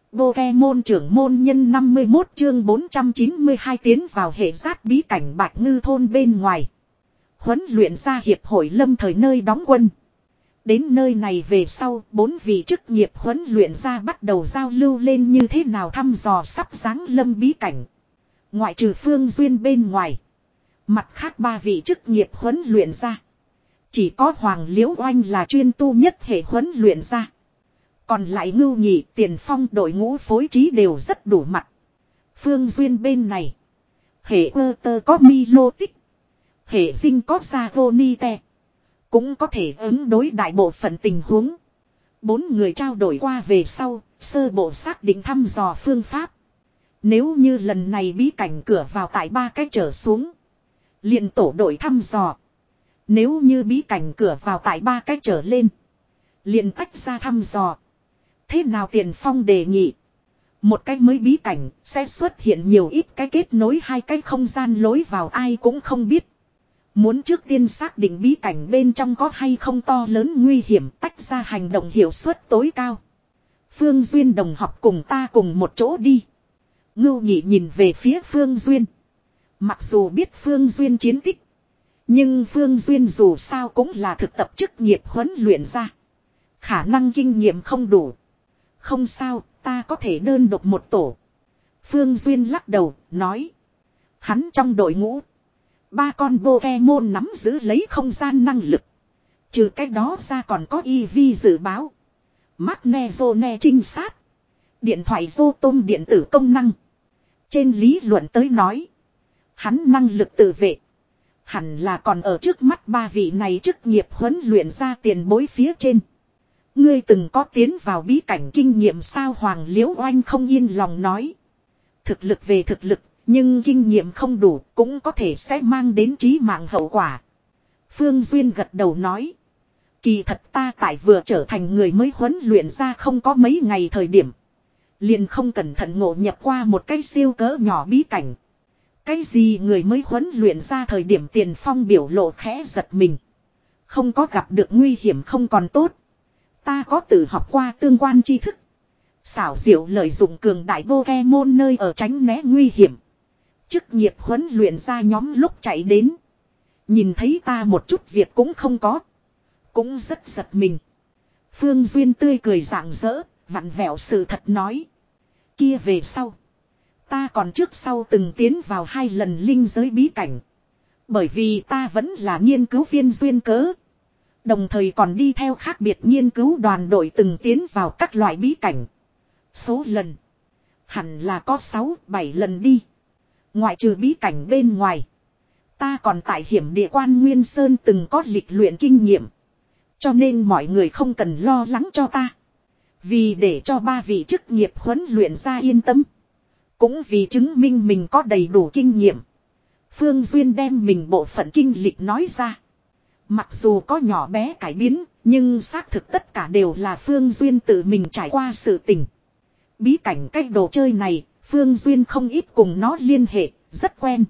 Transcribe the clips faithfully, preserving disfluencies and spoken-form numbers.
Pokemon trưởng môn nhân năm mươi mốt chương bốn trăm chín mươi hai tiến vào hệ giát bí cảnh Bạch Ngư thôn bên ngoài. Huấn luyện ra hiệp hội lâm thời nơi đóng quân. Đến nơi này về sau, bốn vị chức nghiệp huấn luyện ra bắt đầu giao lưu lên như thế nào thăm dò sắp giáng lâm bí cảnh. Ngoại trừ Phương Duyên bên ngoài. Mặt khác ba vị chức nghiệp huấn luyện ra. Chỉ có Hoàng Liễu Oanh là chuyên tu nhất hệ huấn luyện ra. Còn lại Ngưu Nhị, Tiền Phong đội ngũ phối trí đều rất đủ mặt. Phương Duyên bên này. Hệ ơ tơ có Milo Tích. Hệ dinh có Zagonite. Cũng có thể ứng đối đại bộ phận tình huống. Bốn người trao đổi qua về sau, sơ bộ xác định thăm dò phương pháp. Nếu như lần này bí cảnh cửa vào tại ba cái trở xuống. Liền tổ đội thăm dò. Nếu như bí cảnh cửa vào tại ba cái trở lên. Liền tách ra thăm dò. Thế nào Tiền Phong đề nghị. Một cái mới bí cảnh sẽ xuất hiện nhiều ít cái kết nối hai cái không gian lối vào ai cũng không biết. Muốn trước tiên xác định bí cảnh bên trong có hay không to lớn nguy hiểm tách ra hành động hiệu suất tối cao. Phương Duyên đồng học cùng ta cùng một chỗ đi. Ngưu Nhị nhìn về phía Phương Duyên. Mặc dù biết Phương Duyên chiến tích. Nhưng Phương Duyên dù sao cũng là thực tập chức nghiệp huấn luyện ra. Khả năng kinh nghiệm không đủ. Không sao, ta có thể đơn độc một tổ. Phương Duyên lắc đầu, nói. Hắn trong đội ngũ. Ba con Pokemon nắm giữ lấy không gian năng lực. Trừ cái đó ra còn có Eevee dự báo. Magnezone trinh sát. Điện thoại Zotom điện tử công năng. Trên lý luận tới nói. Hắn năng lực tự vệ. Hẳn là còn ở trước mắt ba vị này chức nghiệp huấn luyện ra tiền bối phía trên. Ngươi từng có tiến vào bí cảnh kinh nghiệm sao Hoàng Liễu Oanh không yên lòng nói. Thực lực về thực lực, nhưng kinh nghiệm không đủ cũng có thể sẽ mang đến chí mạng hậu quả. Phương Duyên gật đầu nói. Kỳ thật ta tại vừa trở thành người mới huấn luyện ra không có mấy ngày thời điểm. Liền không cẩn thận ngộ nhập qua một cái siêu cỡ nhỏ bí cảnh. Cái gì người mới huấn luyện ra thời điểm Tiền Phong biểu lộ khẽ giật mình. Không có gặp được nguy hiểm không còn tốt. Ta có tự học qua tương quan tri thức. Xảo diệu lợi dụng cường đại Pokemon nơi ở tránh né nguy hiểm. Chức nghiệp huấn luyện ra nhóm lúc chạy đến. Nhìn thấy ta một chút việc cũng không có. Cũng rất giật mình. Phương Duyên tươi cười rạng rỡ, vặn vẹo sự thật nói. Kia về sau. Ta còn trước sau từng tiến vào hai lần linh giới bí cảnh. Bởi vì ta vẫn là nghiên cứu viên duyên cớ. Đồng thời còn đi theo khác biệt nghiên cứu đoàn đội từng tiến vào các loại bí cảnh. Số lần. Hẳn là có sáu bảy lần đi. Ngoại trừ bí cảnh bên ngoài. Ta còn tại hiểm địa quan Nguyên Sơn từng có lịch luyện kinh nghiệm. Cho nên mọi người không cần lo lắng cho ta. Vì để cho ba vị chức nghiệp huấn luyện ra yên tâm. Cũng vì chứng minh mình có đầy đủ kinh nghiệm. Phương Duyên đem mình bộ phận kinh lịch nói ra. Mặc dù có nhỏ bé cải biến, nhưng xác thực tất cả đều là Phương Duyên tự mình trải qua sự tình. Bí cảnh cái đồ chơi này, Phương Duyên không ít cùng nó liên hệ, rất quen.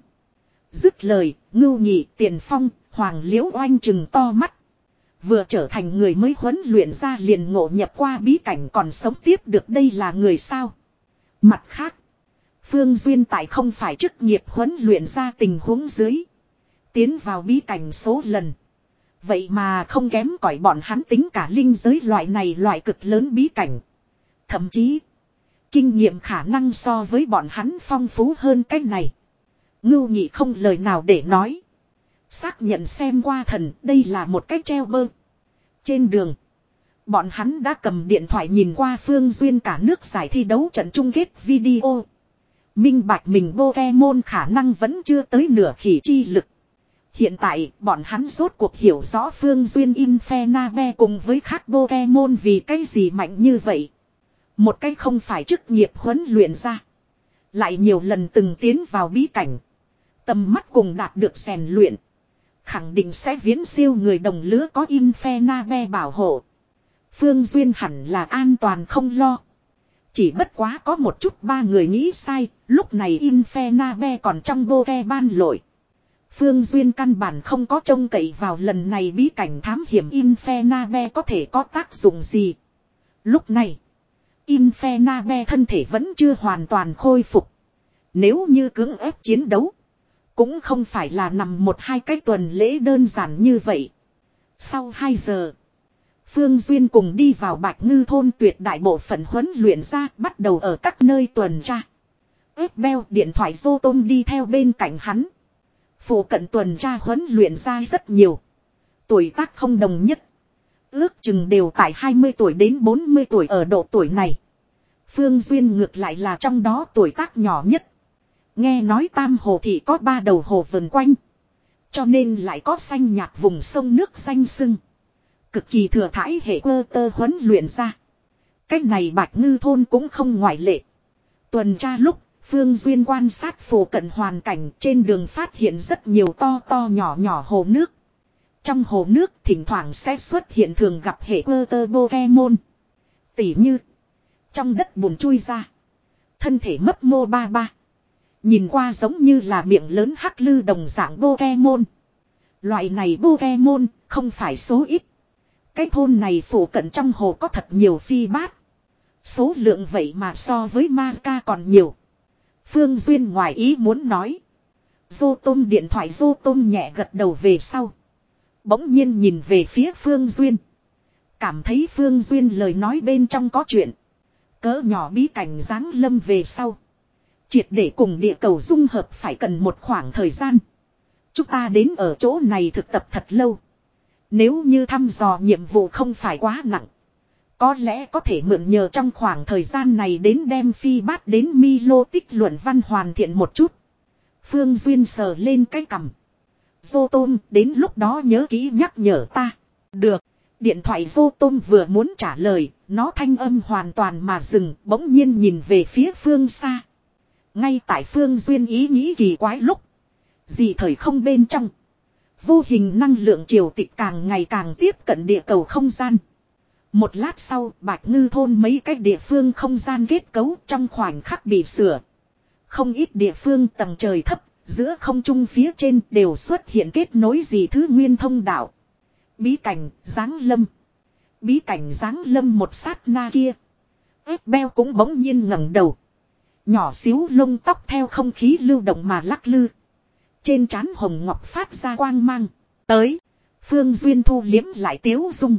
Dứt lời, Ngưu Nhị, Tiền Phong, Hoàng Liễu Oanh trừng to mắt. Vừa trở thành người mới huấn luyện ra liền ngộ nhập qua bí cảnh còn sống tiếp được đây là người sao. Mặt khác, Phương Duyên tại không phải chức nghiệp huấn luyện ra tình huống dưới. Tiến vào bí cảnh số lần. Vậy mà không kém cỏi bọn hắn tính cả linh giới loại này loại cực lớn bí cảnh. Thậm chí, kinh nghiệm khả năng so với bọn hắn phong phú hơn cái này. Ngưu Nhị không lời nào để nói. Xác nhận xem qua thần đây là một cái treo bơ. Trên đường, bọn hắn đã cầm điện thoại nhìn qua Phương Duyên cả nước giải thi đấu trận chung kết video. Minh bạch mình Pokemon khả năng vẫn chưa tới nửa khỉ chi lực. Hiện tại, bọn hắn rốt cuộc hiểu rõ Phương Duyên Infernape cùng với khác Pokemon vì cái gì mạnh như vậy. Một cái không phải chức nghiệp huấn luyện ra. Lại nhiều lần từng tiến vào bí cảnh. Tầm mắt cùng đạt được rèn luyện. Khẳng định sẽ viễn siêu người đồng lứa có Infernape bảo hộ. Phương Duyên hẳn là an toàn không lo. Chỉ bất quá có một chút ba người nghĩ sai, lúc này Infernape còn trong Pokemon lội. Phương Duyên căn bản không có trông cậy vào lần này bí cảnh thám hiểm Infernape có thể có tác dụng gì. Lúc này, Infernabe thân thể vẫn chưa hoàn toàn khôi phục. Nếu như cưỡng ép chiến đấu, cũng không phải là nằm một hai cái tuần lễ đơn giản như vậy. Sau hai giờ, Phương Duyên cùng đi vào Bạch Ngư thôn tuyệt đại bộ phận huấn luyện ra bắt đầu ở các nơi tuần tra. Ép beo điện thoại dô tôm đi theo bên cạnh hắn. Phụ cận tuần tra huấn luyện ra rất nhiều. Tuổi tác không đồng nhất. Ước chừng đều tại hai mươi tuổi đến bốn mươi tuổi ở độ tuổi này. Phương Duyên ngược lại là trong đó tuổi tác nhỏ nhất. Nghe nói Tam Hồ Thị có ba đầu hồ vần quanh. Cho nên lại có xanh nhạt vùng sông nước xanh sưng. Cực kỳ thừa thãi hệ quơ tơ huấn luyện ra. Cách này Bạch Ngư thôn cũng không ngoại lệ. Tuần tra lúc, Phương Duyên quan sát phổ cận hoàn cảnh trên đường phát hiện rất nhiều to to nhỏ nhỏ hồ nước. Trong hồ nước thỉnh thoảng sẽ xuất hiện thường gặp hệ quơ tơ Pokemon. Tỉ như trong đất bùn chui ra. Thân thể mấp mô ba ba. Nhìn qua giống như là miệng lớn hắc lư đồng dạng Pokemon. Loại này Pokemon không phải số ít. Cái thôn này phủ cận trong hồ có thật nhiều phi bát. Số lượng vậy mà so với ma ca còn nhiều. Phương Duyên ngoài ý muốn nói. Vô tôm điện thoại vô tôm nhẹ gật đầu về sau. Bỗng nhiên nhìn về phía Phương Duyên. Cảm thấy Phương Duyên lời nói bên trong có chuyện. Cỡ nhỏ bí cảnh giáng lâm về sau. Triệt để cùng địa cầu dung hợp phải cần một khoảng thời gian. Chúng ta đến ở chỗ này thực tập thật lâu. Nếu như thăm dò nhiệm vụ không phải quá nặng. Có lẽ có thể mượn nhờ trong khoảng thời gian này đến đem phi bát đến Milo tích luận văn hoàn thiện một chút. Phương Duyên sờ lên cái cằm. Dô tôm đến lúc đó nhớ kỹ nhắc nhở ta. Được. Điện thoại dô tôm vừa muốn trả lời. Nó thanh âm hoàn toàn mà dừng. Bỗng nhiên nhìn về phía phương xa. Ngay tại Phương Duyên ý nghĩ kỳ quái lúc. Dị thời không bên trong. Vô hình năng lượng triều tịch càng ngày càng tiếp cận địa cầu không gian. Một lát sau, Bạch Ngư thôn mấy cái địa phương không gian kết cấu trong khoảnh khắc bị sửa. Không ít địa phương tầng trời thấp, giữa không trung phía trên đều xuất hiện kết nối gì thứ nguyên thông đạo. Bí cảnh, giáng lâm. Bí cảnh giáng lâm một sát na kia. Ép beo cũng bỗng nhiên ngẩng đầu. Nhỏ xíu lông tóc theo không khí lưu động mà lắc lư. Trên trán hồng ngọc phát ra quang mang. Tới. Phương Duyên thu liếm lại tiếu dung.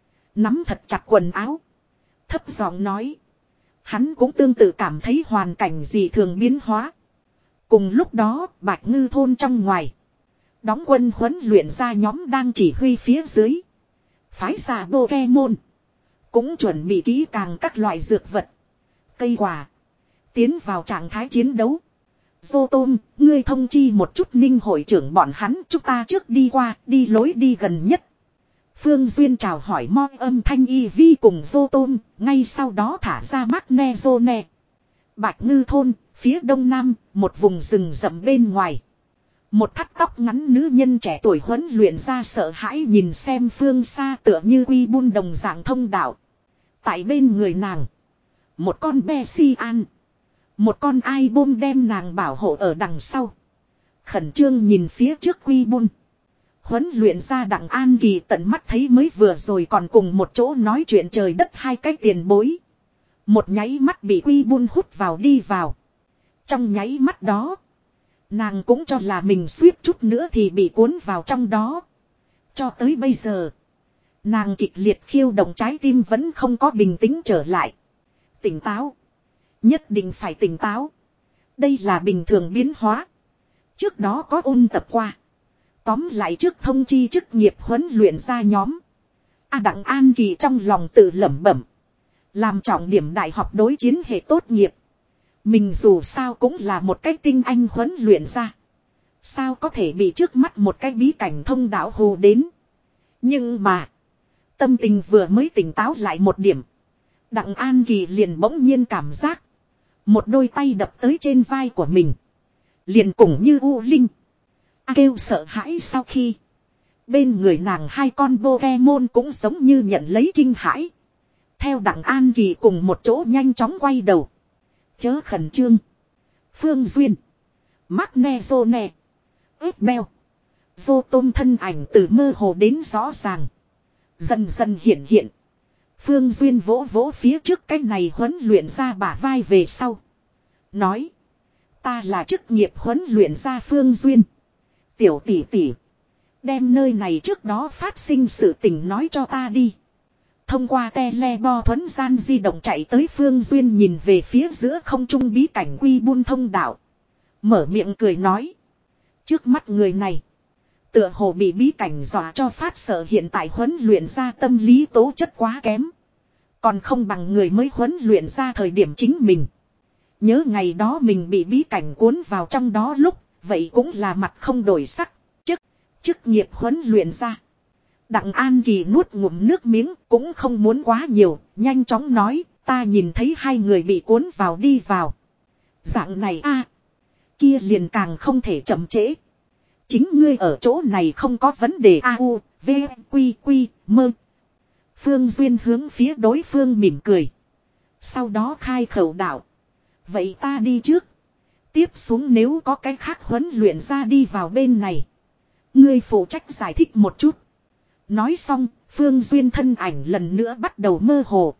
Nắm thật chặt quần áo. Thấp giọng nói. Hắn cũng tương tự cảm thấy hoàn cảnh gì thường biến hóa. Cùng lúc đó, Bạch Ngư thôn trong ngoài. Đóng quân huấn luyện ra nhóm đang chỉ huy phía dưới. Phái ra Pokemon. Cũng chuẩn bị kỹ càng các loại dược vật. Cây quả. Tiến vào trạng thái chiến đấu. Dô tôm, ngươi thông chi một chút Ninh hội trưởng bọn hắn. Chúng ta trước đi qua, đi lối đi gần nhất. Phương Duyên chào hỏi moi âm thanh y vi cùng dô tôm. Ngay sau đó thả ra Magnezone. Bạch Ngư thôn, phía đông nam, một vùng rừng rậm bên ngoài. Một thắt tóc ngắn nữ nhân trẻ tuổi huấn luyện ra sợ hãi nhìn xem phương xa tựa như quy buôn đồng dạng thông đạo. Tại bên người nàng. Một con be si an. Một con ai bôm đem nàng bảo hộ ở đằng sau. Khẩn trương nhìn phía trước quy buôn. Huấn luyện ra đặng an kỳ tận mắt thấy mới vừa rồi còn cùng một chỗ nói chuyện trời đất hai cái tiền bối. Một nháy mắt bị quy buôn hút vào đi vào. Trong nháy mắt đó. Nàng cũng cho là mình suýt chút nữa thì bị cuốn vào trong đó. Cho tới bây giờ. Nàng kịch liệt khiêu động trái tim vẫn không có bình tĩnh trở lại. Tỉnh táo. Nhất định phải tỉnh táo. Đây là bình thường biến hóa. Trước đó có ôn tập qua. Tóm lại trước thông chi chức nghiệp huấn luyện ra nhóm. A Đặng An Kỳ trong lòng tự lẩm bẩm. Làm trọng điểm đại học đối chiến hệ tốt nghiệp. Mình dù sao cũng là một cái tinh anh huấn luyện ra. Sao có thể bị trước mắt một cái bí cảnh thông đạo hù đến. Nhưng mà. Tâm tình vừa mới tỉnh táo lại một điểm. Đặng An Kỳ liền bỗng nhiên cảm giác. Một đôi tay đập tới trên vai của mình. Liền cùng như U Linh. A kêu sợ hãi sau khi. Bên người nàng hai con Pokemon cũng giống như nhận lấy kinh hãi. Theo Đặng An Kỳ cùng một chỗ nhanh chóng quay đầu. Chớ khẩn trương. Phương Duyên. Magnezone. Ướp beo. Vô tôm thân ảnh từ mơ hồ đến rõ ràng. Dần dần hiện hiện. Phương Duyên vỗ vỗ phía trước cái này huấn luyện ra bả vai về sau. Nói. Ta là chức nghiệp huấn luyện ra Phương Duyên. Tiểu tỷ tỷ. Đem nơi này trước đó phát sinh sự tình nói cho ta đi. Thông qua tele bo thuấn gian di động chạy tới Phương Duyên nhìn về phía giữa không trung bí cảnh quy buôn thông đạo. Mở miệng cười nói. Trước mắt người này. Tựa hồ bị bí cảnh dọa cho phát sợ hiện tại huấn luyện ra tâm lý tố chất quá kém. Còn không bằng người mới huấn luyện ra thời điểm chính mình. Nhớ ngày đó mình bị bí cảnh cuốn vào trong đó lúc. Vậy cũng là mặt không đổi sắc. Chức, chức nghiệp huấn luyện ra. Đặng An Kỳ nuốt ngụm nước miếng cũng không muốn quá nhiều. Nhanh chóng nói ta nhìn thấy hai người bị cuốn vào đi vào. Dạng này a kia liền càng không thể chậm trễ. Chính ngươi ở chỗ này không có vấn đề a u, v, quy, quy, mơ. Phương Duyên hướng phía đối phương mỉm cười. Sau đó khai khẩu đạo. Vậy ta đi trước. Tiếp xuống nếu có cái khác huấn luyện ra đi vào bên này. Ngươi phụ trách giải thích một chút. Nói xong, Phương Duyên thân ảnh lần nữa bắt đầu mơ hồ.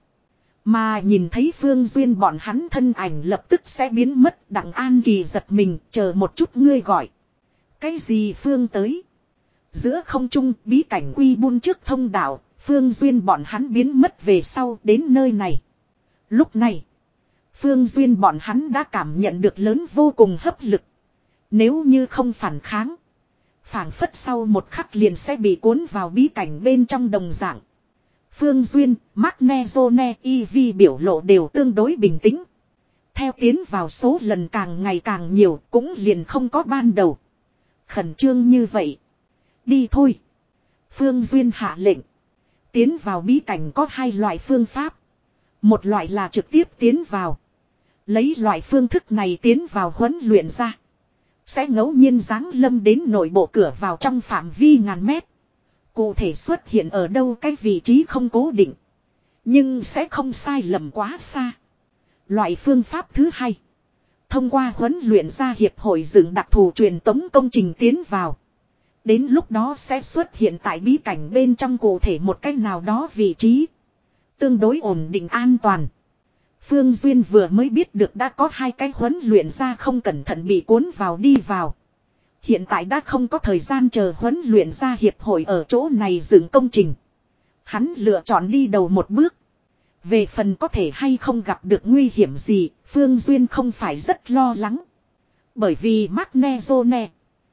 Mà nhìn thấy Phương Duyên bọn hắn thân ảnh lập tức sẽ biến mất. Đặng An Kỳ giật mình, chờ một chút ngươi gọi. Cái gì Phương tới? Giữa không trung bí cảnh quy buôn trước thông đạo, Phương Duyên bọn hắn biến mất về sau đến nơi này. Lúc này, Phương Duyên bọn hắn đã cảm nhận được lớn vô cùng hấp lực. Nếu như không phản kháng, phảng phất sau một khắc liền sẽ bị cuốn vào bí cảnh bên trong đồng dạng. Phương Duyên, Magnezone, i vê biểu lộ đều tương đối bình tĩnh. Theo tiến vào số lần càng ngày càng nhiều cũng liền không có ban đầu. Khẩn trương như vậy. Đi thôi. Phương Duyên hạ lệnh. Tiến vào bí cảnh có hai loại phương pháp. Một loại là trực tiếp tiến vào. Lấy loại phương thức này tiến vào huấn luyện ra. Sẽ ngẫu nhiên giáng lâm đến nội bộ cửa vào trong phạm vi ngàn mét. Cụ thể xuất hiện ở đâu cái vị trí không cố định. Nhưng sẽ không sai lầm quá xa. Loại phương pháp thứ hai. Thông qua huấn luyện ra hiệp hội dựng đặc thù truyền tống công trình tiến vào. Đến lúc đó sẽ xuất hiện tại bí cảnh bên trong cụ thể một cách nào đó vị trí. Tương đối ổn định an toàn. Phương Duyên vừa mới biết được đã có hai cái huấn luyện ra không cẩn thận bị cuốn vào đi vào. Hiện tại đã không có thời gian chờ huấn luyện ra hiệp hội ở chỗ này dựng công trình. Hắn lựa chọn đi đầu một bước. Về phần có thể hay không gặp được nguy hiểm gì, Phương Duyên không phải rất lo lắng. Bởi vì Magnezone,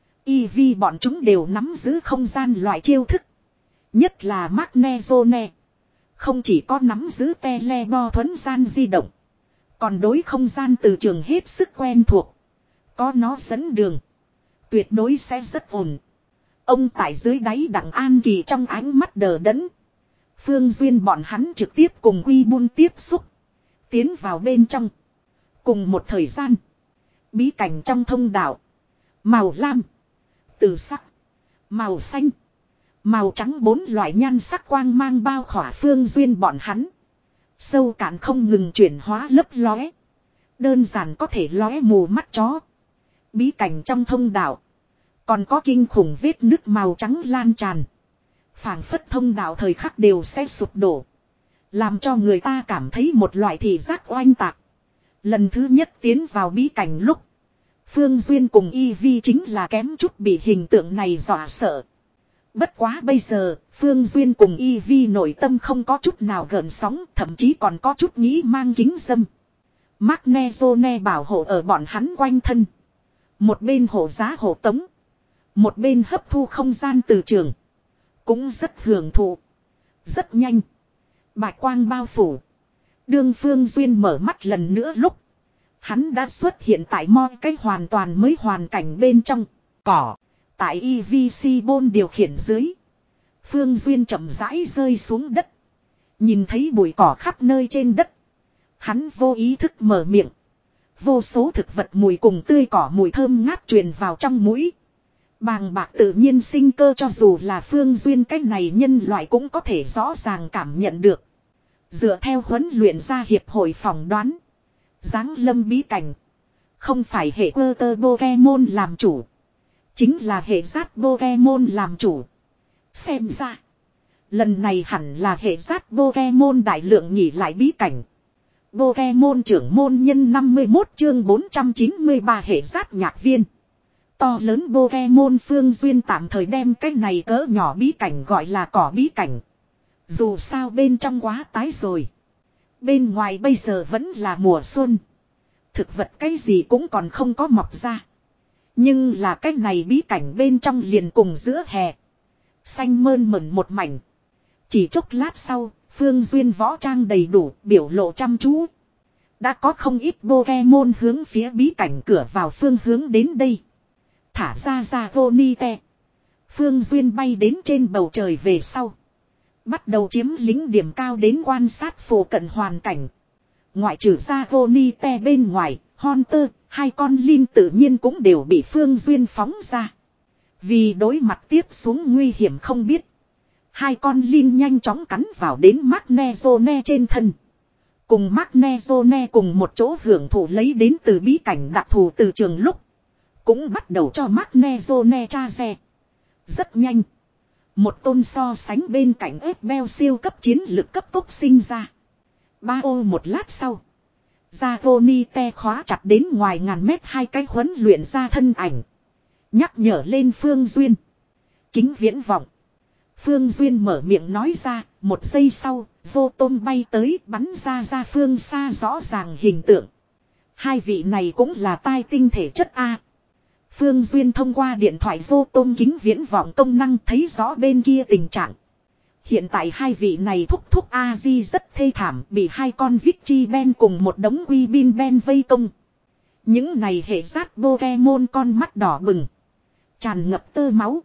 i vê bọn chúng đều nắm giữ không gian loại chiêu thức. Nhất là Magnezone. Không chỉ có nắm giữ tele bo thuấn gian di động. Còn đối không gian từ trường hết sức quen thuộc. Có nó dẫn đường. Tuyệt đối sẽ rất ổn. Ông tại dưới đáy Đặng An Kỳ trong ánh mắt đờ đẫn. Phương Duyên bọn hắn trực tiếp cùng Quy Buôn tiếp xúc. Tiến vào bên trong. Cùng một thời gian. Bí cảnh trong thông đạo. Màu lam. Từ sắc. Màu xanh. Màu trắng bốn loại nhan sắc quang mang bao khỏa Phương Duyên bọn hắn. Sâu cạn không ngừng chuyển hóa lấp lóe. Đơn giản có thể lóe mù mắt chó. Bí cảnh trong thông đạo. Còn có kinh khủng vết nứt màu trắng lan tràn. Phảng phất thông đạo thời khắc đều sẽ sụp đổ. Làm cho người ta cảm thấy một loại thị giác oanh tạc. Lần thứ nhất tiến vào bí cảnh lúc. Phương Duyên cùng i vê chính là kém chút bị hình tượng này dọa sợ. Bất quá bây giờ, Phương Duyên cùng i vê nội tâm không có chút nào gợn sóng, thậm chí còn có chút nghĩ mang kính dâm. Magnezone bảo hộ ở bọn hắn quanh thân. Một bên hộ giá hộ tống. Một bên hấp thu không gian từ trường. Cũng rất hưởng thụ. Rất nhanh. Bạch quang bao phủ. Đương Phương Duyên mở mắt lần nữa lúc. Hắn đã xuất hiện tại mọi cái hoàn toàn mới hoàn cảnh bên trong. Cỏ. Tại i vê xê bôn điều khiển dưới. Phương Duyên chậm rãi rơi xuống đất. Nhìn thấy bụi cỏ khắp nơi trên đất. Hắn vô ý thức mở miệng. Vô số thực vật mùi cùng tươi cỏ mùi thơm ngát truyền vào trong mũi. Bàng bạc tự nhiên sinh cơ cho dù là Phương Duyên cách này nhân loại cũng có thể rõ ràng cảm nhận được. Dựa theo huấn luyện ra hiệp hội phỏng đoán. Giáng lâm bí cảnh. Không phải hệ quơ tơ Pokemon làm chủ. Chính là hệ giác Pokemon làm chủ. Xem ra. Lần này hẳn là hệ sát Pokemon đại lượng nhỉ lại bí cảnh. Pokemon trưởng môn nhân năm mươi mốt chương bốn trăm chín mươi ba hệ sát nhạc viên. To lớn Pokemon Phương Duyên tạm thời đem cái này cỡ nhỏ bí cảnh gọi là cỏ bí cảnh. Dù sao bên trong quá tái rồi. Bên ngoài bây giờ vẫn là mùa xuân. Thực vật cái gì cũng còn không có mọc ra. Nhưng là cái này bí cảnh bên trong liền cùng giữa hè. Xanh mơn mởn một mảnh. Chỉ chốc lát sau, Phương Duyên võ trang đầy đủ, biểu lộ chăm chú. Đã có không ít Pokemon hướng phía bí cảnh cửa vào phương hướng đến đây. Thả ra ra Vonite. Phương Duyên bay đến trên bầu trời về sau. Bắt đầu chiếm lĩnh điểm cao đến quan sát phổ cận hoàn cảnh. Ngoại trừ ra Vonite bên ngoài, Hunter, hai con Lin tự nhiên cũng đều bị Phương Duyên phóng ra. Vì đối mặt tiếp xuống nguy hiểm không biết. Hai con Lin nhanh chóng cắn vào đến Magnezone trên thân. Cùng Magnezone cùng một chỗ hưởng thụ lấy đến từ bí cảnh đặc thù từ trường lúc. Cũng bắt đầu cho Magnezone tra xe. Rất nhanh. Một tôn so sánh bên cạnh ép beo siêu cấp chiến lực cấp tốc sinh ra. Ba ô một lát sau. Zagonite khóa chặt đến ngoài ngàn mét hai cái huấn luyện ra thân ảnh. Nhắc nhở lên Phương Duyên. Kính viễn vọng. Phương Duyên mở miệng nói ra. Một giây sau, vô tôm bay tới bắn ra ra phương xa rõ ràng hình tượng. Hai vị này cũng là tai tinh thể chất A. Phương Duyên thông qua điện thoại vô tôm kính viễn vọng công năng thấy rõ bên kia tình trạng. Hiện tại hai vị này thúc thúc A-di rất thê thảm bị hai con Victry Ben cùng một đống Quy Bin Ben vây công. Những này hệ sát Pokemon con mắt đỏ bừng. Tràn ngập tơ máu.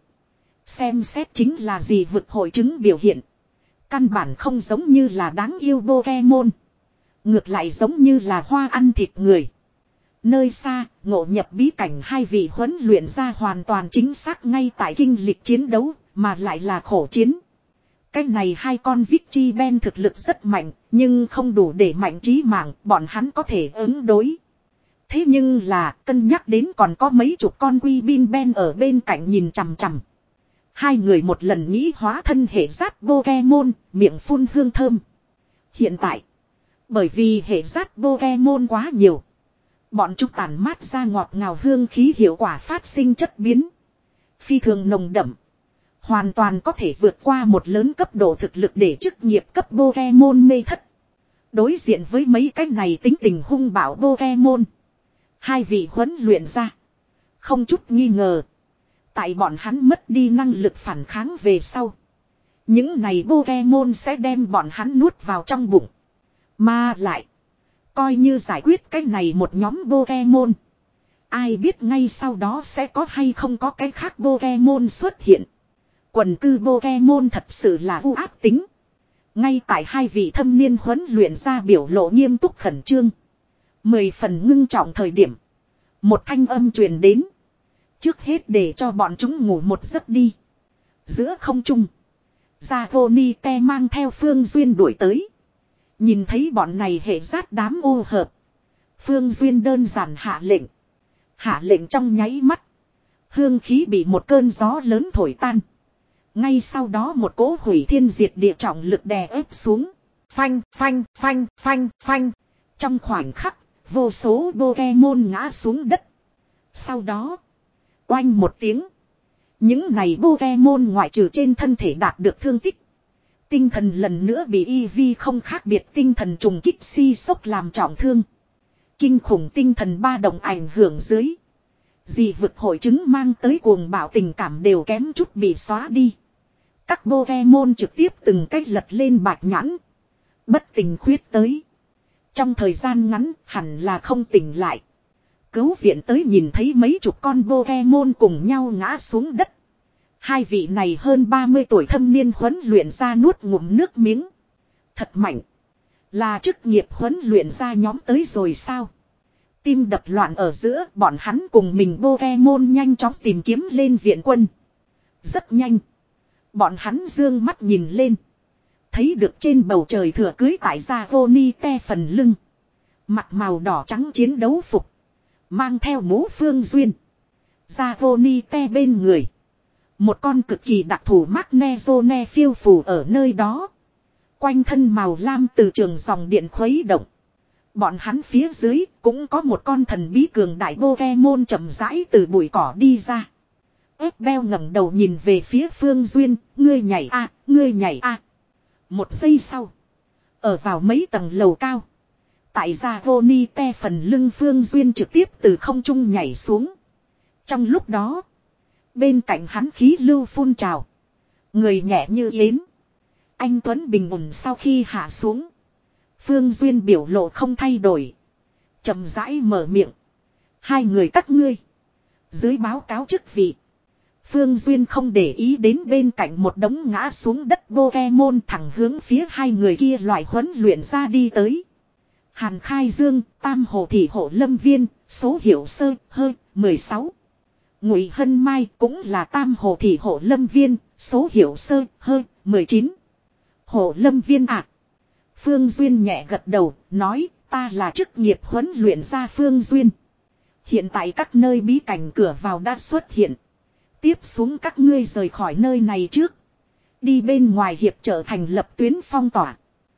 Xem xét chính là gì vực hội chứng biểu hiện. Căn bản không giống như là đáng yêu Pokemon. Ngược lại giống như là hoa ăn thịt người. Nơi xa, ngộ nhập bí cảnh hai vị huấn luyện ra hoàn toàn chính xác ngay tại kinh lịch chiến đấu, mà lại là khổ chiến. Cái này hai con Victry Ben thực lực rất mạnh, nhưng không đủ để mạnh trí mạng, bọn hắn có thể ứng đối. Thế nhưng là, cân nhắc đến còn có mấy chục con Quy Bin Ben ở bên cạnh nhìn chằm chằm. Hai người một lần nghĩ hóa thân hệ sát Pokemon, miệng phun hương thơm. Hiện tại, bởi vì hệ sát Pokemon quá nhiều. Bọn chúng tản mát ra ngọt ngào hương khí hiệu quả phát sinh chất biến. Phi thường nồng đậm. Hoàn toàn có thể vượt qua một lớn cấp độ thực lực để chức nghiệp cấp Pokemon mê thất. Đối diện với mấy cái này tính tình hung bạo Pokemon. Hai vị huấn luyện ra. Không chút nghi ngờ. Tại bọn hắn mất đi năng lực phản kháng về sau. Những này Pokemon sẽ đem bọn hắn nuốt vào trong bụng. Mà lại. Coi như giải quyết cái này một nhóm Pokemon. Ai biết ngay sau đó sẽ có hay không có cái khác Pokemon xuất hiện. Quần cư Pokemon thật sự là u ác tính. Ngay tại hai vị thâm niên huấn luyện ra biểu lộ nghiêm túc khẩn trương. Mười phần ngưng trọng thời điểm. Một thanh âm truyền đến. Trước hết để cho bọn chúng ngủ một giấc đi. Giữa không trung. Zagonite mang theo Phương Duyên đuổi tới. Nhìn thấy bọn này hệ sát đám ô hợp. Phương Duyên đơn giản hạ lệnh. Hạ lệnh trong nháy mắt. Hương khí bị một cơn gió lớn thổi tan. Ngay sau đó một cỗ hủy thiên diệt địa trọng lực đè ép xuống. Phanh, phanh, phanh, phanh, phanh. Trong khoảnh khắc, vô số Pokemon ngã xuống đất. Sau đó, oanh một tiếng. Những này Pokemon ngoại trừ trên thân thể đạt được thương tích. Tinh thần lần nữa bị Eevee không khác biệt tinh thần trùng kích si sốc làm trọng thương. Kinh khủng tinh thần ba động ảnh hưởng dưới. Dị vực hội chứng mang tới cuồng bạo tình cảm đều kém chút bị xóa đi. Các Pokemon trực tiếp từng cách lật lên bạch nhãn. Bất tỉnh khuyết tới. Trong thời gian ngắn hẳn là không tỉnh lại. Cứu viện tới nhìn thấy mấy chục con Pokemon cùng nhau ngã xuống đất. Hai vị này hơn ba mươi tuổi thâm niên huấn luyện ra nuốt ngụm nước miếng. Thật mạnh. Là chức nghiệp huấn luyện ra nhóm tới rồi sao? Tim đập loạn ở giữa bọn hắn cùng mình Pokemon nhanh chóng tìm kiếm lên viện quân. Rất nhanh. Bọn hắn dương mắt nhìn lên. Thấy được trên bầu trời thừa cưới tại Zagonite phần lưng. Mặt màu đỏ trắng chiến đấu phục. Mang theo mũ Phương Duyên. Zagonite bên người. Một con cực kỳ đặc thù Magnezone phiêu phù ở nơi đó. Quanh thân màu lam từ trường dòng điện khuấy động. Bọn hắn phía dưới cũng có một con thần bí cường đại Pokemon chậm rãi từ bụi cỏ đi ra. Isabel ngẩng đầu nhìn về phía Phương Duyên, ngươi nhảy a, ngươi nhảy a. Một giây sau, ở vào mấy tầng lầu cao, tại gia Roni te phần lưng Phương Duyên trực tiếp từ không trung nhảy xuống. Trong lúc đó, bên cạnh hắn khí lưu phun trào, người nhẹ như yến. Anh Tuấn bình ổn sau khi hạ xuống, Phương Duyên biểu lộ không thay đổi, chậm rãi mở miệng, hai người các ngươi dưới báo cáo chức vị. Phương Duyên không để ý đến bên cạnh một đống ngã xuống đất Pokemon, thẳng hướng phía hai người kia loại huấn luyện ra đi tới. Hàn Khai Dương, Tam Hồ Thị Hộ Lâm Viên, số hiệu sơ, hơi, mười sáu. Ngụy Hân Mai cũng là Tam Hồ Thị Hộ Lâm Viên, số hiệu sơ, hơi, mười chín. Hộ Lâm Viên ạ. À. Phương Duyên nhẹ gật đầu, nói, ta là chức nghiệp huấn luyện ra Phương Duyên. Hiện tại các nơi bí cảnh cửa vào đã xuất hiện. Tiếp xuống các ngươi rời khỏi nơi này trước. Đi bên ngoài hiệp trở thành lập tuyến phong tỏa.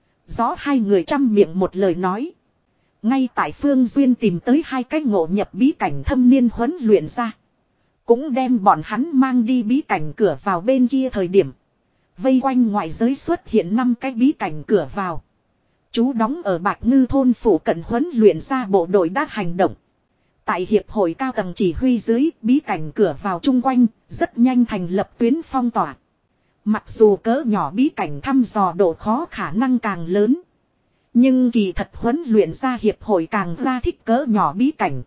Rõ hai người trăm miệng một lời nói. Ngay tại Phương Duyên tìm tới hai cái ngộ nhập bí cảnh thâm niên huấn luyện ra. Cũng đem bọn hắn mang đi bí cảnh cửa vào bên kia thời điểm. Vây quanh ngoại giới xuất hiện năm cái bí cảnh cửa vào. Chú đóng ở Bạch Ngư thôn phủ cận huấn luyện ra bộ đội đã hành động. Tại hiệp hội cao tầng chỉ huy dưới, bí cảnh cửa vào chung quanh, rất nhanh thành lập tuyến phong tỏa. Mặc dù cỡ nhỏ bí cảnh thăm dò độ khó khả năng càng lớn. Nhưng kỳ thật huấn luyện ra hiệp hội càng ra thích cỡ nhỏ bí cảnh.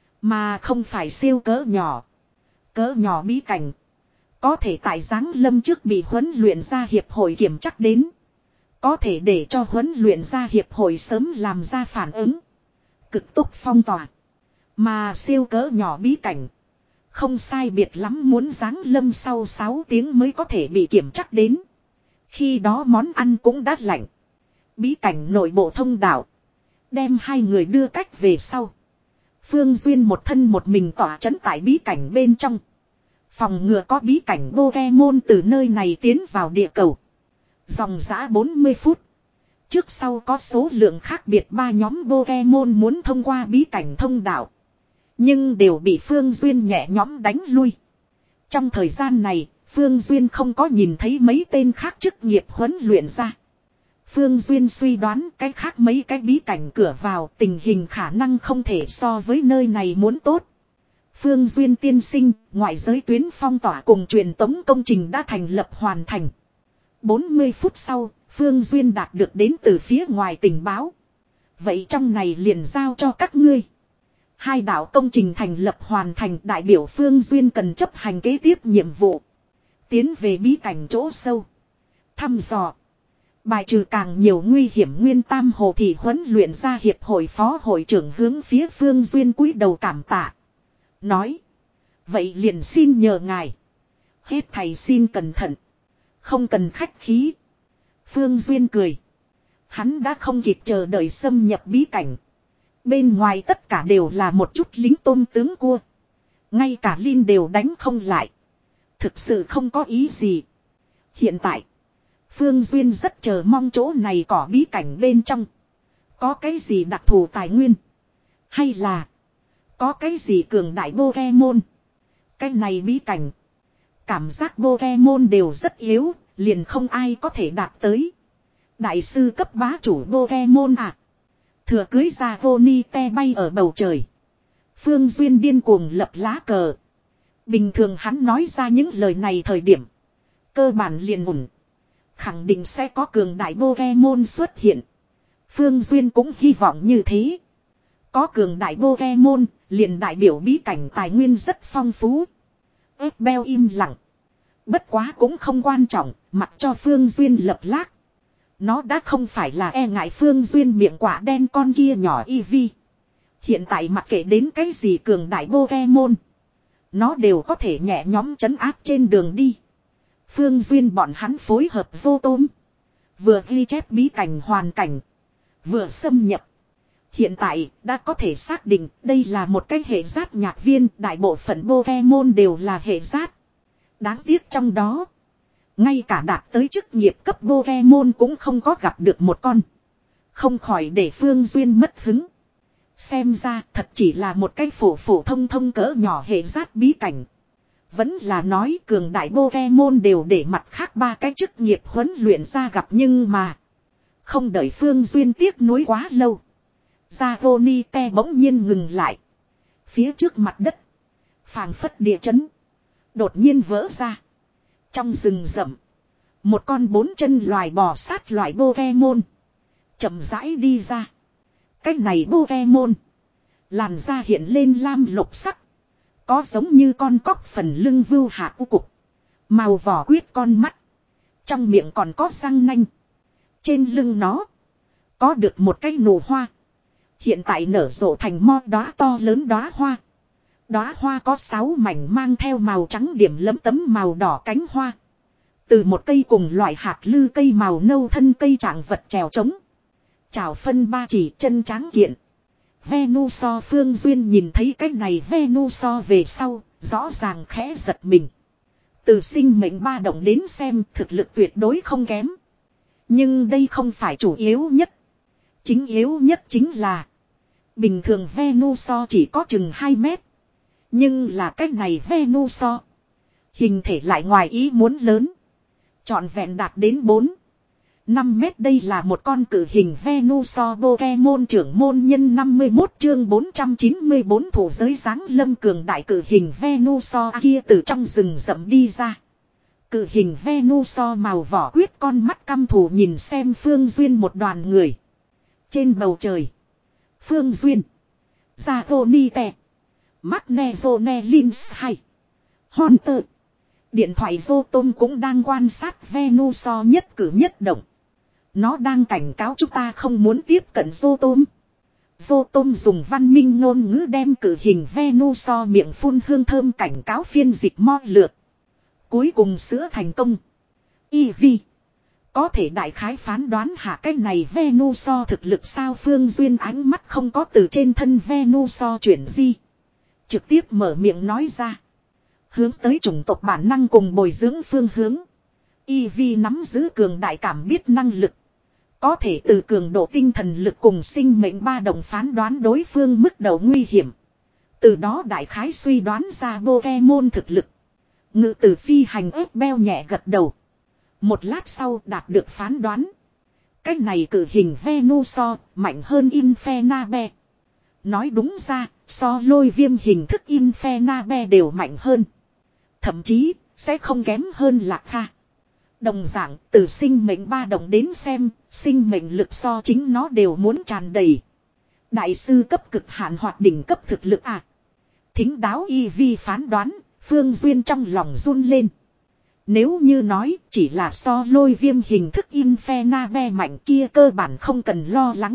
Mà không phải siêu cỡ nhỏ. Cỡ nhỏ bí cảnh. Có thể tại giáng lâm trước bị huấn luyện ra hiệp hội kiểm chắc đến. Có thể để cho huấn luyện ra hiệp hội sớm làm ra phản ứng. Cực tốc phong tỏa. Mà siêu cỡ nhỏ bí cảnh. Không sai biệt lắm muốn giáng lâm sau sáu tiếng mới có thể bị kiểm chắc đến. Khi đó món ăn cũng đã lạnh. Bí cảnh nội bộ thông đạo. Đem hai người đưa cách về sau. Phương Duyên một thân một mình tỏa trấn tại bí cảnh bên trong. Phòng ngừa có bí cảnh Pokemon từ nơi này tiến vào địa cầu. Dòng dã bốn mươi phút. Trước sau có số lượng khác biệt ba nhóm Pokemon muốn thông qua bí cảnh thông đạo. Nhưng đều bị Phương Duyên nhẹ nhõm đánh lui. Trong thời gian này, Phương Duyên không có nhìn thấy mấy tên khác chức nghiệp huấn luyện ra. Phương Duyên suy đoán cái khác mấy cái bí cảnh cửa vào tình hình khả năng không thể so với nơi này muốn tốt. Phương Duyên tiên sinh, ngoại giới tuyến phong tỏa cùng truyền tống công trình đã thành lập hoàn thành. bốn mươi phút sau, Phương Duyên đạt được đến từ phía ngoài tình báo. Vậy trong này liền giao cho các ngươi. Hai đạo công trình thành lập hoàn thành, đại biểu Phương Duyên cần chấp hành kế tiếp nhiệm vụ. Tiến về bí cảnh chỗ sâu. Thăm dò. Bài trừ càng nhiều nguy hiểm. Nguyên Tam Hồ Thị huấn luyện ra hiệp hội phó hội trưởng hướng phía Phương Duyên cúi đầu cảm tạ. Nói. Vậy liền xin nhờ ngài. Hết thầy xin cẩn thận. Không cần khách khí. Phương Duyên cười. Hắn đã không kịp chờ đợi xâm nhập bí cảnh. Bên ngoài tất cả đều là một chút lính tôm tướng cua. Ngay cả Linh đều đánh không lại. Thực sự không có ý gì. Hiện tại. Phương Duyên rất chờ mong chỗ này có bí cảnh bên trong. Có cái gì đặc thù tài nguyên. Hay là. Có cái gì cường đại Pokemon. Cái này bí cảnh. Cảm giác Pokemon đều rất yếu. Liền không ai có thể đạt tới. Đại sư cấp bá chủ Pokemon à. Thừa cưới ra Roni te bay ở bầu trời. Phương Duyên điên cuồng lập lá cờ. Bình thường hắn nói ra những lời này thời điểm. Cơ bản liền ổn. Khẳng định sẽ có cường đại Pokemon xuất hiện. Phương Duyên cũng hy vọng như thế. Có cường đại Pokemon, liền đại biểu bí cảnh tài nguyên rất phong phú. Isabel im lặng. Bất quá cũng không quan trọng, mặc cho Phương Duyên lập lác. Nó đã không phải là e ngại Phương Duyên miệng quả đen con kia nhỏ Eevee. Hiện tại mặc kệ đến cái gì cường đại Pokemon. Nó đều có thể nhẹ nhóm trấn áp trên đường đi. Phương Duyên bọn hắn phối hợp vô tôm. Vừa ghi chép bí cảnh hoàn cảnh. Vừa xâm nhập. Hiện tại đã có thể xác định đây là một cái hệ giát nhạc viên. Đại bộ phận Pokemon đều là hệ giát. Đáng tiếc trong đó. Ngay cả đạt tới chức nghiệp cấp Pokemon cũng không có gặp được một con. Không khỏi để Phương Duyên mất hứng. Xem ra thật chỉ là một cái phổ phổ thông thông cỡ nhỏ hệ giát bí cảnh. Vẫn là nói cường đại Pokemon đều để mặt khác ba cái chức nghiệp huấn luyện ra gặp nhưng mà. Không đợi Phương Duyên tiếc nuối quá lâu. Dragonite bỗng nhiên ngừng lại. Phía trước mặt đất. Phàng phất địa chấn. Đột nhiên vỡ ra. Trong rừng rậm. Một con bốn chân loài bò sát loại Pokemon. Chậm rãi đi ra. Cái này Pokemon. Làn da hiện lên lam lục sắc. Có giống như con cóc phần lưng vưu hạ u cục. Màu vỏ quyết con mắt. Trong miệng còn có răng nanh. Trên lưng nó. Có được một cái nụ hoa. Hiện tại nở rộ thành mo đóa to lớn đóa hoa. Đóa hoa có sáu mảnh mang theo màu trắng điểm lấm tấm màu đỏ cánh hoa. Từ một cây cùng loại hạt lư cây màu nâu thân cây trạng vật trèo trống. Chào phân ba chỉ chân tráng kiện. Venusaur Phương Duyên nhìn thấy cái này Venusaur về sau, rõ ràng khẽ giật mình. Từ sinh mệnh ba động đến xem thực lực tuyệt đối không kém. Nhưng đây không phải chủ yếu nhất. Chính yếu nhất chính là bình thường Venusaur chỉ có chừng hai mét. Nhưng là cái này Venusaur hình thể lại ngoài ý muốn lớn. Trọn vẹn đạt đến bốn năm mét, đây là một con cử hình Venusaur Pokemon trưởng môn nhân năm mươi mốt chương bốn trăm chín mươi bốn thủ giới giáng lâm cường đại cử hình Venusaur kia từ trong rừng rậm đi ra. Cử hình Venusaur màu vỏ quyết con mắt căm thù nhìn xem Phương Duyên một đoàn người. Trên bầu trời. Phương Duyên. Dragonite. Magnezone Lins hay. Hunter. Điện thoại Rotom cũng đang quan sát Venusaur nhất cử nhất động. Nó đang cảnh cáo chúng ta không muốn tiếp cận Rotom. Rotom dùng văn minh ngôn ngữ đem cử hình Venusaur miệng phun hương thơm cảnh cáo phiên dịch mo lượt. Cuối cùng sữa thành công. Eevee. Có thể đại khái phán đoán hạ cái này Venusaur thực lực sao? Phương Duyên ánh mắt không có từ trên thân Venusaur chuyển di. Trực tiếp mở miệng nói ra. Hướng tới chủng tộc bản năng cùng bồi dưỡng phương hướng. Eevee nắm giữ cường đại cảm biết năng lực. Có thể từ cường độ tinh thần lực cùng sinh mệnh ba đồng phán đoán đối phương mức độ nguy hiểm. Từ đó đại khái suy đoán ra Pokemon thực lực. Ngự tử phi hành ớt beo nhẹ gật đầu. Một lát sau đạt được phán đoán. Cái này cử hình Venusaur mạnh hơn Infernape. Nói đúng ra, so lôi viêm hình thức Infernape đều mạnh hơn. Thậm chí, sẽ không kém hơn Lạc Kha. Đồng dạng, từ sinh mệnh ba động đến xem, sinh mệnh lực so chính nó đều muốn tràn đầy. Đại sư cấp cực hạn hoặc đỉnh cấp thực lực à. Thính đáo Eevee phán đoán, Phương Duyên trong lòng run lên. Nếu như nói chỉ là so lôi viêm hình thức Infernape mạnh kia cơ bản không cần lo lắng.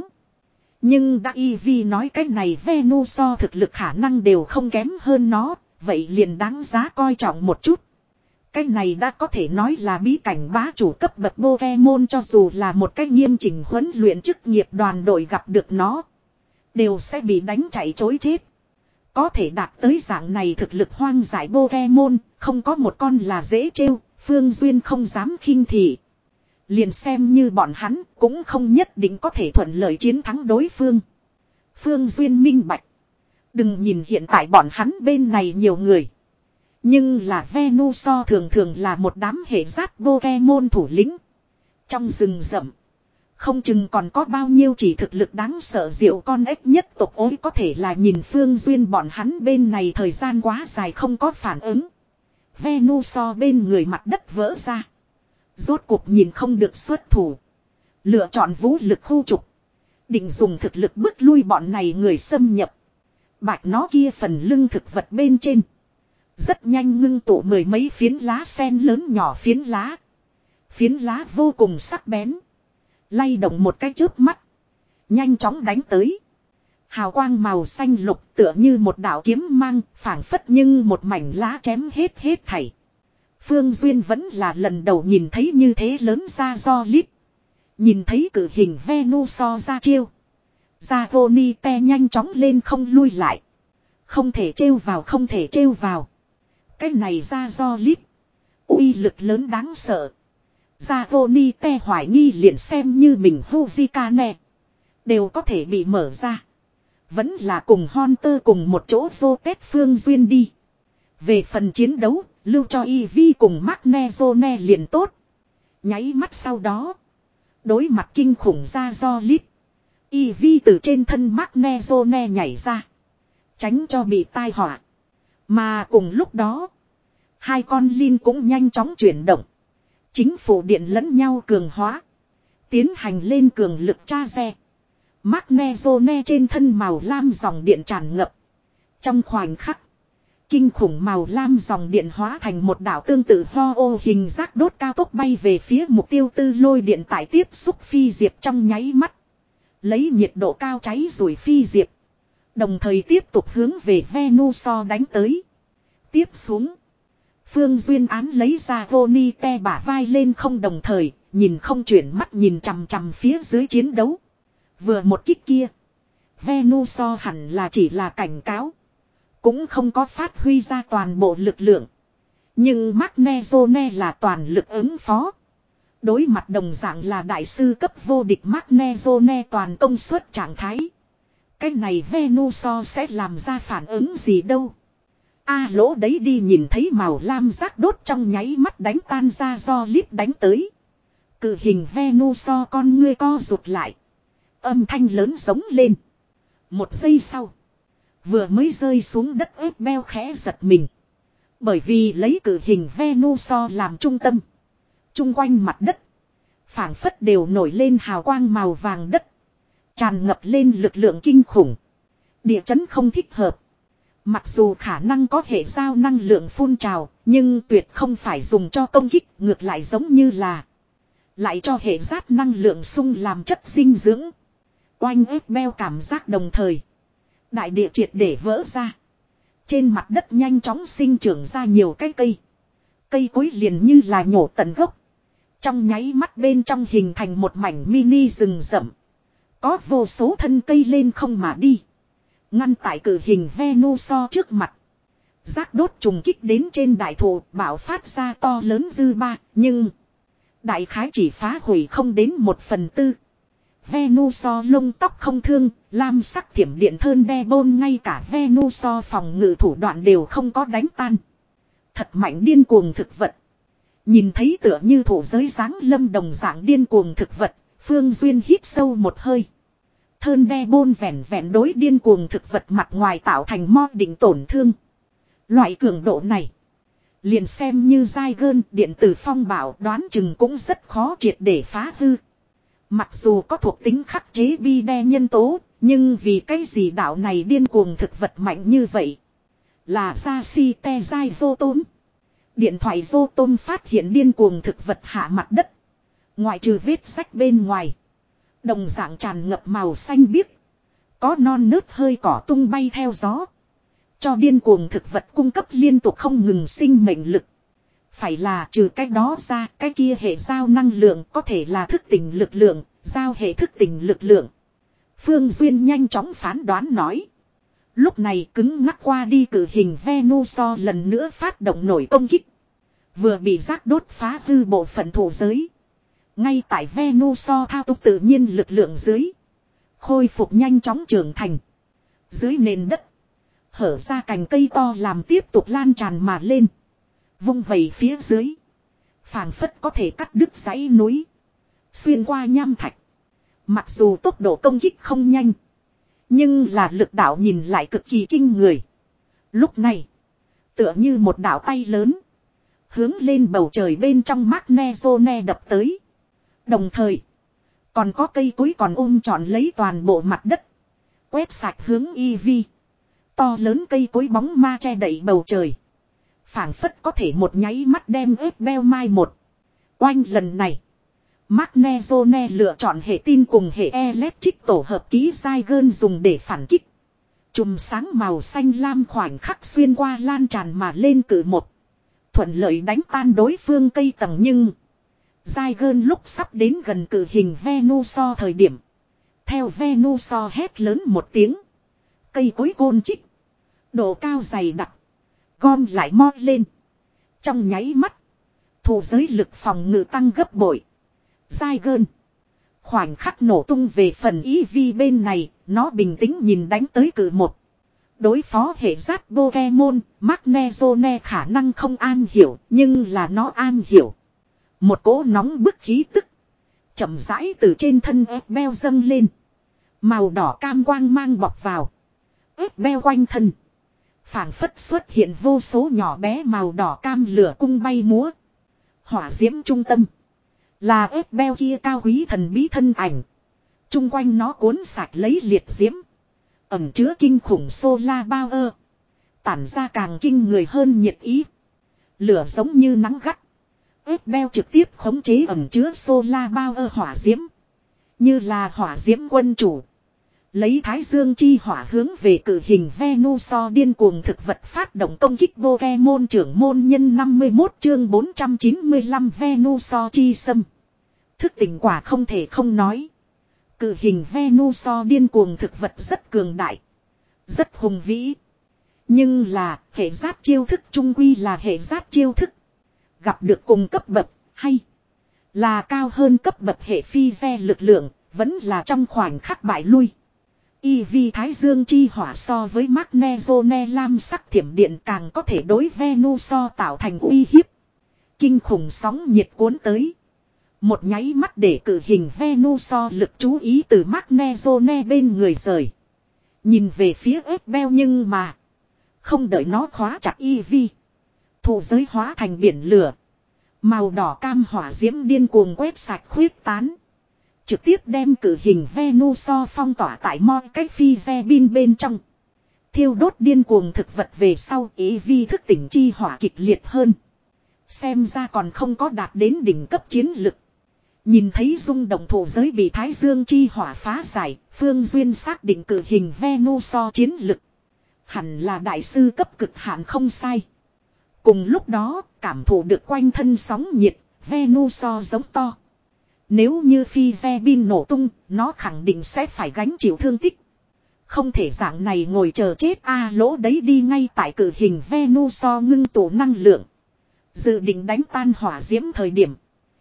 Nhưng đã Eevee nói cái này Venusaur thực lực khả năng đều không kém hơn nó, vậy liền đáng giá coi trọng một chút. Cái này đã có thể nói là bí cảnh bá chủ cấp bậc Pokemon, cho dù là một cái nghiêm chỉnh huấn luyện chức nghiệp đoàn đội gặp được nó. Đều sẽ bị đánh chạy chối chết. Có thể đạt tới dạng này thực lực hoang dại Pokemon, không có một con là dễ trêu, Phương Duyên không dám khinh thị. Liền xem như bọn hắn cũng không nhất định có thể thuận lợi chiến thắng đối phương. Phương Duyên minh bạch. Đừng nhìn hiện tại bọn hắn bên này nhiều người. Nhưng là Venusaur thường thường là một đám hệ giát Pokemon thủ lĩnh. Trong rừng rậm. Không chừng còn có bao nhiêu chỉ thực lực đáng sợ diệu con ếch nhất tộc ối, có thể là nhìn Phương Duyên bọn hắn bên này thời gian quá dài không có phản ứng. Venusaur bên người mặt đất vỡ ra. Rốt cuộc nhìn không được xuất thủ. Lựa chọn vũ lực khu trục. Định dùng thực lực bức lui bọn này người xâm nhập. Bạch nó kia phần lưng thực vật bên trên. Rất nhanh ngưng tụ mười mấy phiến lá sen lớn nhỏ phiến lá. Phiến lá vô cùng sắc bén. Lay động một cái chớp mắt. Nhanh chóng đánh tới. Hào quang màu xanh lục tựa như một đạo kiếm mang, phảng phất nhưng một mảnh lá chém hết hết thảy. Phương Duyên vẫn là lần đầu nhìn thấy như thế lớn ra do lít. Nhìn thấy cử hình Venusaur ra chiêu. Dragonite nhanh chóng lên không lui lại. Không thể trêu vào, không thể trêu vào. Cái này ra do lít. uy lực lớn đáng sợ. Zagoni te hoài nghi liền xem như mình Hujikane. Đều có thể bị mở ra. Vẫn là cùng Hunter cùng một chỗ vô tết phương duyên đi. Về phần chiến đấu, lưu cho Eevee cùng Magnezone liền tốt. Nháy mắt sau đó. Đối mặt kinh khủng ra do lít. Eevee từ trên thân Magnezone nhảy ra. Tránh cho bị tai họa. Mà cùng lúc đó. Hai con Lin cũng nhanh chóng chuyển động. Chính phủ điện lẫn nhau cường hóa. Tiến hành lên cường lực tra xe. Magnezone trên thân màu lam dòng điện tràn ngập. Trong khoảnh khắc. Kinh khủng màu lam dòng điện hóa thành một đảo tương tự ho ô hình rác đốt cao tốc bay về phía mục tiêu tư lôi điện tải tiếp xúc phi diệp trong nháy mắt. Lấy nhiệt độ cao cháy rủi phi diệp. Đồng thời tiếp tục hướng về Venusaur đánh tới. Tiếp xuống. Phương Duyên Án lấy ra Ronite bả vai lên không đồng thời. Nhìn không chuyển mắt nhìn chằm chằm phía dưới chiến đấu. Vừa một kích kia. Venusaur hẳn là chỉ là cảnh cáo. Cũng không có phát huy ra toàn bộ lực lượng. Nhưng Magnezone là toàn lực ứng phó. Đối mặt đồng dạng là đại sư cấp vô địch Magnezone toàn công suất trạng thái. Cái này Venusaur sẽ làm ra phản ứng gì đâu. A lỗ đấy đi nhìn thấy màu lam rác đốt trong nháy mắt đánh tan ra do líp đánh tới. Cự hình Venusaur con ngươi co rụt lại. Âm thanh lớn giống lên. Một giây sau. Vừa mới rơi xuống đất ép beo khẽ giật mình. Bởi vì lấy cử hình Venusaur làm trung tâm. Trung quanh mặt đất. Phảng phất đều nổi lên hào quang màu vàng đất. Tràn ngập lên lực lượng kinh khủng. Địa chấn không thích hợp. Mặc dù khả năng có hệ giao năng lượng phun trào. Nhưng tuyệt không phải dùng cho công kích. Ngược lại giống như là. Lại cho hệ giác năng lượng sung làm chất dinh dưỡng. Oanh ép beo cảm giác đồng thời. Đại địa triệt để vỡ ra. Trên mặt đất nhanh chóng sinh trưởng ra nhiều cái cây. Cây cối liền như là nhổ tận gốc. Trong nháy mắt bên trong hình thành một mảnh mini rừng rậm. Có vô số thân cây lên không mà đi. Ngăn tại cử hình Venusaur trước mặt. Rác đốt trùng kích đến trên đại thụ bạo phát ra to lớn dư ba. Nhưng đại khái chỉ phá hủy không đến một phần tư. Venusaur lông tóc không thương, lam sắc thiểm điện thơn đe bôn ngay cả Venusaur phòng ngự thủ đoạn đều không có đánh tan. Thật mạnh điên cuồng thực vật. Nhìn thấy tựa như thủ giới dáng lâm đồng dạng điên cuồng thực vật, Phương Duyên hít sâu một hơi. Thơn đe bôn vẹn vẹn đối điên cuồng thực vật mặt ngoài tạo thành mo định tổn thương. Loại cường độ này. Liền xem như giai gơn điện tử phong bảo đoán chừng cũng rất khó triệt để phá hư. Mặc dù có thuộc tính khắc chế bi đe nhân tố, nhưng vì cái gì đạo này điên cuồng thực vật mạnh như vậy? Là ra si te dai vô tôm. Điện thoại vô tôm phát hiện điên cuồng thực vật hạ mặt đất. Ngoại trừ vết sách bên ngoài. Đồng dạng tràn ngập màu xanh biếc. Có non nớt hơi cỏ tung bay theo gió. Cho điên cuồng thực vật cung cấp liên tục không ngừng sinh mệnh lực. Phải là trừ cái đó ra, cái kia hệ giao năng lượng có thể là thức tỉnh lực lượng, giao hệ thức tỉnh lực lượng. Phương Duyên nhanh chóng phán đoán nói. Lúc này cứng ngắc qua đi cử hình Venusaur lần nữa phát động nổi công kích. Vừa bị rác đốt phá hư bộ phận thổ giới. Ngay tại Venusaur thao túng tự nhiên lực lượng dưới. Khôi phục nhanh chóng trưởng thành. Dưới nền đất. Hở ra cành cây to làm tiếp tục lan tràn mà lên. Vung vẩy phía dưới. Phảng phất có thể cắt đứt dãy núi. Xuyên qua nham thạch. Mặc dù tốc độ công kích không nhanh. Nhưng là lực đạo nhìn lại cực kỳ kinh người. Lúc này. Tựa như một đạo tay lớn. Hướng lên bầu trời bên trong Magnezone đập tới. Đồng thời. Còn có cây cối còn ôm trọn lấy toàn bộ mặt đất. Quét sạch hướng Eevee. To lớn cây cối bóng ma che đậy bầu trời. Phảng phất có thể một nháy mắt đem ép beo mai một. Oanh lần này. Magnezone lựa chọn hệ tin cùng hệ electric tổ hợp ký Zygon dùng để phản kích. Chùm sáng màu xanh lam khoảnh khắc xuyên qua lan tràn mà lên cử một. Thuận lợi đánh tan đối phương cây tầng nhưng. Zygon lúc sắp đến gần cử hình Venusaur thời điểm. Theo Venusaur hét lớn một tiếng. Cây cối côn chích. Độ cao dày đặc. Gom lại mo lên. Trong nháy mắt. Thù giới lực phòng ngự tăng gấp bội. Dai gơn. Khoảnh khắc nổ tung về phần ý vi bên này, nó bình tĩnh nhìn đánh tới cử một. Đối phó hệ giát Pokemon, Magnezone khả năng không an hiểu, nhưng là nó an hiểu. Một cỗ nóng bức khí tức. Chậm rãi từ trên thân ép beo dâng lên. Màu đỏ cam quang mang bọc vào. Ép beo quanh thân. Phảng phất xuất hiện vô số nhỏ bé màu đỏ cam lửa cung bay múa. Hỏa diễm trung tâm. Là ép beo kia cao quý thần bí thân ảnh. Trung quanh nó cuốn sạch lấy liệt diễm. Ẩm chứa kinh khủng solar power. Tản ra càng kinh người hơn nhiệt ý. Lửa giống như nắng gắt. Ép beo trực tiếp khống chế ẩm chứa solar power hỏa diễm. Như là hỏa diễm quân chủ. Lấy thái dương chi hỏa hướng về cử hình Venusaur điên cuồng thực vật phát động công kích Pokemon trưởng môn nhân năm mươi mốt chương bốn trăm chín mươi lăm Venusaur chi xâm. Thức tỉnh quả không thể không nói. Cử hình Venusaur điên cuồng thực vật rất cường đại. Rất hùng vĩ. Nhưng là hệ giáp chiêu thức trung quy là hệ giáp chiêu thức. Gặp được cùng cấp bậc hay là cao hơn cấp bậc hệ phi xe lực lượng vẫn là trong khoảnh khắc bại lui. Y vi thái dương chi hỏa so với Magnezone lam sắc thiểm điện càng có thể đối Venusaur tạo thành uy hiếp. Kinh khủng sóng nhiệt cuốn tới. Một nháy mắt để cử hình Venusaur lực chú ý từ Magnezone bên người rời. Nhìn về phía Epbel nhưng mà. Không đợi nó khóa chặt Y Vi. Thụ giới hóa thành biển lửa. Màu đỏ cam hỏa diễm điên cuồng quét sạch khuyết tán. Trực tiếp đem cử hình Venusaur phong tỏa tại mọi cách phi xe bin bên trong. Thiêu đốt điên cuồng thực vật về sau ý vi thức tỉnh chi hỏa kịch liệt hơn. Xem ra còn không có đạt đến đỉnh cấp chiến lực. Nhìn thấy rung động thổ giới bị thái dương chi hỏa phá giải, Phương Duyên xác định cử hình Venusaur chiến lực. Hẳn là đại sư cấp cực hạn không sai. Cùng lúc đó, cảm thụ được quanh thân sóng nhiệt, Venusaur giống to. Nếu như phi xe bin nổ tung, nó khẳng định sẽ phải gánh chịu thương tích. Không thể dạng này ngồi chờ chết a lỗ đấy đi ngay tại cử hình Venusaur ngưng tụ năng lượng. Dự định đánh tan hỏa diễm thời điểm.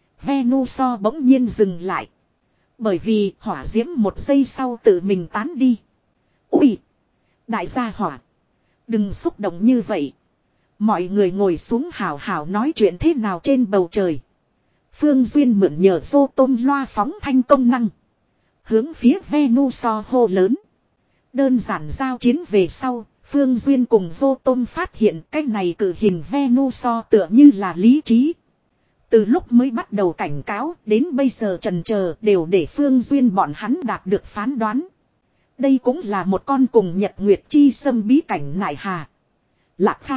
Venusaur bỗng nhiên dừng lại. Bởi vì hỏa diễm một giây sau tự mình tán đi. Ui! Đại gia hỏa! Đừng xúc động như vậy. Mọi người ngồi xuống hào hào nói chuyện thế nào trên bầu trời. Phương Duyên mượn nhờ vô tôm loa phóng thanh công năng. Hướng phía Venusaur hô lớn. Đơn giản giao chiến về sau, Phương Duyên cùng vô tôm phát hiện cái này cử hình Venusaur tựa như là lý trí. Từ lúc mới bắt đầu cảnh cáo đến bây giờ trần chờ đều để Phương Duyên bọn hắn đạt được phán đoán. Đây cũng là một con cùng Nhật Nguyệt chi xâm bí cảnh nại hà. Lạc Kha.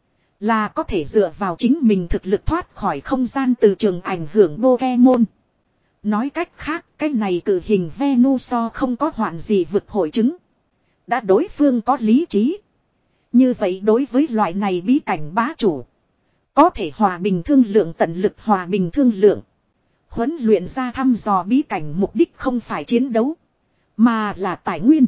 Là có thể dựa vào chính mình thực lực thoát khỏi không gian từ trường ảnh hưởng Pokemon. Nói cách khác, cái này cử hình Venusaur không có hoạn gì vực hội chứng. Đã đối phương có lý trí. Như vậy đối với loại này bí cảnh bá chủ. Có thể hòa bình thương lượng tận lực hòa bình thương lượng. Huấn luyện ra thăm dò bí cảnh mục đích không phải chiến đấu. Mà là tài nguyên.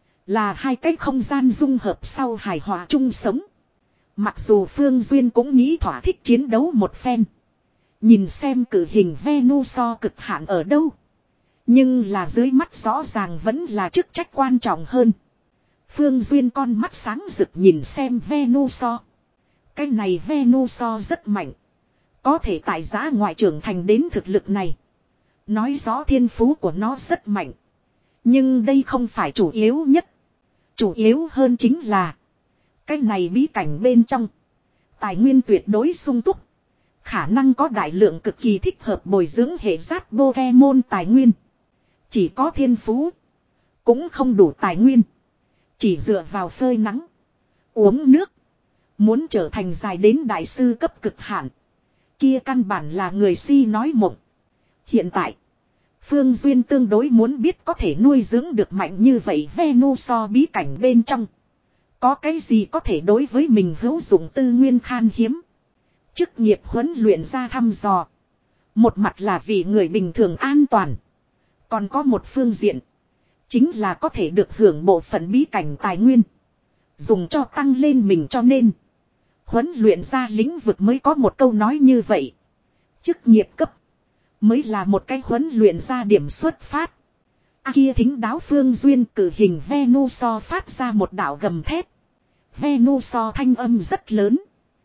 Là hai cái không gian dung hợp sau hài hòa chung sống. Mặc dù Phương Duyên cũng nghĩ thỏa thích chiến đấu một phen. Nhìn xem cử hình Venusaur cực hạn ở đâu. Nhưng là dưới mắt rõ ràng vẫn là chức trách quan trọng hơn. Phương Duyên con mắt sáng rực nhìn xem Venusaur. Cái này Venusaur rất mạnh. Có thể tại giá ngoại trưởng thành đến thực lực này. Nói rõ thiên phú của nó rất mạnh. Nhưng đây không phải chủ yếu nhất. Chủ yếu hơn chính là. Cái này bí cảnh bên trong. Tài nguyên tuyệt đối sung túc. Khả năng có đại lượng cực kỳ thích hợp bồi dưỡng hệ giáp Pokemon tài nguyên. Chỉ có thiên phú. Cũng không đủ tài nguyên. Chỉ dựa vào phơi nắng. Uống nước. Muốn trở thành dài đến đại sư cấp cực hạn. Kia căn bản là người si nói mộng. Hiện tại. Phương Duyên tương đối muốn biết có thể nuôi dưỡng được mạnh như vậy Venusaur bí cảnh bên trong. Có cái gì có thể đối với mình hữu dụng tư nguyên khan hiếm. Chức nghiệp huấn luyện ra thăm dò. Một mặt là vì người bình thường an toàn. Còn có một phương diện. Chính là có thể được hưởng bộ phận bí cảnh tài nguyên. Dùng cho tăng lên mình cho nên. Huấn luyện ra lĩnh vực mới có một câu nói như vậy. Chức nghiệp cấp. Mới là một cái huấn luyện ra điểm xuất phát. A kia thính đáo Phương Duyên cử hình Venusaur phát ra một đạo gầm thét. Venusaur thanh âm rất lớn.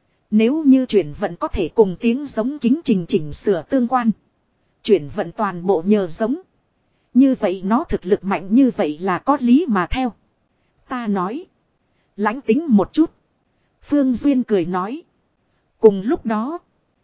Nếu như chuyển vận có thể cùng tiếng giống kính trình chỉnh sửa tương quan. Chuyển vận toàn bộ nhờ giống. Như vậy nó thực lực mạnh như vậy là có lý mà theo. Ta nói. Lãnh tính một chút. Phương Duyên cười nói. Cùng lúc đó.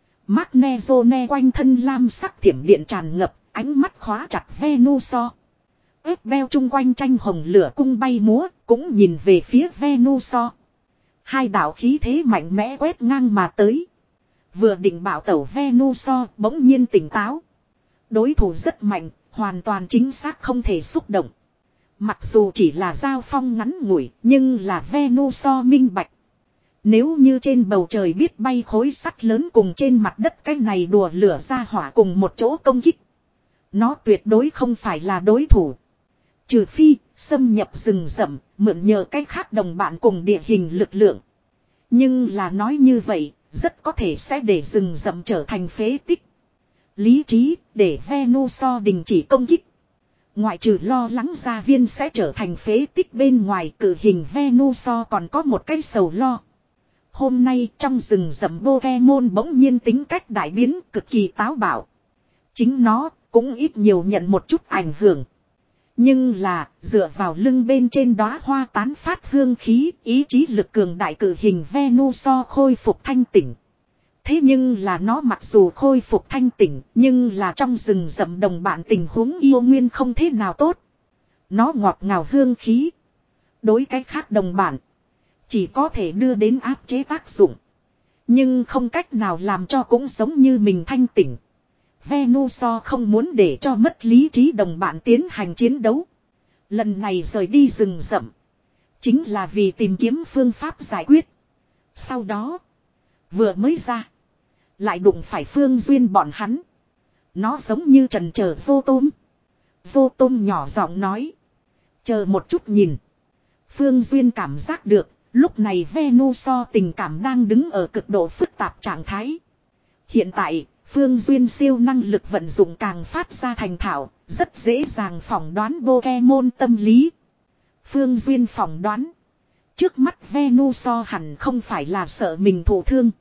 Magnezone quanh thân lam sắc thiểm điện tràn ngập. Ánh mắt khóa chặt Venusaur. Ép beo chung quanh tranh hồng lửa cung bay múa. Cũng nhìn về phía Venusaur. Hai đạo khí thế mạnh mẽ quét ngang mà tới. Vừa định bảo tẩu Venusaur bỗng nhiên tỉnh táo. Đối thủ rất mạnh. Hoàn toàn chính xác không thể xúc động. Mặc dù chỉ là giao phong ngắn ngủi, nhưng là Venusaur minh bạch. Nếu như trên bầu trời biết bay khối sắt lớn cùng trên mặt đất cái này đùa lửa ra hỏa cùng một chỗ công kích. Nó tuyệt đối không phải là đối thủ. Trừ phi, xâm nhập rừng rậm, mượn nhờ cách khác đồng bạn cùng địa hình lực lượng. Nhưng là nói như vậy, rất có thể sẽ để rừng rậm trở thành phế tích. Lý trí, để Venusaur đình chỉ công kích. Ngoại trừ lo lắng gia viên sẽ trở thành phế tích bên ngoài cử hình Venusaur còn có một cái sầu lo. Hôm nay trong rừng rậm Pokemon bỗng nhiên tính cách đại biến cực kỳ táo bạo. Chính nó cũng ít nhiều nhận một chút ảnh hưởng. Nhưng là dựa vào lưng bên trên đóa hoa tán phát hương khí ý chí lực cường đại cử hình Venusaur khôi phục thanh tỉnh. Thế nhưng là nó mặc dù khôi phục thanh tỉnh, nhưng là trong rừng rậm đồng bạn tình huống yêu nguyên không thế nào tốt. Nó ngọt ngào hương khí. Đối cách khác đồng bạn, chỉ có thể đưa đến áp chế tác dụng. Nhưng không cách nào làm cho cũng giống như mình thanh tỉnh. Venusaur không muốn để cho mất lý trí đồng bạn tiến hành chiến đấu. Lần này rời đi rừng rậm, chính là vì tìm kiếm phương pháp giải quyết. Sau đó, vừa mới ra, lại đụng phải Phương Duyên bọn hắn. Nó giống như trần chờ vô tôm. Vô tôm nhỏ giọng nói. Chờ một chút nhìn. Phương Duyên cảm giác được. Lúc này Venusaur tình cảm đang đứng ở cực độ phức tạp trạng thái. Hiện tại, Phương Duyên siêu năng lực vận dụng càng phát ra thành thạo. Rất dễ dàng phỏng đoán Pokemon tâm lý. Phương Duyên phỏng đoán. Trước mắt Venusaur hẳn không phải là sợ mình thụ thương.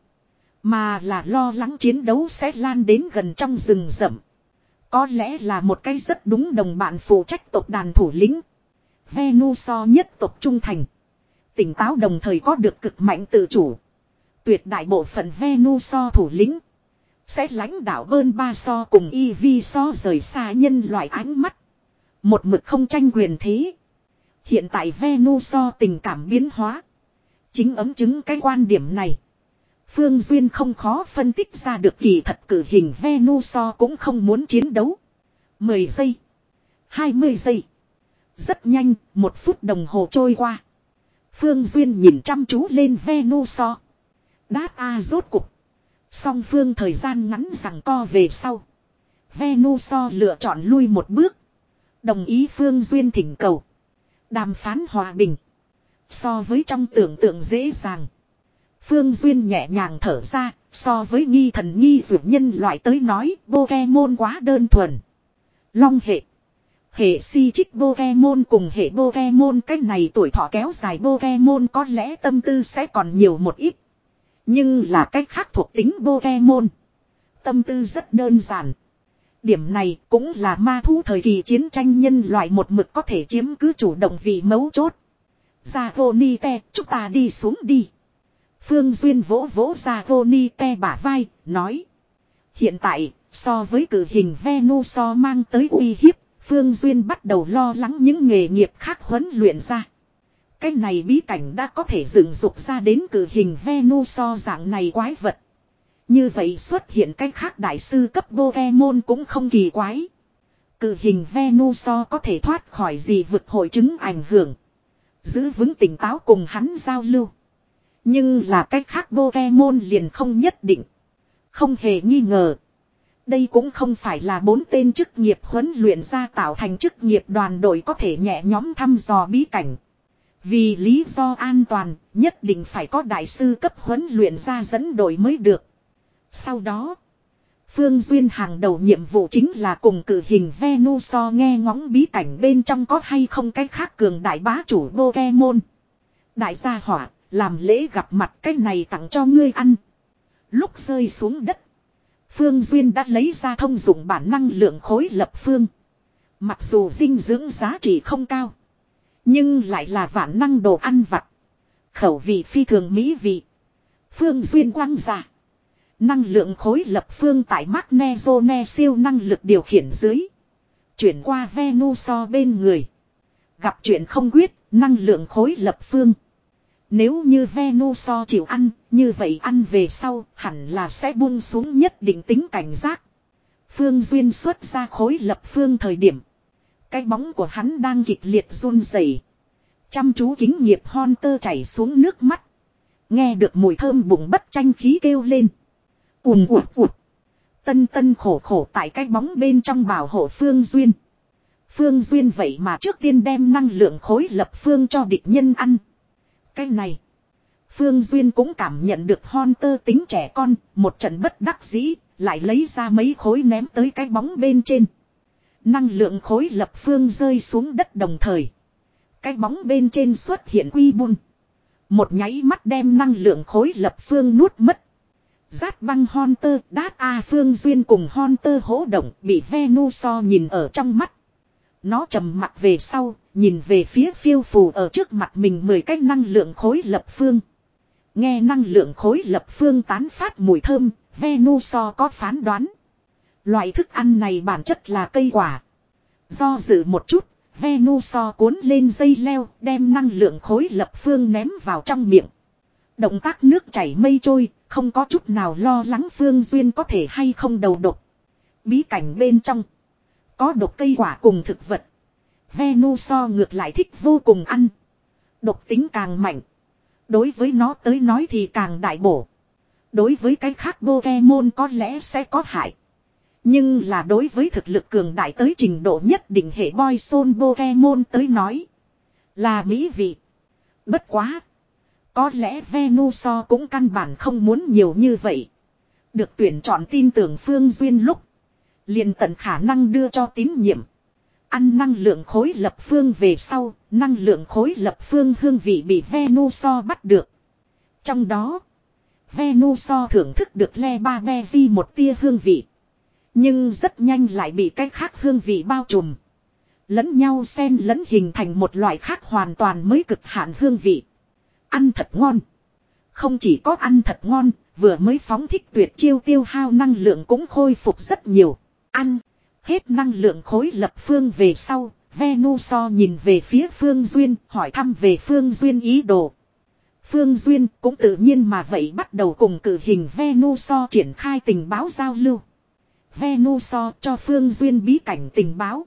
Mà là lo lắng chiến đấu sẽ lan đến gần trong rừng rậm. Có lẽ là một cái rất đúng đồng bạn phụ trách tộc đàn thủ lĩnh. Venusaur nhất tộc trung thành. Tỉnh táo đồng thời có được cực mạnh tự chủ. Tuyệt đại bộ phận Venusaur thủ lĩnh sẽ lãnh đạo bơn ba so cùng Ivysaur rời xa nhân loại ánh mắt. Một mực không tranh quyền thế. Hiện tại Venusaur tình cảm biến hóa. Chính ấm chứng cái quan điểm này. Phương Duyên không khó phân tích ra được kỳ thật cử hình Venusaur cũng không muốn chiến đấu. mười giây. hai mươi giây. Rất nhanh, một phút đồng hồ trôi qua. Phương Duyên nhìn chăm chú lên Venusaur. Đát A rốt cục. Song phương thời gian ngắn rằng co về sau. Venusaur lựa chọn lui một bước. Đồng ý Phương Duyên thỉnh cầu. Đàm phán hòa bình. So với trong tưởng tượng dễ dàng. Phương Duyên nhẹ nhàng thở ra, so với nghi thần nghi dụ nhân loại tới nói, Pokemon quá đơn thuần. Long hệ. Hệ si trích Pokemon cùng hệ Pokemon cách này tuổi thọ kéo dài Pokemon có lẽ tâm tư sẽ còn nhiều một ít. Nhưng là cách khác thuộc tính Pokemon. Tâm tư rất đơn giản. Điểm này cũng là ma thú thời kỳ chiến tranh nhân loại một mực có thể chiếm cứ chủ động vị mấu chốt. Zagonite, chúng ta đi xuống đi. Phương Duyên vỗ vỗ Zagonite bả vai, nói. Hiện tại, so với cử hình Venusaur mang tới uy hiếp, Phương Duyên bắt đầu lo lắng những nghề nghiệp khác huấn luyện ra. Cái này bí cảnh đã có thể dựng dục ra đến cử hình Venusaur dạng này quái vật. Như vậy xuất hiện cách khác đại sư cấp Pokemon cũng không kỳ quái. Cử hình Venusaur có thể thoát khỏi gì vực hội chứng ảnh hưởng. Giữ vững tỉnh táo cùng hắn giao lưu. Nhưng là cách khác Pokemon liền không nhất định. Không hề nghi ngờ. Đây cũng không phải là bốn tên chức nghiệp huấn luyện ra tạo thành chức nghiệp đoàn đội có thể nhẹ nhõm thăm dò bí cảnh. Vì lý do an toàn, nhất định phải có đại sư cấp huấn luyện ra dẫn đội mới được. Sau đó, Phương Duyên hàng đầu nhiệm vụ chính là cùng cử hình Venusaur nghe ngóng bí cảnh bên trong có hay không cái khác cường đại bá chủ Pokemon. Đại gia hỏa, làm lễ gặp mặt cái này tặng cho ngươi ăn. Lúc rơi xuống đất, Phương Duyên đã lấy ra thông dụng bản năng lượng khối lập phương. Mặc dù dinh dưỡng giá trị không cao, nhưng lại là vạn năng đồ ăn vặt. Khẩu vị phi thường mỹ vị. Phương Duyên quăng ra. Năng lượng khối lập phương tại Magnezone siêu năng lực điều khiển dưới. Chuyển qua Venusaur bên người. Gặp chuyện không quyết, năng lượng khối lập phương. Nếu như Venusaur chịu ăn, như vậy ăn về sau hẳn là sẽ buông xuống nhất định tính cảnh giác. Phương Duyên xuất ra khối lập phương thời điểm. Cái bóng của hắn đang kịch liệt run rẩy, chăm chú kính nghiệp Hunter chảy xuống nước mắt. Nghe được mùi thơm bụng bất tranh khí kêu lên. Ùm ụt ụt. Tân tân khổ khổ tại cái bóng bên trong bảo hộ Phương Duyên. Phương Duyên vậy mà trước tiên đem năng lượng khối lập phương cho địch nhân ăn. Cái này. Phương Duyên cũng cảm nhận được Hunter tính trẻ con. Một trận bất đắc dĩ. Lại lấy ra mấy khối ném tới cái bóng bên trên. Năng lượng khối lập phương rơi xuống đất đồng thời. Cái bóng bên trên xuất hiện quy bun. Một nháy mắt đem năng lượng khối lập phương nuốt mất. Rát băng Hunter đát A Phương Duyên cùng Hunter hỗ động bị Venusaur nhìn ở trong mắt. Nó trầm mặt về sau, nhìn về phía phiêu phù ở trước mặt mình mười cái năng lượng khối lập phương. Nghe năng lượng khối lập phương tán phát mùi thơm, Venusaur có phán đoán. Loại thức ăn này bản chất là cây quả. Do dự một chút, Venusaur cuốn lên dây leo, đem năng lượng khối lập phương ném vào trong miệng. Động tác nước chảy mây trôi, không có chút nào lo lắng Phương Duyên có thể hay không đầu độc. Bí cảnh bên trong có độc cây quả cùng thực vật. Venusaur ngược lại thích vô cùng ăn. Độc tính càng mạnh, đối với nó tới nói thì càng đại bổ. Đối với cái khác Pokemon có lẽ sẽ có hại, nhưng là đối với thực lực cường đại tới trình độ nhất định hệ Poison Pokemon tới nói là mỹ vị. Bất quá, có lẽ Venusaur cũng căn bản không muốn nhiều như vậy. Được tuyển chọn tin tưởng Phương Duyên lúc, liền tận khả năng đưa cho tín nhiệm. Ăn năng lượng khối lập phương về sau, năng lượng khối lập phương hương vị bị Venusaur bắt được. Trong đó, Venusaur thưởng thức được Le Ba Beji một tia hương vị. Nhưng rất nhanh lại bị cái khác hương vị bao trùm. Lẫn nhau xen lẫn hình thành một loại khác hoàn toàn mới cực hạn hương vị. Ăn thật ngon. Không chỉ có ăn thật ngon, vừa mới phóng thích tuyệt chiêu tiêu hao năng lượng cũng khôi phục rất nhiều. Ăn hết năng lượng khối lập phương về sau, Venusaur nhìn về phía Phương Duyên, hỏi thăm về Phương Duyên ý đồ. Phương Duyên cũng tự nhiên mà vậy bắt đầu cùng cử hình Venusaur triển khai tình báo giao lưu. Venusaur cho Phương Duyên bí cảnh tình báo,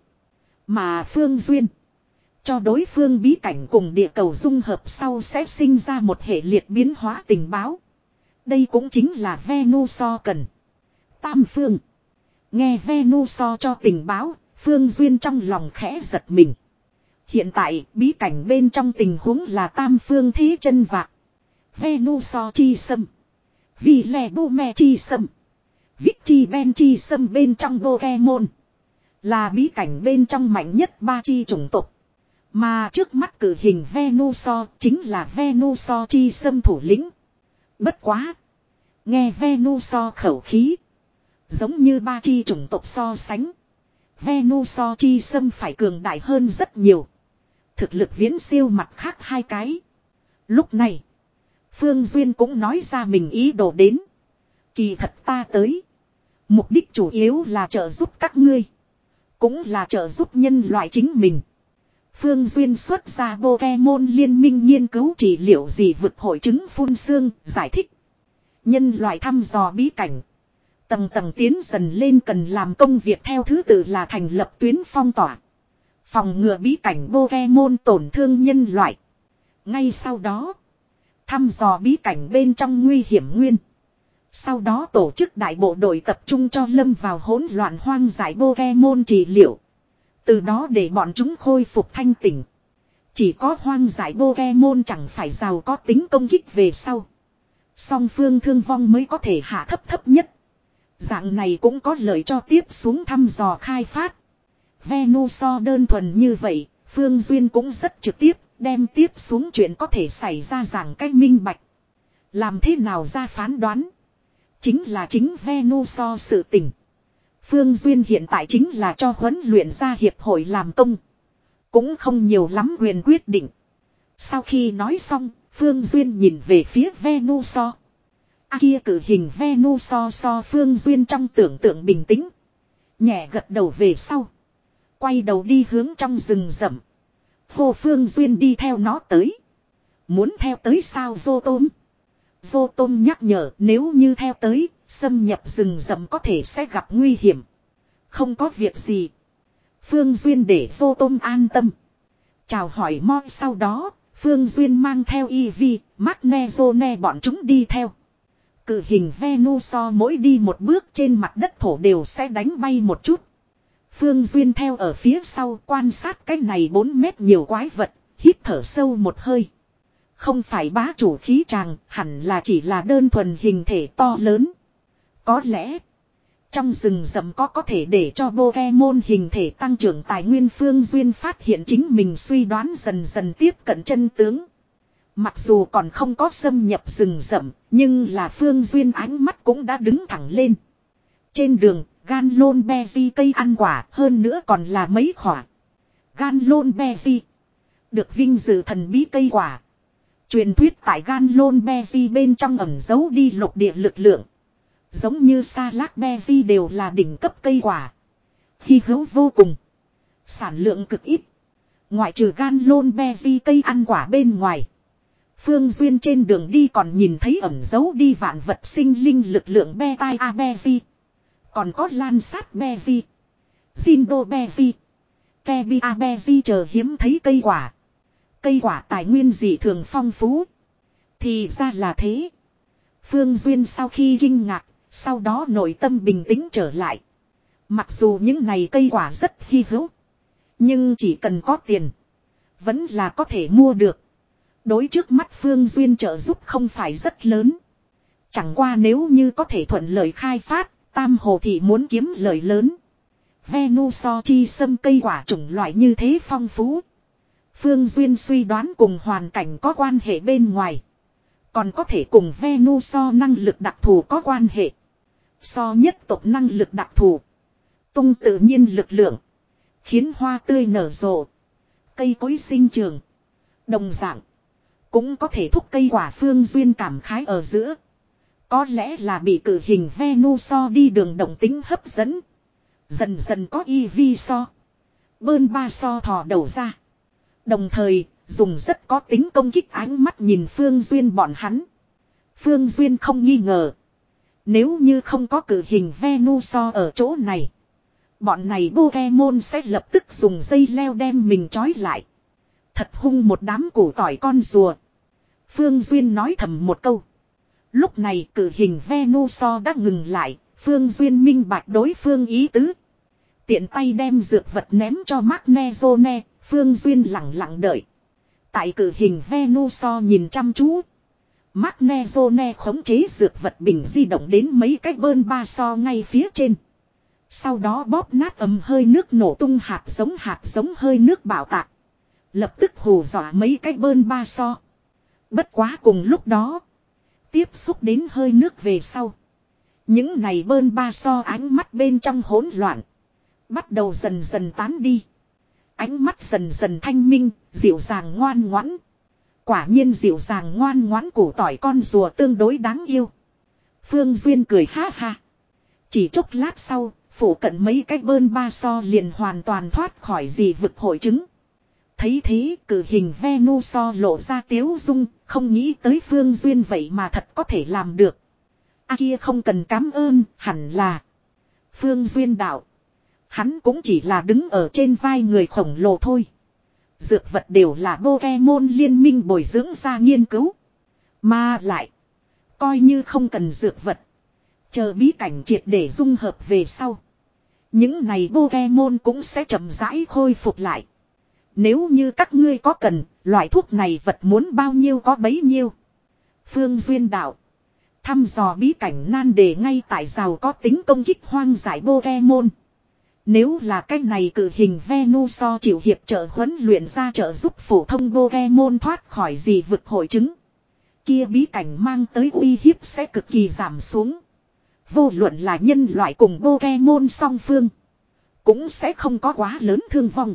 mà Phương Duyên cho đối phương bí cảnh cùng địa cầu dung hợp sau sẽ sinh ra một hệ liệt biến hóa tình báo. Đây cũng chính là Venusaur cần. Tam phương. Nghe Venusaur cho tình báo, Phương Duyên trong lòng khẽ giật mình. Hiện tại, bí cảnh bên trong tình huống là tam phương thế chân vạc. Venusaur chi sâm, Vilebume chi sâm, Vichy Ben chi sâm bên trong Pokemon là bí cảnh bên trong mạnh nhất ba chi chủng tộc. Mà trước mắt cử hình Venusaur chính là Venusaur chi sâm thủ lĩnh. Bất quá, nghe Venusaur khẩu khí, giống như ba chi chủng tộc so sánh, Venusaur chi sâm phải cường đại hơn rất nhiều. Thực lực viễn siêu mặt khác hai cái. Lúc này, Phương Duyên cũng nói ra mình ý đồ đến. Kỳ thật ta tới, mục đích chủ yếu là trợ giúp các ngươi, cũng là trợ giúp nhân loại chính mình. Phương Duyên xuất ra Pokemon liên minh nghiên cứu trị liệu gì vực hội chứng phun xương, giải thích. Nhân loại thăm dò bí cảnh, tầng tầng tiến dần lên cần làm công việc theo thứ tự là thành lập tuyến phong tỏa, phòng ngừa bí cảnh Pokemon tổn thương nhân loại. Ngay sau đó, thăm dò bí cảnh bên trong nguy hiểm nguyên. Sau đó tổ chức đại bộ đội tập trung cho lâm vào hỗn loạn hoang dại Pokemon trị liệu. Từ đó để bọn chúng khôi phục thanh tỉnh. Chỉ có hoang dại Pokemon chẳng phải giàu có tính công kích về sau, song phương thương vong mới có thể hạ thấp thấp nhất. Dạng này cũng có lợi cho tiếp xuống thăm dò khai phát. Venusaur đơn thuần như vậy, Phương Duyên cũng rất trực tiếp, đem tiếp xuống chuyện có thể xảy ra rằng cách minh bạch. Làm thế nào ra phán đoán? Chính là chính Venusaur sự tình. Phương Duyên hiện tại chính là cho huấn luyện ra hiệp hội làm công. Cũng không nhiều lắm quyền quyết định. Sau khi nói xong, Phương Duyên nhìn về phía Venusaur. À kia cử hình Venusaur so Phương Duyên trong tưởng tượng bình tĩnh. Nhẹ gật đầu về sau. Quay đầu đi hướng trong rừng rậm. Hồ Phương Duyên đi theo nó tới. Muốn theo tới sao vô tôm? Vô tôm nhắc nhở nếu như theo tới, xâm nhập rừng rậm có thể sẽ gặp nguy hiểm. Không có việc gì. Phương Duyên để vô tôm an tâm. Chào hỏi moi sau đó, Phương Duyên mang theo Eevee, Magnezone bọn chúng đi theo. Cự hình Venusaur mỗi đi một bước trên mặt đất thổ đều sẽ đánh bay một chút. Phương Duyên theo ở phía sau quan sát cái này bốn mét nhiều quái vật, hít thở sâu một hơi. Không phải bá chủ khí tràng, hẳn là chỉ là đơn thuần hình thể to lớn. Có lẽ, trong rừng rậm có có thể để cho Pokemon hình thể tăng trưởng tài nguyên. Phương Duyên phát hiện chính mình suy đoán dần dần tiếp cận chân tướng. Mặc dù còn không có xâm nhập rừng rậm, nhưng là Phương Duyên ánh mắt cũng đã đứng thẳng lên. Trên đường, Ganlon Berry cây ăn quả, hơn nữa còn là mấy khỏa. Ganlon Berry được vinh dự thần bí cây quả. Truyền thuyết tại Ganlon Berry bên trong ẩn giấu đi lục địa lực lượng. Giống như Salad Berry đều là đỉnh cấp cây quả. Hy hữu vô cùng. Sản lượng cực ít. Ngoại trừ Ganlon Berry cây ăn quả bên ngoài. Phương Duyên trên đường đi còn nhìn thấy ẩn giấu đi vạn vật sinh linh lực lượng Beta Berry. Còn có Lan Sát Berry, Zindo Berry, Kebia Berry chờ hiếm thấy cây quả. Cây quả tài nguyên dị thường phong phú. Thì ra là thế. Phương Duyên sau khi kinh ngạc, sau đó nội tâm bình tĩnh trở lại. Mặc dù những này cây quả rất hy hữu, nhưng chỉ cần có tiền, vẫn là có thể mua được. Đối trước mắt Phương Duyên trợ giúp không phải rất lớn. Chẳng qua nếu như có thể thuận lợi khai phát, Tam Hồ Thị muốn kiếm lợi lớn. Venusaur chi sâm cây quả chủng loại như thế phong phú. Phương Duyên suy đoán cùng hoàn cảnh có quan hệ bên ngoài. Còn có thể cùng Venusaur năng lực đặc thù có quan hệ. So nhất tộc năng lực đặc thù. Tung tự nhiên lực lượng. Khiến hoa tươi nở rộ. Cây cối sinh trường. Đồng dạng. Cũng có thể thúc cây quả. Phương Duyên cảm khái ở giữa. Có lẽ là bị cử hình Venusaur đi đường động tính hấp dẫn. Dần dần có Eevee Bơn ba so thò đầu ra. Đồng thời, dùng rất có tính công kích ánh mắt nhìn Phương Duyên bọn hắn. Phương Duyên không nghi ngờ. Nếu như không có cử hình Venusaur ở chỗ này, bọn này Pokemon sẽ lập tức dùng dây leo đem mình trói lại. Thật hung một đám củ tỏi con rùa. Phương Duyên nói thầm một câu. Lúc này cử hình Venusaur đã ngừng lại. Phương Duyên minh bạch đối phương ý tứ. Tiện tay đem dược vật ném cho Magnezone. Phương Duyên lặng lặng đợi. Tại cử hình Venusaur nhìn chăm chú. Magnezone khống chế dược vật bình di động đến mấy cái bơn ba so ngay phía trên. Sau đó bóp nát ấm hơi nước nổ tung hạt giống hạt giống hơi nước bạo tạc. Lập tức hù dọa mấy cái bơn ba so. Bất quá cùng lúc đó. Tiếp xúc đến hơi nước về sau. Những này bơn ba so ánh mắt bên trong hỗn loạn. Bắt đầu dần dần tán đi. Ánh mắt dần dần thanh minh, dịu dàng ngoan ngoãn. Quả nhiên dịu dàng ngoan ngoãn củ tỏi con rùa tương đối đáng yêu. Phương Duyên cười ha ha. Chỉ chốc lát sau, phủ cận mấy cái bơn ba so liền hoàn toàn thoát khỏi gì vực hội chứng. Thấy thế cử hình Venusaur lộ ra tiếu dung, không nghĩ tới Phương Duyên vậy mà thật có thể làm được. A kia không cần cảm ơn, hẳn là Phương Duyên đạo. Hắn cũng chỉ là đứng ở trên vai người khổng lồ thôi. Dược vật đều là Pokemon liên minh bồi dưỡng ra nghiên cứu. Mà lại, coi như không cần dược vật. Chờ bí cảnh triệt để dung hợp về sau. Những này Pokemon cũng sẽ chậm rãi khôi phục lại. Nếu như các ngươi có cần, loại thuốc này vật muốn bao nhiêu có bấy nhiêu. Phương Duyên đạo. Thăm dò bí cảnh nan đề ngay tại rào có tính công kích hoang dại Pokemon. Nếu là cách này cử hình Venusaur chịu hiệp trợ huấn luyện ra trợ giúp phổ thông Pokemon thoát khỏi gì vực hội chứng. Kia bí cảnh mang tới uy hiếp sẽ cực kỳ giảm xuống. Vô luận là nhân loại cùng Pokemon song phương. Cũng sẽ không có quá lớn thương vong.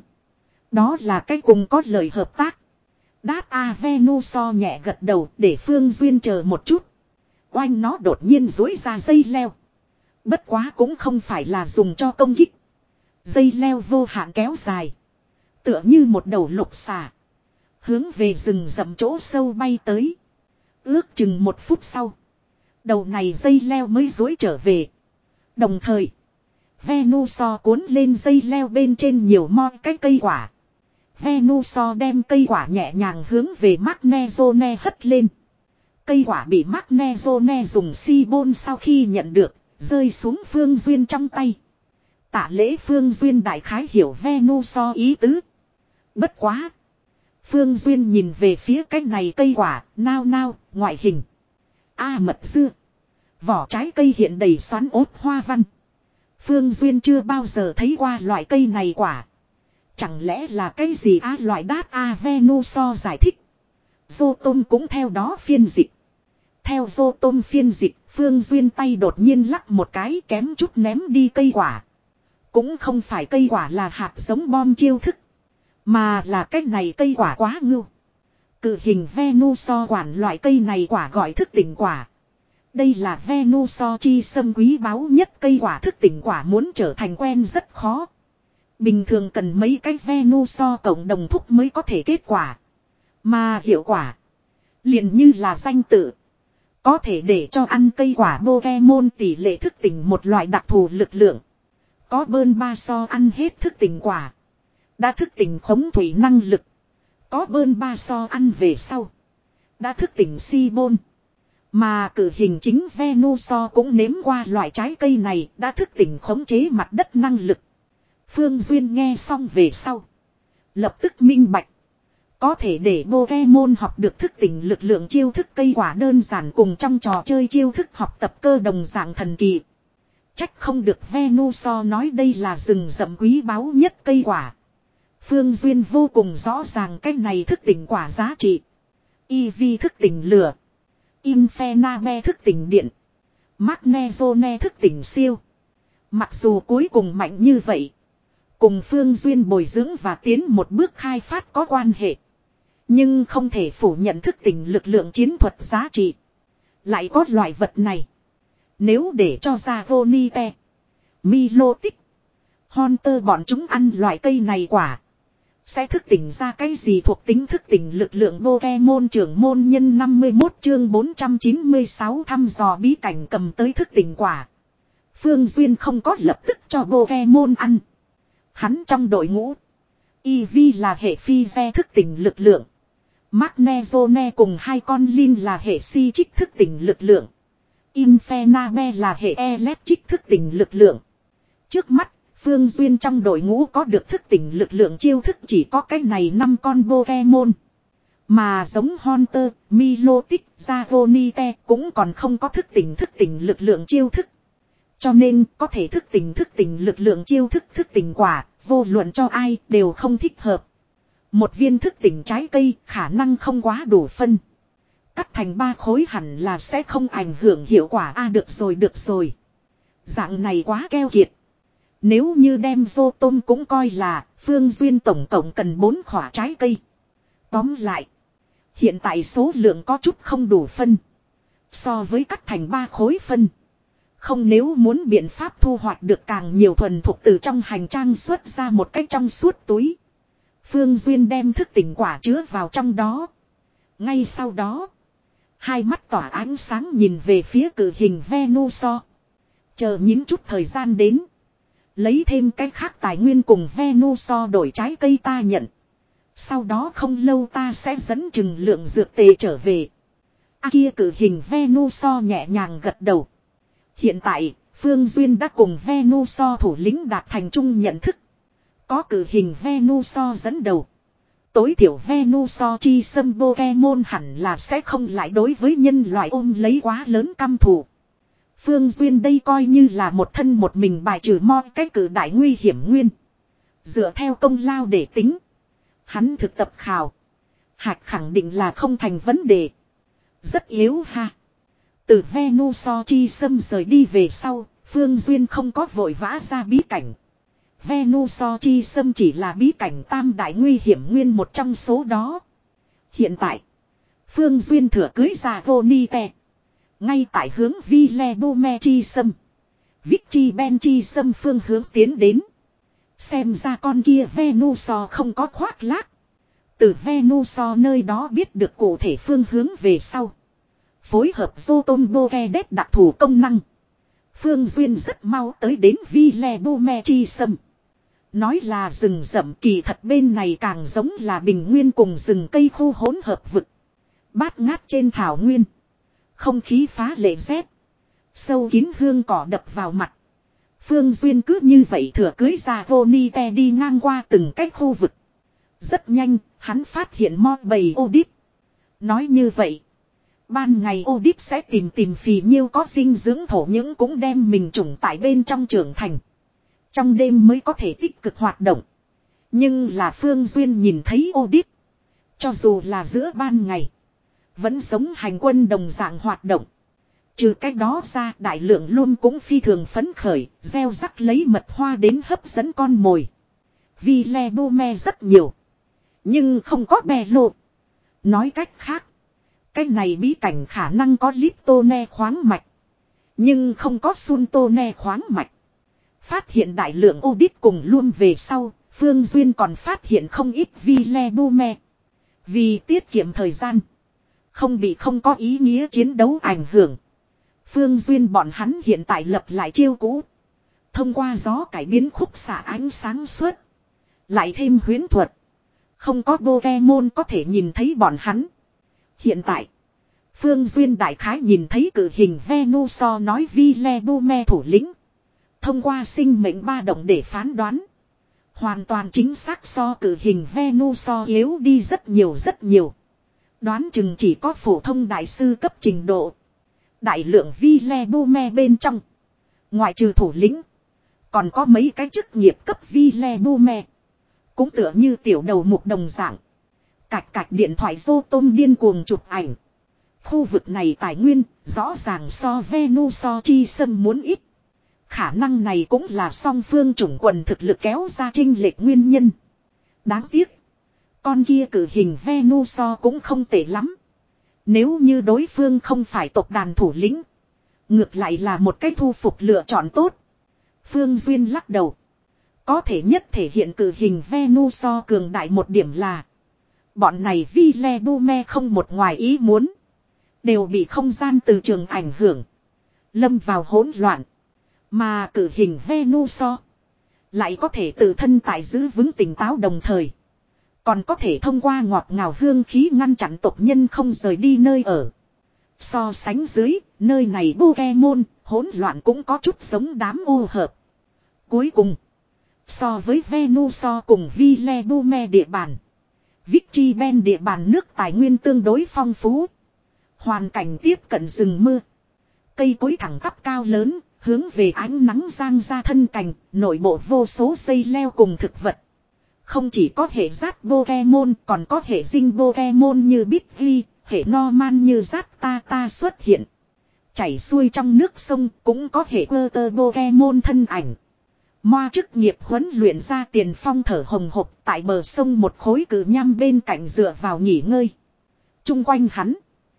Đó là cái cùng có lời hợp tác. Đát A Venusaur nhẹ gật đầu để Phương Duyên chờ một chút. Oanh nó đột nhiên dối ra dây leo. Bất quá cũng không phải là dùng cho công kích. Dây leo vô hạn kéo dài. Tựa như một đầu lục xà. Hướng về rừng rậm chỗ sâu bay tới. Ước chừng một phút sau. Đầu này dây leo mới dối trở về. Đồng thời. Venusaur cuốn lên dây leo bên trên nhiều mo cái cây quả. Venusaur đem cây quả nhẹ nhàng hướng về Magnezone hất lên. Cây quả bị Magnezone dùng si bôn sau khi nhận được, rơi xuống Phương Duyên trong tay. Tạ lễ Phương Duyên đại khái hiểu Venusaur ý tứ. Bất quá. Phương Duyên nhìn về phía cái này cây quả, nao nao, ngoại hình. A mật dưa. Vỏ trái cây hiện đầy xoắn ốt hoa văn. Phương Duyên chưa bao giờ thấy qua loại cây này quả. Chẳng lẽ là cái gì á loại đát A Venusaur giải thích. Vô tôm cũng theo đó phiên dịch. Theo vô tôm phiên dịch, Phương Duyên tay đột nhiên lắc một cái kém chút ném đi cây quả. Cũng không phải cây quả là hạt giống bom chiêu thức. Mà là cái này cây quả quá ngưu. Cự hình Venusaur quản loại cây này quả gọi thức tỉnh quả. Đây là Venusaur chi sâm quý báu nhất cây quả thức tỉnh quả muốn trở thành quen rất khó. Bình thường cần mấy cái Venusaur cộng đồng thúc mới có thể kết quả. Mà hiệu quả liền như là danh tự. Có thể để cho ăn cây quả Pokemon tỷ lệ thức tỉnh một loại đặc thù lực lượng. Có bơn ba so ăn hết thức tỉnh quả. Đã thức tỉnh khống thủy năng lực. Có bơn ba so ăn về sau. Đã thức tỉnh si bôn. Mà cử hình chính Venusaur cũng nếm qua loại trái cây này đã thức tỉnh khống chế mặt đất năng lực. Phương Duyên nghe xong về sau. Lập tức minh bạch. Có thể để Pokemon học được thức tỉnh lực lượng chiêu thức cây quả đơn giản cùng trong trò chơi chiêu thức học tập cơ đồng dạng thần kỳ. Trách không được Venusaur nói đây là rừng rậm quý báu nhất cây quả. Phương Duyên vô cùng rõ ràng cái này thức tỉnh quả giá trị. Eevee thức tỉnh lửa. Infernape thức tỉnh điện. Magnezone thức tỉnh siêu. Mặc dù cuối cùng mạnh như vậy. Cùng Phương Duyên bồi dưỡng và tiến một bước khai phát có quan hệ. Nhưng không thể phủ nhận thức tỉnh lực lượng chiến thuật giá trị. Lại có loại vật này. Nếu để cho ra Vonite, Milotic, Hunter bọn chúng ăn loại cây này quả. Sẽ thức tỉnh ra cái gì thuộc tính thức tỉnh lực lượng Pokemon trưởng môn nhân năm mươi mốt chương bốn trăm chín mươi sáu thăm dò bí cảnh cầm tới thức tỉnh quả. Phương Duyên không có lập tức cho Pokemon ăn. Hắn trong đội ngũ. Eevee là hệ phi xe thức tỉnh lực lượng. Magnezone cùng hai con Lin là hệ si trích thức tỉnh lực lượng. Infernape là hệ electric thức tỉnh lực lượng. Trước mắt, Phương Duyên trong đội ngũ có được thức tỉnh lực lượng chiêu thức chỉ có cái này năm con Pokemon. Mà giống Hunter, Milotic, Dragonite cũng còn không có thức tỉnh thức tỉnh lực lượng chiêu thức. Cho nên có thể thức tỉnh thức tỉnh lực lượng chiêu thức thức tỉnh quả, vô luận cho ai đều không thích hợp. Một viên thức tỉnh trái cây khả năng không quá đủ phân. Cắt thành ba khối hẳn là sẽ không ảnh hưởng hiệu quả. À được rồi được rồi. Dạng này quá keo kiệt. Nếu như đem vô tôm cũng coi là Phương Duyên tổng cộng cần bốn khỏa trái cây. Tóm lại. Hiện tại số lượng có chút không đủ phân. So với cắt thành ba khối phân. Không nếu muốn biện pháp thu hoạch được càng nhiều thuần thuộc từ trong hành trang xuất ra một cách trong suốt túi. Phương Duyên đem thức tỉnh quả chứa vào trong đó. Ngay sau đó. Hai mắt tỏa ánh sáng nhìn về phía cử hình Venusaur. Chờ nhín chút thời gian đến. Lấy thêm cái khác tài nguyên cùng Venusaur đổi trái cây ta nhận. Sau đó không lâu ta sẽ dẫn chừng lượng dược tề trở về. A kia cử hình Venusaur nhẹ nhàng gật đầu. Hiện tại, Phương Duyên đã cùng Venusaur thủ lĩnh đạt thành chung nhận thức. Có cử hình Venusaur dẫn đầu. Tối thiểu Venusaur chi sâm Pokemon hẳn là sẽ không lại đối với nhân loại ôm lấy quá lớn căm thù. Phương Duyên đây coi như là một thân một mình bài trừ mo cái cử đại nguy hiểm nguyên. Dựa theo công lao để tính. Hắn thực tập khảo. Hạch khẳng định là không thành vấn đề. Rất yếu ha. Từ Venusaur chi sâm rời đi về sau, Phương Duyên không có vội vã ra bí cảnh. Venusaur chi sâm chỉ là bí cảnh tam đại nguy hiểm nguyên một trong số đó. Hiện tại, Phương Duyên thừa cưới ra Ronite. Ngay tại hướng Villebome chi sâm, Vichy Ben chi sâm phương hướng tiến đến. Xem ra con kia Venusaur không có khoác lác. Từ Venusaur nơi đó biết được cụ thể phương hướng về sau. Phối hợp Rotom Pokédex đặc thù công năng. Phương Duyên rất mau tới đến Villebome chi sâm. Nói là rừng rậm kỳ thật bên này càng giống là bình nguyên cùng rừng cây khu hỗn hợp vực. Bát ngát trên thảo nguyên. Không khí phá lệ rét. Sâu kín hương cỏ đập vào mặt. Phương Duyên cứ như vậy thừa cưới ra Ronite đi ngang qua từng cái khu vực. Rất nhanh, hắn phát hiện mo bầy Odip. Nói như vậy, ban ngày Odip sẽ tìm tìm phì nhiêu có dinh dưỡng thổ những cũng đem mình trùng tại bên trong trưởng thành. Trong đêm mới có thể tích cực hoạt động. Nhưng là Phương Duyên nhìn thấy Odip. Cho dù là giữa ban ngày, vẫn giống hành quân đồng dạng hoạt động. Trừ cách đó ra, đại lượng luôn cũng phi thường phấn khởi, gieo rắc lấy mật hoa đến hấp dẫn con mồi. Villebome rất nhiều, nhưng không có bè lộ. Nói cách khác, cái này bí cảnh khả năng có Liptone khoáng mạch, nhưng không có Suntone khoáng mạch. Phát hiện đại lượng Odip cùng luôn về sau, Phương Duyên còn phát hiện không ít Villebome. Vì tiết kiệm thời gian, không bị không có ý nghĩa chiến đấu ảnh hưởng, Phương Duyên bọn hắn hiện tại lập lại chiêu cũ. Thông qua gió cải biến khúc xạ ánh sáng suốt. Lại thêm huyễn thuật. Không có Pokemon có thể nhìn thấy bọn hắn. Hiện tại, Phương Duyên đại khái nhìn thấy cử hình Venusaur nói Villebome thủ lĩnh. Thông qua sinh mệnh ba động để phán đoán. Hoàn toàn chính xác so cử hình Venusaur yếu đi rất nhiều rất nhiều. Đoán chừng chỉ có phổ thông đại sư cấp trình độ. Đại lượng Villebome bên trong, ngoại trừ thủ lĩnh, còn có mấy cái chức nghiệp cấp Villebome. Cũng tựa như tiểu đầu mục đồng dạng. Cạch cạch điện thoại Rotom điên cuồng chụp ảnh. Khu vực này tài nguyên rõ ràng so Venusaur chi sâm muốn ít. Khả năng này cũng là song phương chủng quần thực lực kéo ra chênh lệch nguyên nhân. Đáng tiếc, con kia cử hình Venusaur cũng không tệ lắm. Nếu như đối phương không phải tộc đàn thủ lĩnh, ngược lại là một cái thu phục lựa chọn tốt. Phương Duyên lắc đầu. Có thể nhất thể hiện cử hình Venusaur cường đại một điểm là, bọn này Villebome không một ngoài ý muốn, đều bị không gian từ trường ảnh hưởng, lâm vào hỗn loạn. Mà cử hình Venusaur lại có thể tự thân tại giữ vững tỉnh táo, đồng thời còn có thể thông qua ngọt ngào hương khí ngăn chặn tộc nhân không rời đi nơi ở. So sánh dưới, nơi này Pokemon hỗn loạn cũng có chút giống đám ô hợp. Cuối cùng, so với Venusaur cùng Villebome địa bàn, Vichy Ben địa bàn nước tài nguyên tương đối phong phú. Hoàn cảnh tiếp cận rừng mưa. Cây cối thẳng tắp cao lớn, hướng về ánh nắng giang ra thân cành, nội bộ vô số dây leo cùng thực vật. Không chỉ có hệ rát Pokemon, còn có hệ dinh Pokemon như Pidgey, hệ Norman như rát ta ta xuất hiện. Chảy xuôi trong nước sông cũng có hệ Water Pokemon thân ảnh. Moa chức nghiệp huấn luyện ra Tiền Phong thở hồng hộc tại bờ sông một khối cử nham bên cạnh dựa vào nghỉ ngơi. Trung quanh hắn,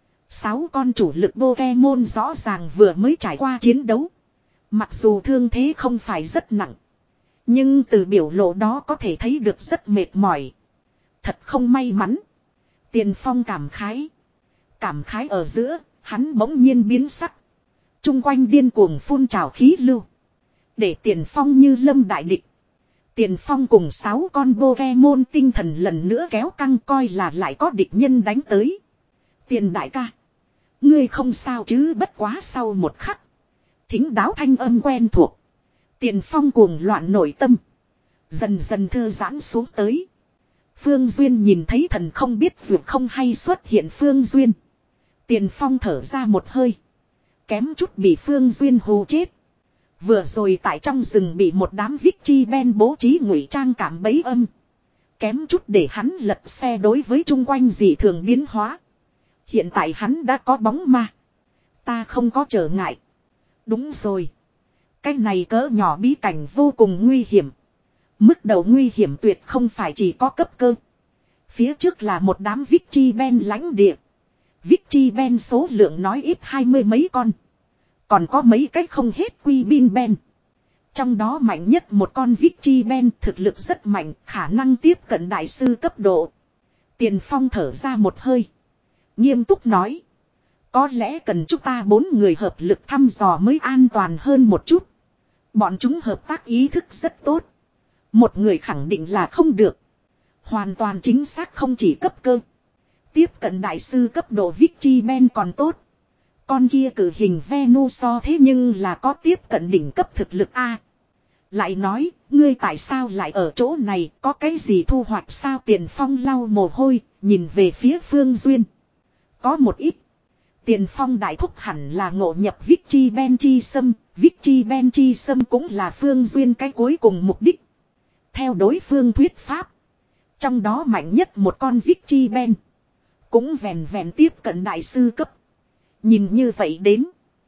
sáu con chủ lực Pokemon rõ ràng vừa mới trải qua chiến đấu. Mặc dù thương thế không phải rất nặng, nhưng từ biểu lộ đó có thể thấy được rất mệt mỏi. Thật không may mắn. Tiền Phong cảm khái. Cảm khái ở giữa, hắn bỗng nhiên biến sắc. Trung quanh điên cuồng phun trào khí lưu. Để Tiền Phong như lâm đại địch. Tiền Phong cùng sáu con Pokemon tinh thần lần nữa kéo căng, coi là lại có địch nhân đánh tới. Tiền đại ca, ngươi không sao chứ? Bất quá sau một khắc, thính đáo thanh âm quen thuộc. Tiền Phong cuồng loạn nội tâm, dần dần thư giãn xuống tới. Phương Duyên nhìn thấy thần không biết vượt không hay xuất hiện Phương Duyên. Tiền Phong thở ra một hơi. Kém chút bị Phương Duyên hù chết. Vừa rồi tại trong rừng bị một đám Vichy Ben bố trí ngụy trang cảm bấy âm. Kém chút để hắn lật xe đối với chung quanh dị thường biến hóa. Hiện tại hắn đã có bóng ma. Ta không có trở ngại. Đúng rồi. Cái này cỡ nhỏ bí cảnh vô cùng nguy hiểm. Mức độ nguy hiểm tuyệt không phải chỉ có cấp cơ. Phía trước là một đám Vichy Ben lãnh địa. Vichy Ben số lượng nói ít hai mươi mấy con. Còn có mấy cái không hết quy bin Ben. Trong đó mạnh nhất một con Vichy Ben thực lực rất mạnh, khả năng tiếp cận đại sư cấp độ. Tiền Phong thở ra một hơi. Nghiêm túc nói. Có lẽ cần chúng ta bốn người hợp lực thăm dò mới an toàn hơn một chút. Bọn chúng hợp tác ý thức rất tốt. Một người khẳng định là không được. Hoàn toàn chính xác không chỉ cấp cơ. Tiếp cận đại sư cấp độ Vichy Ben còn tốt. Con kia cử hình Venuso thế nhưng là có tiếp cận đỉnh cấp thực lực A. Lại nói, ngươi tại sao lại ở chỗ này, có cái gì thu hoạch sao? Tiền Phong lau mồ hôi, nhìn về phía Phương Duyên. Có một ít. Tiền Phong đại thúc hẳn là ngộ nhập Vichy Ben chi sâm, Vichy Ben chi sâm cũng là Phương Duyên cái cuối cùng mục đích. Theo đối phương thuyết pháp. Trong đó mạnh nhất một con Vichy Ben. Cũng vẹn vẹn tiếp cận đại sư cấp. Nhìn như vậy đến.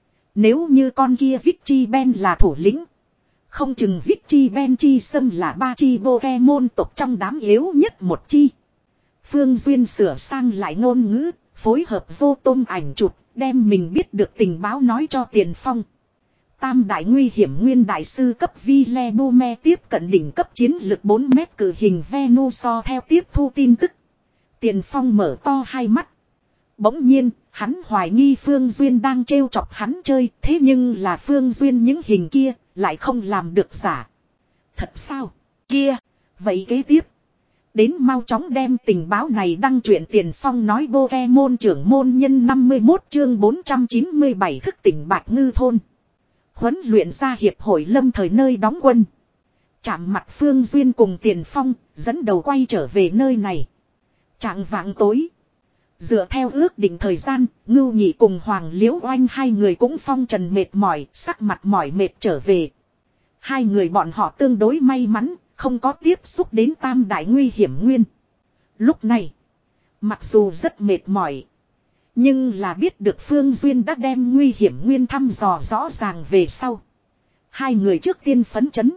Nếu như con kia Vichy Ben là thủ lĩnh. Không chừng Vichy Ben chi sâm là ba chi Pokemon tộc trong đám yếu nhất một chi. Phương Duyên sửa sang lại ngôn ngữ. Phối hợp vô tôm ảnh chụp. Đem mình biết được tình báo nói cho Tiền Phong. Tam đại nguy hiểm nguyên đại sư cấp Villebume tiếp cận đỉnh cấp chiến lực bốn mét cử hình Venuso theo tiếp thu tin tức. Tiền Phong mở to hai mắt. Bỗng nhiên, hắn hoài nghi Phương Duyên đang trêu chọc hắn chơi. Thế nhưng là Phương Duyên những hình kia lại không làm được giả. Thật sao? Kia, vậy kế tiếp. Đến mau chóng đem tình báo này đăng truyện. Tiền Phong nói Pokemon trưởng môn nhân năm mươi mốt chương bốn trăm chín mươi bảy thức tỉnh Bạch Ngư Thôn. Huấn luyện ra hiệp hội lâm thời nơi đóng quân. Chạm mặt Phương Duyên cùng Tiền Phong, dẫn đầu quay trở về nơi này. Trạng vạng tối. Dựa theo ước định thời gian, Ngưu Nhị cùng Hoàng Liễu Oanh hai người cũng phong trần mệt mỏi, sắc mặt mỏi mệt trở về. Hai người bọn họ tương đối may mắn, không có tiếp xúc đến tam đại nguy hiểm nguyên. Lúc này, mặc dù rất mệt mỏi, nhưng là biết được Phương Duyên đã đem nguy hiểm nguyên thăm dò rõ ràng về sau. Hai người trước tiên phấn chấn.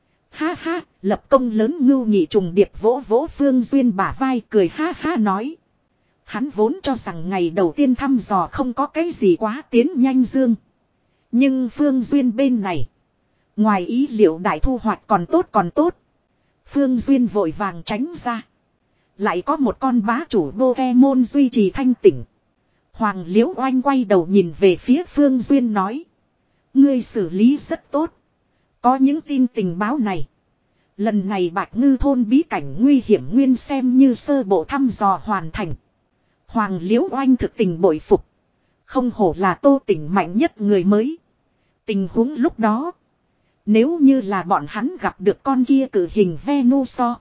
Ha ha, lập công lớn. Ngưu Nhị trùng điệp vỗ vỗ Phương Duyên bả vai cười ha ha nói. Hắn vốn cho rằng ngày đầu tiên thăm dò không có cái gì quá tiến nhanh dương. Nhưng Phương Duyên bên này, ngoài ý liệu đại thu hoạch còn tốt còn tốt. Phương Duyên vội vàng tránh ra. Lại có một con bá chủ Pokemon duy trì thanh tỉnh. Hoàng Liễu Oanh quay đầu nhìn về phía Phương Duyên nói. Ngươi xử lý rất tốt. Có những tin tình báo này. Lần này Bạch Ngư Thôn bí cảnh nguy hiểm nguyên xem như sơ bộ thăm dò hoàn thành. Hoàng Liễu Oanh thực tình bội phục. Không hổ là Tô Tỉnh mạnh nhất người mới. Tình huống lúc đó. Nếu như là bọn hắn gặp được con kia cử hình Venuso.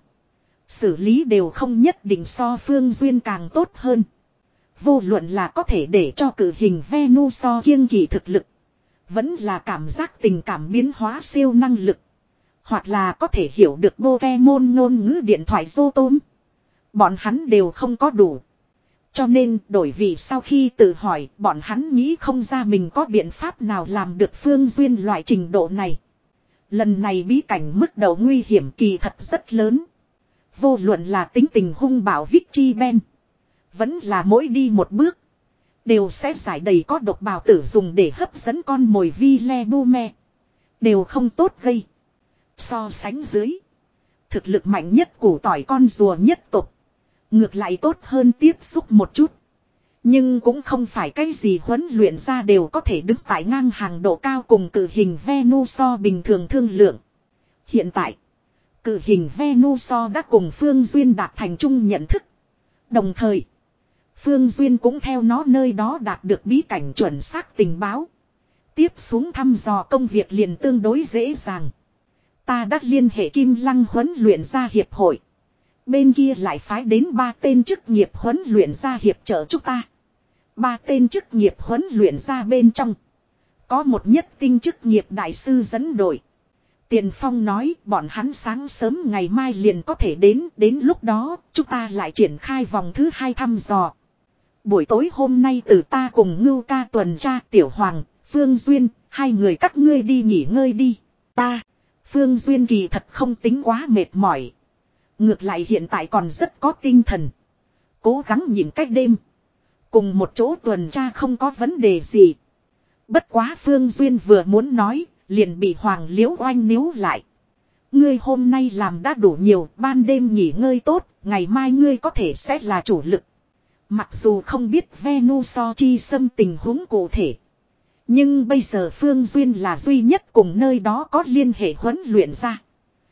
Xử lý đều không nhất định so Phương Duyên càng tốt hơn. Vô luận là có thể để cho cử hình Venuso kiêng kỵ thực lực. Vẫn là cảm giác tình cảm biến hóa siêu năng lực. Hoặc là có thể hiểu được Pokemon ngôn ngữ điện thoại Zotom. Bọn hắn đều không có đủ. Cho nên đổi vị sau khi tự hỏi bọn hắn nghĩ không ra mình có biện pháp nào làm được Phương Duyên loại trình độ này. Lần này bí cảnh mức độ nguy hiểm kỳ thật rất lớn. Vô luận là tính tình hung bạo Vichy Ben. Vẫn là mỗi đi một bước. Đều sẽ giải đầy có độc bào tử dùng để hấp dẫn con mồi Villebume. Đều không tốt gây. So sánh dưới. Thực lực mạnh nhất củ tỏi con rùa nhất tục. Ngược lại tốt hơn tiếp xúc một chút. Nhưng cũng không phải cái gì huấn luyện ra đều có thể đứng tại ngang hàng độ cao cùng cử hình Venuso bình thường thương lượng. Hiện tại, cử hình Venuso đã cùng Phương Duyên đạt thành chung nhận thức. Đồng thời, Phương Duyên cũng theo nó nơi đó đạt được bí cảnh chuẩn xác tình báo. Tiếp xuống thăm dò công việc liền tương đối dễ dàng. Ta đã liên hệ Kim Lăng huấn luyện ra hiệp hội. Bên kia lại phái đến ba tên chức nghiệp huấn luyện ra hiệp trợ chúng ta. Ba tên chức nghiệp huấn luyện ra bên trong. Có một nhất tinh chức nghiệp đại sư dẫn đội. Tiền Phong nói bọn hắn sáng sớm ngày mai liền có thể đến. Đến lúc đó chúng ta lại triển khai vòng thứ hai thăm dò. Buổi tối hôm nay từ ta cùng Ngưu ca tuần tra Tiểu Hoàng, Phương Duyên, hai người các ngươi đi nghỉ ngơi đi. Ta, Phương Duyên kỳ thật không tính quá mệt mỏi. Ngược lại hiện tại còn rất có tinh thần. Cố gắng nhìn cách đêm. Cùng một chỗ tuần tra không có vấn đề gì. Bất quá Phương Duyên vừa muốn nói, liền bị Hoàng Liễu oanh níu lại. Ngươi hôm nay làm đã đủ nhiều, ban đêm nghỉ ngơi tốt, ngày mai ngươi có thể sẽ là chủ lực. Mặc dù không biết Venuso chi xâm tình huống cụ thể. Nhưng bây giờ Phương Duyên là duy nhất cùng nơi đó có liên hệ huấn luyện ra.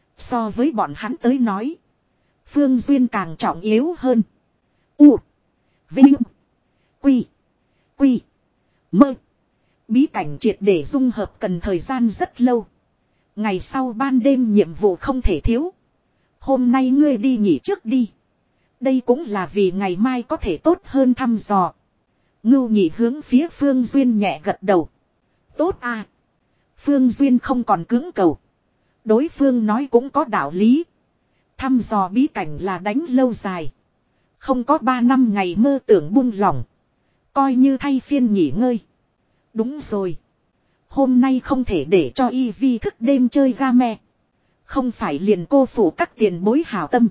So với bọn hắn tới nói. Phương Duyên càng trọng yếu hơn. U. Vinh. Quy. Quy. Mơ. Bí cảnh triệt để dung hợp cần thời gian rất lâu. Ngày sau ban đêm nhiệm vụ không thể thiếu. Hôm nay ngươi đi nghỉ trước đi. Đây cũng là vì ngày mai có thể tốt hơn thăm dò. Ngưu Nhị hướng phía Phương Duyên nhẹ gật đầu. Tốt à. Phương Duyên không còn cứng cầu. Đối phương nói cũng có đạo lý. Thăm dò bí cảnh là đánh lâu dài. Không có ba năm ngày mơ tưởng buông lỏng. Coi như thay phiên nghỉ ngơi. Đúng rồi. Hôm nay không thể để cho y vi thức đêm chơi game. Không phải liền cô phủ các tiền bối hảo tâm.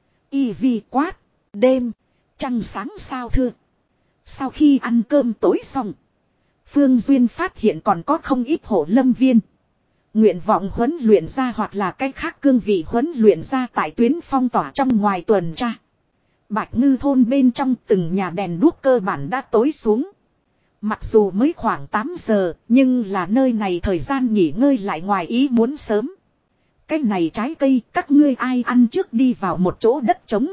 Y vi quát. Đêm. Trăng sáng sao thưa. Sau khi ăn cơm tối xong. Phương Duyên phát hiện còn có không ít hộ lâm viên. Nguyện vọng huấn luyện ra hoặc là cách khác cương vị huấn luyện ra tại tuyến phong tỏa trong ngoài tuần tra. Bạch Ngư thôn bên trong từng nhà đèn đuốc cơ bản đã tối xuống. Mặc dù mới khoảng tám giờ, nhưng là nơi này thời gian nghỉ ngơi lại ngoài ý muốn sớm. Cái này trái cây các ngươi ai ăn trước đi vào một chỗ đất trống.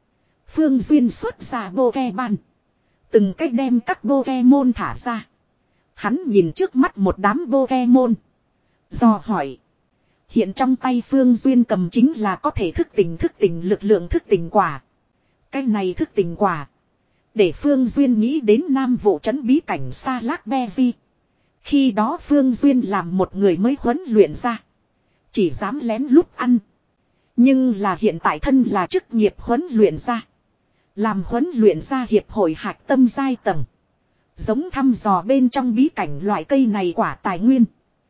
Phương Duyên xuất ra bô ke ban. Từng cách đem các bô ke môn thả ra. Hắn nhìn trước mắt một đám bô ke môn. Do hỏi. Hiện trong tay Phương Duyên cầm chính là có thể thức tỉnh thức tỉnh lực lượng thức tỉnh quả. Cái này thức tỉnh quả. Để Phương Duyên nghĩ đến Nam Vụ trấn bí cảnh Sa Lác Be Vi. Khi đó Phương Duyên làm một người mới huấn luyện ra. Chỉ dám lén lút ăn. Nhưng là hiện tại thân là chức nghiệp huấn luyện ra. Làm huấn luyện ra hiệp hội hạch tâm giai tầng. Giống thăm dò bên trong bí cảnh loại cây này quả tài nguyên.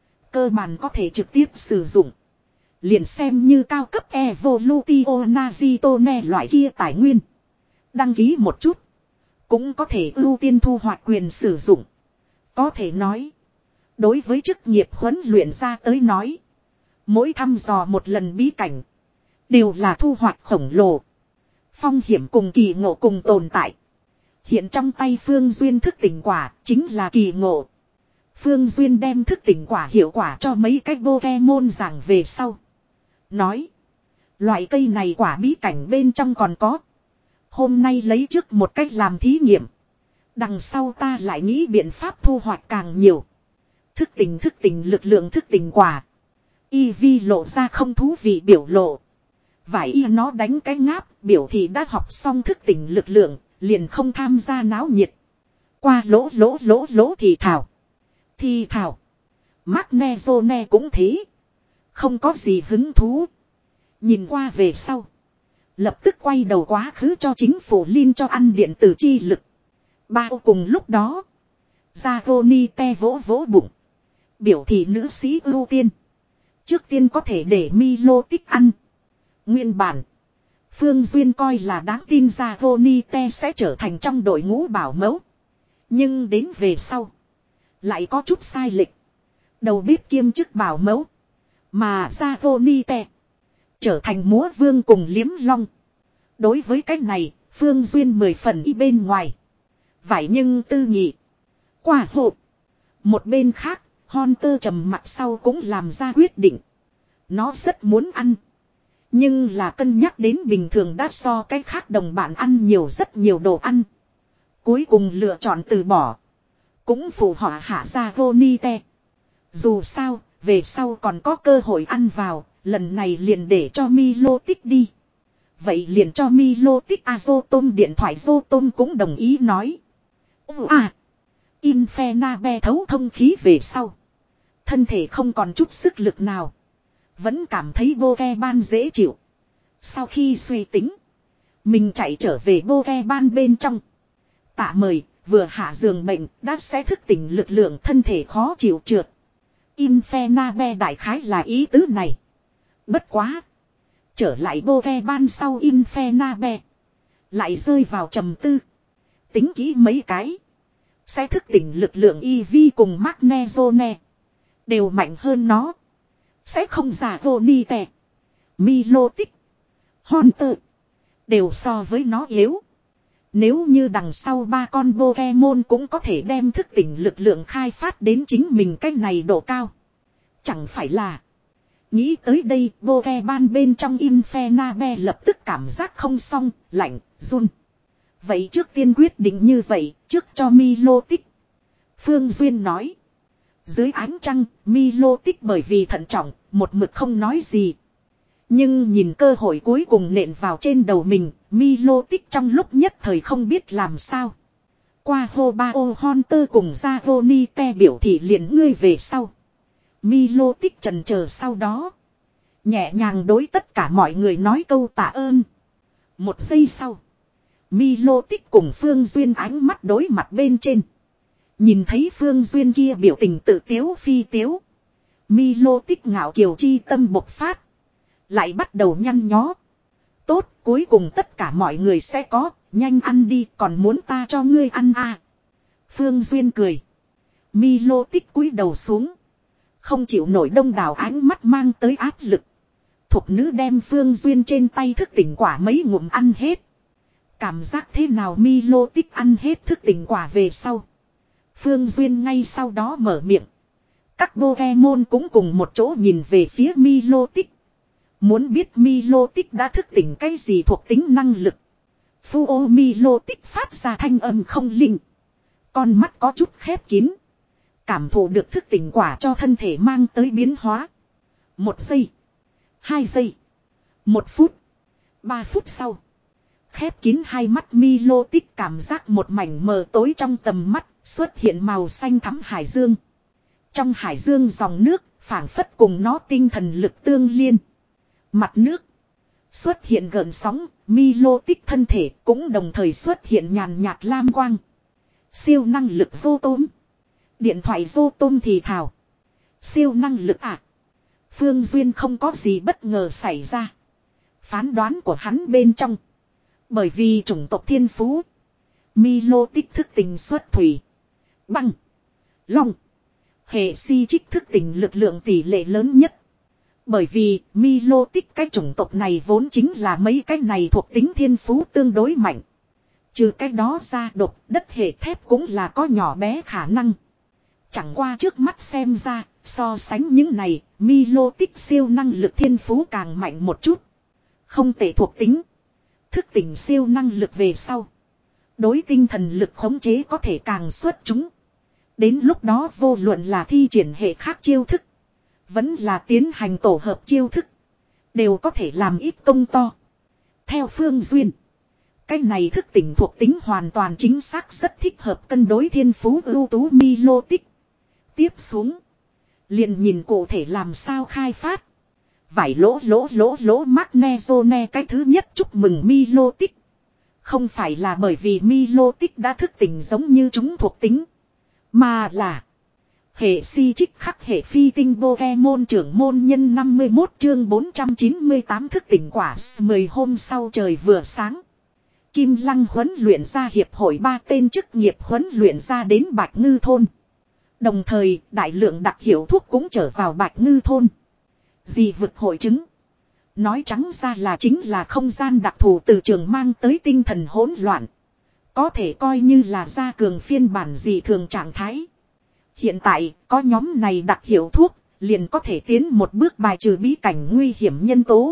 Cơ bản có thể trực tiếp sử dụng. Liền xem như cao cấp Evolutio Nazitone loại kia tài nguyên. Đăng ký một chút. Cũng có thể ưu tiên thu hoạch quyền sử dụng. Có thể nói. Đối với chức nghiệp huấn luyện ra tới nói. Mỗi thăm dò một lần bí cảnh. Đều là thu hoạch khổng lồ. Phong hiểm cùng kỳ ngộ cùng tồn tại. Hiện trong tay Phương Duyên thức tỉnh quả chính là kỳ ngộ. Phương Duyên đem thức tỉnh quả hiệu quả cho mấy cái Pokemon giảng về sau. Nói. Loại cây này quả bí cảnh bên trong còn có. Hôm nay lấy trước một cách làm thí nghiệm. Đằng sau ta lại nghĩ biện pháp thu hoạch càng nhiều. Thức tỉnh thức tỉnh lực lượng thức tỉnh quả. Y Vi lộ ra không thú vị biểu lộ. Vải y nó đánh cái ngáp biểu thì đã học xong thức tỉnh lực lượng. Liền không tham gia náo nhiệt. Qua lỗ lỗ lỗ lỗ thì thảo. Thì thảo. Magnezone cũng thế. Không có gì hứng thú. Nhìn qua về sau. Lập tức quay đầu quá khứ cho chính phủ Linh cho ăn điện tử chi lực. Bao cùng lúc đó. Zagoni te vỗ vỗ bụng. Biểu thị nữ sĩ ưu tiên. Trước tiên có thể để Milo tích ăn. Nguyên bản. Phương Duyên coi là đáng tin Zagoni te sẽ trở thành trong đội ngũ bảo mẫu. Nhưng đến về sau. Lại có chút sai lệch. Đầu bếp kiêm chức bảo mẫu. Mà Zagoni te. Trở thành múa vương cùng liếm long. Đối với cái này, Phương Duyên mười phần y bên ngoài. Vậy nhưng tư nghị. Quả hộ. Một bên khác, Hunter trầm mặt sau cũng làm ra quyết định. Nó rất muốn ăn. Nhưng là cân nhắc đến bình thường đã so cái khác đồng bạn ăn nhiều rất nhiều đồ ăn. Cuối cùng lựa chọn từ bỏ. Cũng phù họa hạ ra vô ni te. Dù sao, về sau còn có cơ hội ăn vào, lần này liền để cho Milo tích đi. Vậy liền cho Milotic Azotom điện thoại Zotom cũng đồng ý nói. À. Infenabe thấu thông khí về sau. Thân thể không còn chút sức lực nào. Vẫn cảm thấy Pokemon dễ chịu. Sau khi suy tính. Mình chạy trở về Pokemon bên trong. Tạ mời, vừa hạ giường bệnh, đã sẽ thức tỉnh lực lượng thân thể khó chịu trượt. Infenabe đại khái là ý tứ này. Bất quá. Trở lại Pokemon sau Infenabe. Lại rơi vào trầm tư. Tính kỹ mấy cái. Sẽ thức tỉnh lực lượng Eevee cùng Magnezone. Đều mạnh hơn nó. Sẽ không giả Vonite. Milotic. Haunter. Đều so với nó yếu. Nếu như đằng sau ba con Pokemon cũng có thể đem thức tỉnh lực lượng khai phát đến chính mình cách này độ cao. Chẳng phải là. Nghĩ tới đây Pokemon bên trong Infenabe lập tức cảm giác không xong, lạnh, run. Vậy trước tiên quyết định như vậy, trước cho Milotic. Phương Duyên nói. Dưới ánh trăng, Milotic bởi vì thận trọng, một mực không nói gì. Nhưng nhìn cơ hội cuối cùng nện vào trên đầu mình, Milotic trong lúc nhất thời không biết làm sao. Qua Hobao Hunter cùng Javonite biểu thị liền ngươi về sau. Milotic chần chờ sau đó. Nhẹ nhàng đối tất cả mọi người nói câu tạ ơn. Một giây sau. Milotic cùng Phương Duyên ánh mắt đối mặt bên trên. Nhìn thấy Phương Duyên kia biểu tình tự tiếu phi tiếu. Milotic ngạo kiều chi tâm bộc phát. Lại bắt đầu nhăn nhó. Tốt, cuối cùng tất cả mọi người sẽ có, nhanh ăn đi, còn muốn ta cho ngươi ăn à. Phương Duyên cười. Milotic cúi đầu xuống. Không chịu nổi đông đảo ánh mắt mang tới áp lực. Thục nữ đem Phương Duyên trên tay thức tỉnh quả mấy ngụm ăn hết. Cảm giác thế nào Milotic ăn hết thức tỉnh quả về sau. Phương Duyên ngay sau đó mở miệng. Các Pokemon cũng cùng một chỗ nhìn về phía Milotic. Muốn biết Milotic đã thức tỉnh cái gì thuộc tính năng lực. Phuo Milotic phát ra thanh âm không linh. Con mắt có chút khép kín. Cảm thụ được thức tỉnh quả cho thân thể mang tới biến hóa. Một giây. Hai giây. Một phút. Ba phút sau. Khép kín hai mắt Milotic cảm giác một mảnh mờ tối trong tầm mắt. Xuất hiện màu xanh thắm hải dương. Trong hải dương dòng nước phảng phất cùng nó tinh thần lực tương liên. Mặt nước. Xuất hiện gợn sóng. Milotic thân thể cũng đồng thời xuất hiện nhàn nhạt lam quang. Siêu năng lực vô tôm. Điện thoại vô tôm thì thào. Siêu năng lực à. Phương Duyên không có gì bất ngờ xảy ra. Phán đoán của hắn bên trong. Bởi vì chủng tộc thiên phú. Milotic thức tình xuất thủy. Băng. Long. Hệ si trích thức tình lực lượng tỷ lệ lớn nhất. Bởi vì Milotic cái chủng tộc này vốn chính là mấy cái này thuộc tính thiên phú tương đối mạnh. Trừ cái đó ra độc đất hệ thép cũng là có nhỏ bé khả năng. Chẳng qua trước mắt xem ra, so sánh những này, Milotic siêu năng lực thiên phú càng mạnh một chút. Không tệ thuộc tính. Thức tỉnh siêu năng lực về sau. Đối tinh thần lực khống chế có thể càng xuất chúng. Đến lúc đó vô luận là thi triển hệ khác chiêu thức. Vẫn là tiến hành tổ hợp chiêu thức. Đều có thể làm ít công to. Theo Phương Duyên. Cái này thức tỉnh thuộc tính hoàn toàn chính xác rất thích hợp cân đối thiên phú ưu tú Milotic. Tiếp xuống. Liền nhìn cụ thể làm sao khai phát. Vải lỗ lỗ lỗ lỗ Magnezone cái thứ nhất chúc mừng Milotic. Không phải là bởi vì Milotic đã thức tỉnh giống như chúng thuộc tính. Mà là. Hệ si trích khắc hệ phi tinh Pokemon trưởng môn nhân năm mươi mốt chương bốn trăm chín mươi tám thức tỉnh quả mười hôm sau trời vừa sáng. Kim Lăng huấn luyện ra hiệp hội ba tên chức nghiệp huấn luyện ra đến Bạch Ngư Thôn. Đồng thời đại lượng đặc hiệu thuốc cũng trở vào Bạch Ngư Thôn. Dị vực hội chứng. Nói trắng ra là chính là không gian đặc thù từ trường mang tới tinh thần hỗn loạn. Có thể coi như là gia cường phiên bản dị thường trạng thái. Hiện tại có nhóm này đặc hiệu thuốc liền có thể tiến một bước bài trừ bí cảnh nguy hiểm nhân tố.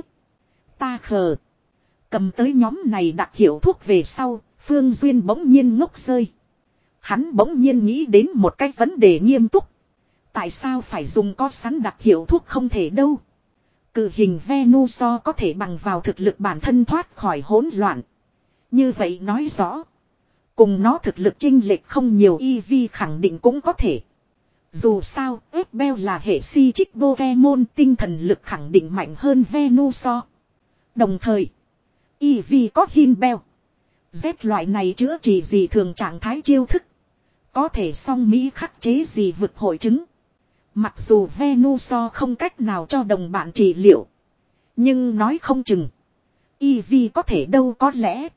Ta khờ. Cầm tới nhóm này đặc hiệu thuốc về sau, Phương Duyên bỗng nhiên ngốc rơi. Hắn bỗng nhiên nghĩ đến một cái vấn đề nghiêm túc. Tại sao phải dùng có sẵn đặc hiệu thuốc không thể đâu? Cự hình Venusaur có thể bằng vào thực lực bản thân thoát khỏi hỗn loạn. Như vậy nói rõ. Cùng nó thực lực chênh lệch không nhiều Eevee khẳng định cũng có thể. Dù sao, Eggbell là hệ si trích Pokemon, tinh thần lực khẳng định mạnh hơn Venusaur. Đồng thời, Eevee có Hinbell. Z loại này chữa trị gì thường trạng thái chiêu thức. Có thể song Mỹ khắc chế gì vực hội chứng. Mặc dù Venusaur không cách nào cho đồng bạn trị liệu. Nhưng nói không chừng. Eevee có thể đâu có lẽ.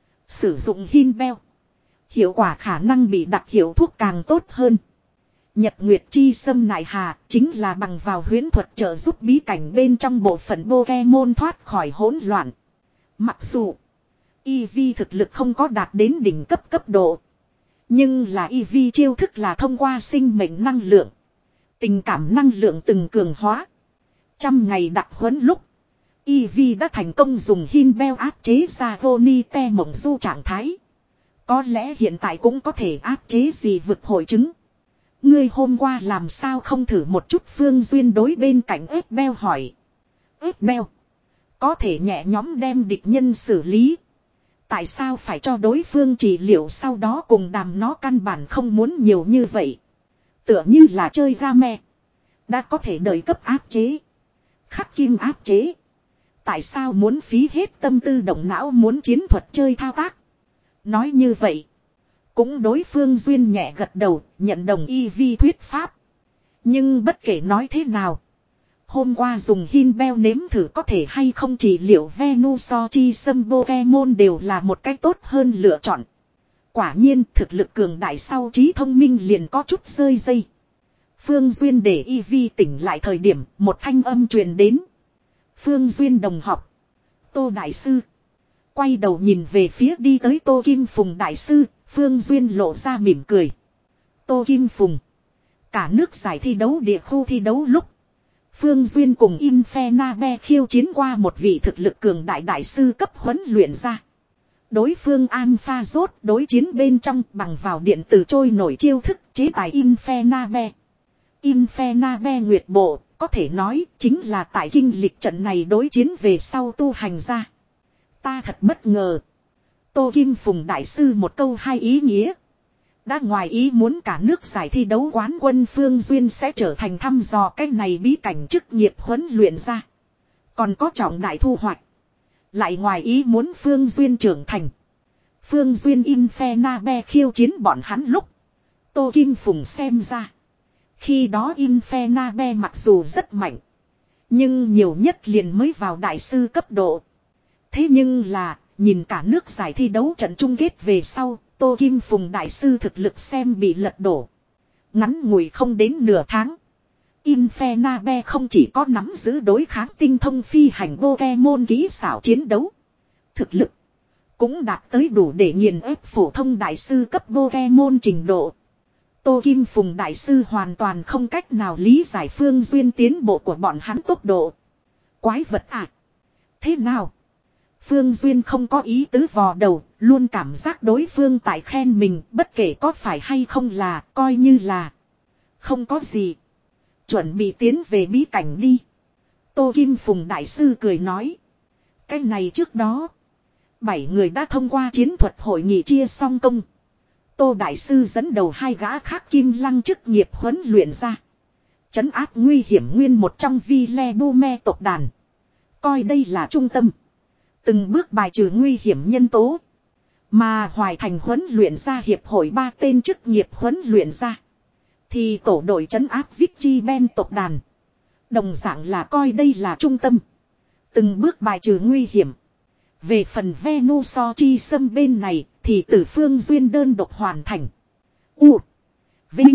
Sử dụng Hinbell. Hiệu quả khả năng bị đặc hiệu thuốc càng tốt hơn. Nhật Nguyệt Chi Sâm Nại Hà chính là bằng vào huyễn thuật trợ giúp bí cảnh bên trong bộ phận Pokemon thoát khỏi hỗn loạn. Mặc dù Eevee thực lực không có đạt đến đỉnh cấp cấp độ. Nhưng là Eevee chiêu thức là thông qua sinh mệnh năng lượng. Tình cảm năng lượng từng cường hóa. Trăm ngày đặc huấn lúc. Eevee đã thành công dùng Hinbell áp chế ra Vonite mộng du trạng thái. Có lẽ hiện tại cũng có thể áp chế gì vực hội chứng. Ngươi hôm qua làm sao không thử một chút Phương Duyên đối bên cạnh Eggbell hỏi. Eggbell. Có thể nhẹ nhóm đem địch nhân xử lý. Tại sao phải cho đối phương trị liệu sau đó cùng đàm nó căn bản không muốn nhiều như vậy. Tựa như là chơi game. Đã có thể đợi cấp áp chế. Khắc kim áp chế. Tại sao muốn phí hết tâm tư động não muốn chiến thuật chơi thao tác. Nói như vậy. Cũng đối phương Duyên nhẹ gật đầu nhận đồng Eevee thuyết pháp. Nhưng bất kể nói thế nào. Hôm qua dùng Hinbell nếm thử có thể hay không trị liệu Venusaur chi xâm Pokemon đều là một cách tốt hơn lựa chọn. Quả nhiên thực lực cường đại sau trí thông minh liền có chút rơi dây. Phương Duyên để Eevee tỉnh lại thời điểm một thanh âm truyền đến. Phương Duyên đồng học. Tô Đại Sư. Quay đầu nhìn về phía đi tới Tô Kim Phùng Đại Sư. Phương Duyên lộ ra mỉm cười. Tô Kim Phùng. Cả nước giải thi đấu địa khu thi đấu lúc. Phương Duyên cùng Infernabe khiêu chiến qua một vị thực lực cường đại đại sư cấp huấn luyện ra. Đối phương Alpha Rốt đối chiến bên trong bằng vào điện tử trôi nổi chiêu thức chế tài Infernabe. Infernabe Nguyệt Bộ có thể nói chính là tại kinh lịch trận này đối chiến về sau tu hành ra. Ta thật bất ngờ. Tô Kim Phùng Đại Sư một câu hai ý nghĩa. Đã ngoài ý muốn cả nước giải thi đấu quán quân Phương Duyên sẽ trở thành thăm dò cái này bí cảnh chức nghiệp huấn luyện ra. Còn có trọng đại thu hoạch. Lại ngoài ý muốn Phương Duyên trưởng thành. Phương Duyên Infernabe khiêu chiến bọn hắn lúc. Tô Kim Phùng xem ra. Khi đó Infernabe mặc dù rất mạnh. Nhưng nhiều nhất liền mới vào đại sư cấp độ. Thế nhưng là nhìn cả nước giải thi đấu trận chung kết về sau. Tô Kim Phùng Đại Sư thực lực xem bị lật đổ. Ngắn ngủi không đến nửa tháng. Infernabe không chỉ có nắm giữ đối kháng tinh thông phi hành Pokemon kỹ xảo chiến đấu. Thực lực cũng đạt tới đủ để nghiền ép phổ thông đại sư cấp Pokemon trình độ. Tô Kim Phùng Đại Sư hoàn toàn không cách nào lý giải Phương Duyên tiến bộ của bọn hắn tốc độ. Quái vật à? Thế nào? Phương Duyên không có ý tứ vò đầu, luôn cảm giác đối phương tại khen mình, bất kể có phải hay không là, coi như là. Không có gì. Chuẩn bị tiến về bí cảnh đi. Tô Kim Phùng Đại Sư cười nói. Cái này trước đó. Bảy người đã thông qua chiến thuật hội nghị chia song công. Tô Đại Sư dẫn đầu hai gã khác kim lăng chức nghiệp huấn luyện ra. Trấn áp nguy hiểm nguyên một trong vi le bu me tộc đàn. Coi đây là trung tâm. Từng bước bài trừ nguy hiểm nhân tố. Mà Hoài Thành huấn luyện ra hiệp hội ba tên chức nghiệp huấn luyện ra. Thì tổ đội trấn áp Vichy Ben tộc đàn. Đồng dạng là coi đây là trung tâm. Từng bước bài trừ nguy hiểm. Về phần Venusaur chi xâm bên này thì từ Phương Duyên đơn độc hoàn thành. U. Vinh.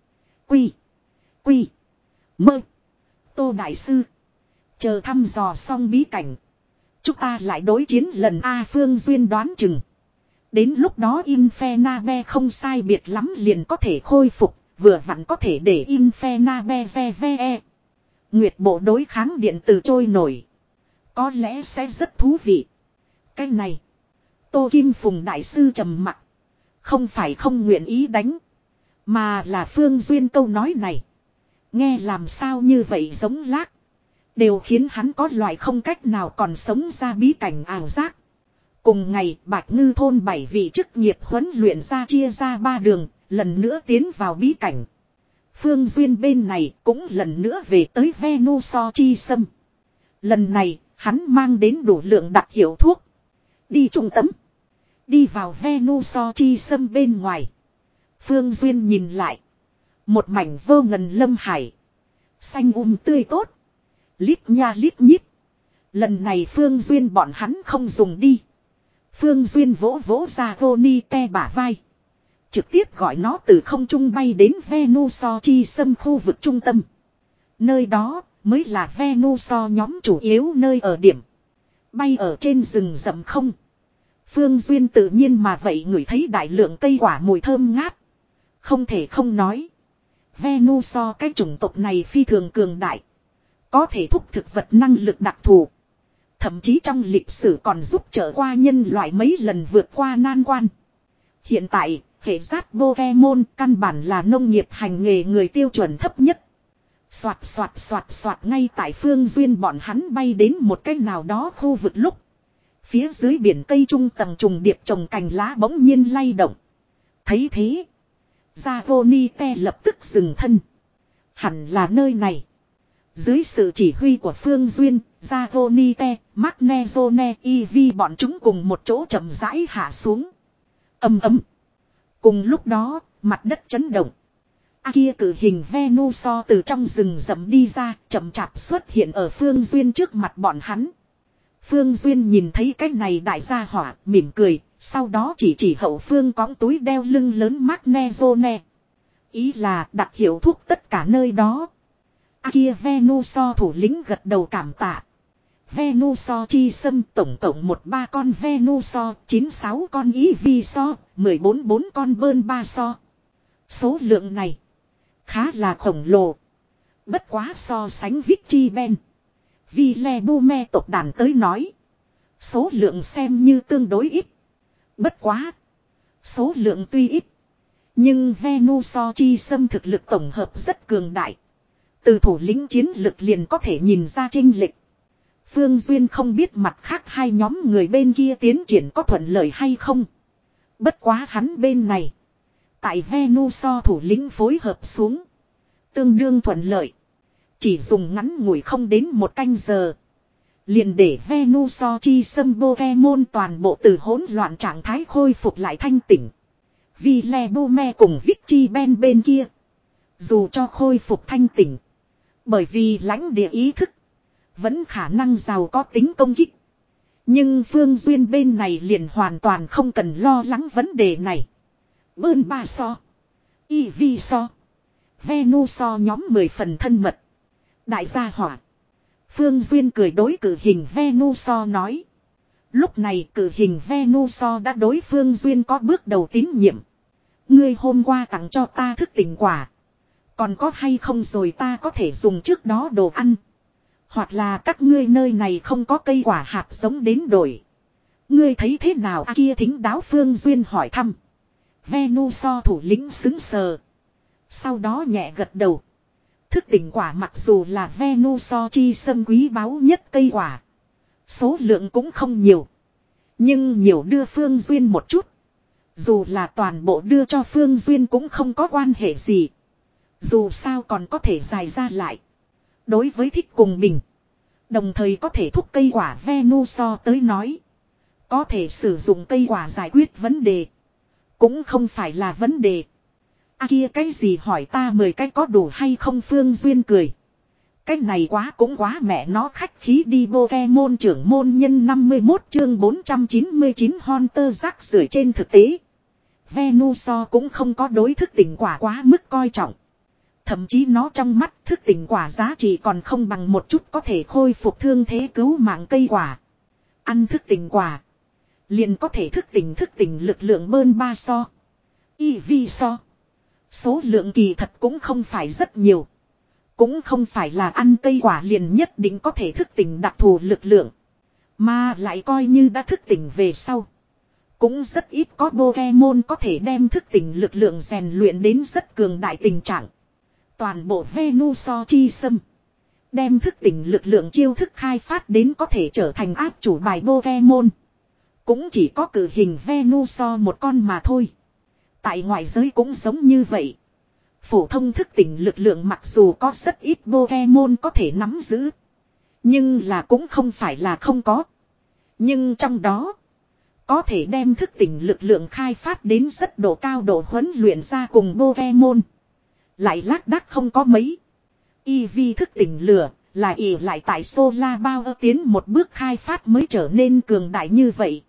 Quy. Quy. Mơ. Tô Đại Sư. Chờ thăm dò xong bí cảnh. Chúng ta lại đối chiến lần A Phương Duyên đoán chừng. Đến lúc đó Infernabe không sai biệt lắm liền có thể khôi phục. Vừa vặn có thể để Infernabe re ve. Nguyệt bộ đối kháng điện từ trôi nổi. Có lẽ sẽ rất thú vị. Cái này. Tô Kim Phùng Đại Sư trầm mặc. Không phải không nguyện ý đánh. Mà là Phương Duyên câu nói này. Nghe làm sao như vậy giống lác. Đều khiến hắn có loại không cách nào còn sống ra bí cảnh ảo giác. Cùng ngày Bạch Ngư thôn bảy vị chức nghiệp huấn luyện ra chia ra ba đường, lần nữa tiến vào bí cảnh. Phương Duyên bên này cũng lần nữa về tới Venuso chi sâm. Lần này hắn mang đến đủ lượng đặc hiệu thuốc. Đi trung tâm. Đi vào Venuso chi sâm bên ngoài. Phương Duyên nhìn lại. Một mảnh vô ngần lâm hải. Xanh um tươi tốt. Lít nha lít nhít. Lần này Phương Duyên bọn hắn không dùng đi. Phương Duyên vỗ vỗ ra Roni te bả vai. Trực tiếp gọi nó từ không trung bay đến Venuso chi sâm khu vực trung tâm. Nơi đó mới là Venuso nhóm chủ yếu nơi ở điểm. Bay ở trên rừng rậm không. Phương Duyên tự nhiên mà vậy ngửi thấy đại lượng cây quả mùi thơm ngát. Không thể không nói. Venuso cái chủng tộc này phi thường cường đại. Có thể thúc thực vật năng lực đặc thù. Thậm chí trong lịch sử còn giúp trở qua nhân loại mấy lần vượt qua nan quan. Hiện tại, hệ giác Pokemon căn bản là nông nghiệp hành nghề người tiêu chuẩn thấp nhất. Xoạt xoạt xoạt xoạt ngay tại Phương Duyên bọn hắn bay đến một cái nào đó khu vực lúc. Phía dưới biển cây trung tầng trùng điệp trồng cành lá bỗng nhiên lay động. Thấy thế. Zagonite lập tức dừng thân. Hẳn là nơi này. Dưới sự chỉ huy của Phương Duyên, Zagonite, Magnezone, Eevee bọn chúng cùng một chỗ chậm rãi hạ xuống. Ầm ầm. Cùng lúc đó, mặt đất chấn động. A kia cử hình Venuso từ trong rừng rậm đi ra, chậm chạp xuất hiện ở Phương Duyên trước mặt bọn hắn. Phương Duyên nhìn thấy cái này đại gia hỏa, mỉm cười, sau đó chỉ chỉ hậu phương cõng túi đeo lưng lớn Magnezone. Ý là đặc hiệu thuốc tất cả nơi đó. A kia Venuso thủ lĩnh gật đầu cảm tạ. Venuso chi sâm tổng cộng một ba con Venuso, chín sáu con Eevee, mười bốn bốn con bơn ba so. Số lượng này khá là khổng lồ. Bất quá so sánh Vichy Ben, Villebume tộc đàn tới nói. Số lượng xem như tương đối ít. Bất quá. Số lượng tuy ít. Nhưng Venuso chi sâm thực lực tổng hợp rất cường đại. Từ thủ lĩnh chiến lực liền có thể nhìn ra chênh lệch. Phương Duyên không biết mặt khác hai nhóm người bên kia tiến triển có thuận lợi hay không. Bất quá hắn bên này. Tại Venuso thủ lĩnh phối hợp xuống. Tương đương thuận lợi. Chỉ dùng ngắn ngủi không đến một canh giờ. Liền để Venuso chi sâm Pokemon toàn bộ từ hỗn loạn trạng thái khôi phục lại thanh tỉnh. Villebume cùng Vichy Ben bên kia. Dù cho khôi phục thanh tỉnh. Bởi vì lãnh địa ý thức. Vẫn khả năng giàu có tính công kích. Nhưng Phương Duyên bên này liền hoàn toàn không cần lo lắng vấn đề này. Bơn ba so. Eevee so. Venuso nhóm mười phần thân mật. Đại gia hỏa. Phương Duyên cười đối cử hình Venuso nói. Lúc này cử hình Venuso đã đối Phương Duyên có bước đầu tín nhiệm. Ngươi hôm qua tặng cho ta thức tỉnh quả. Còn có hay không rồi ta có thể dùng trước đó đồ ăn. Hoặc là các ngươi nơi này không có cây quả hạt giống đến đổi. Ngươi thấy thế nào à kia thính đáo Phương Duyên hỏi thăm. Venuso thủ lĩnh xứng sờ. Sau đó nhẹ gật đầu. Thức tỉnh quả mặc dù là Venuso chi sâm quý báu nhất cây quả. Số lượng cũng không nhiều. Nhưng nhiều đưa Phương Duyên một chút. Dù là toàn bộ đưa cho Phương Duyên cũng không có quan hệ gì. Dù sao còn có thể dài ra lại. Đối với thích cùng mình. Đồng thời có thể thúc cây quả Venuso tới nói. Có thể sử dụng cây quả giải quyết vấn đề. Cũng không phải là vấn đề. À kia cái gì hỏi ta mười cái có đủ hay không Phương Duyên cười. Cái này quá cũng quá mẹ nó khách khí đi Pokemon trưởng môn nhân năm mươi mốt chương bốn trăm chín mươi chín Hunter rác rưởi trên thực tế. Venuso cũng không có đối thức tỉnh quả quá mức coi trọng. Thậm chí nó trong mắt thức tỉnh quả giá trị còn không bằng một chút có thể khôi phục thương thế cứu mạng cây quả. Ăn thức tỉnh quả. Liền có thể thức tỉnh thức tỉnh lực lượng bơn ba so. Eevee so. Số lượng kỳ thật cũng không phải rất nhiều. Cũng không phải là ăn cây quả liền nhất định có thể thức tỉnh đặc thù lực lượng. Mà lại coi như đã thức tỉnh về sau. Cũng rất ít có Pokemon có thể đem thức tỉnh lực lượng rèn luyện đến rất cường đại tình trạng. Toàn bộ Venuso chi sâm. Đem thức tỉnh lực lượng chiêu thức khai phát đến có thể trở thành áp chủ bài Pokemon. Cũng chỉ có cử hình Venusaur một con mà thôi. Tại ngoại giới cũng giống như vậy. Phổ thông thức tỉnh lực lượng mặc dù có rất ít Pokemon có thể nắm giữ. Nhưng là cũng không phải là không có. Nhưng trong đó, có thể đem thức tỉnh lực lượng khai phát đến rất độ cao độ huấn luyện ra cùng Pokemon. Lại lác đác không có mấy. Eevee thức tỉnh lửa là ỷ lại tại Solar Power tiến một bước khai phát mới trở nên cường đại như vậy.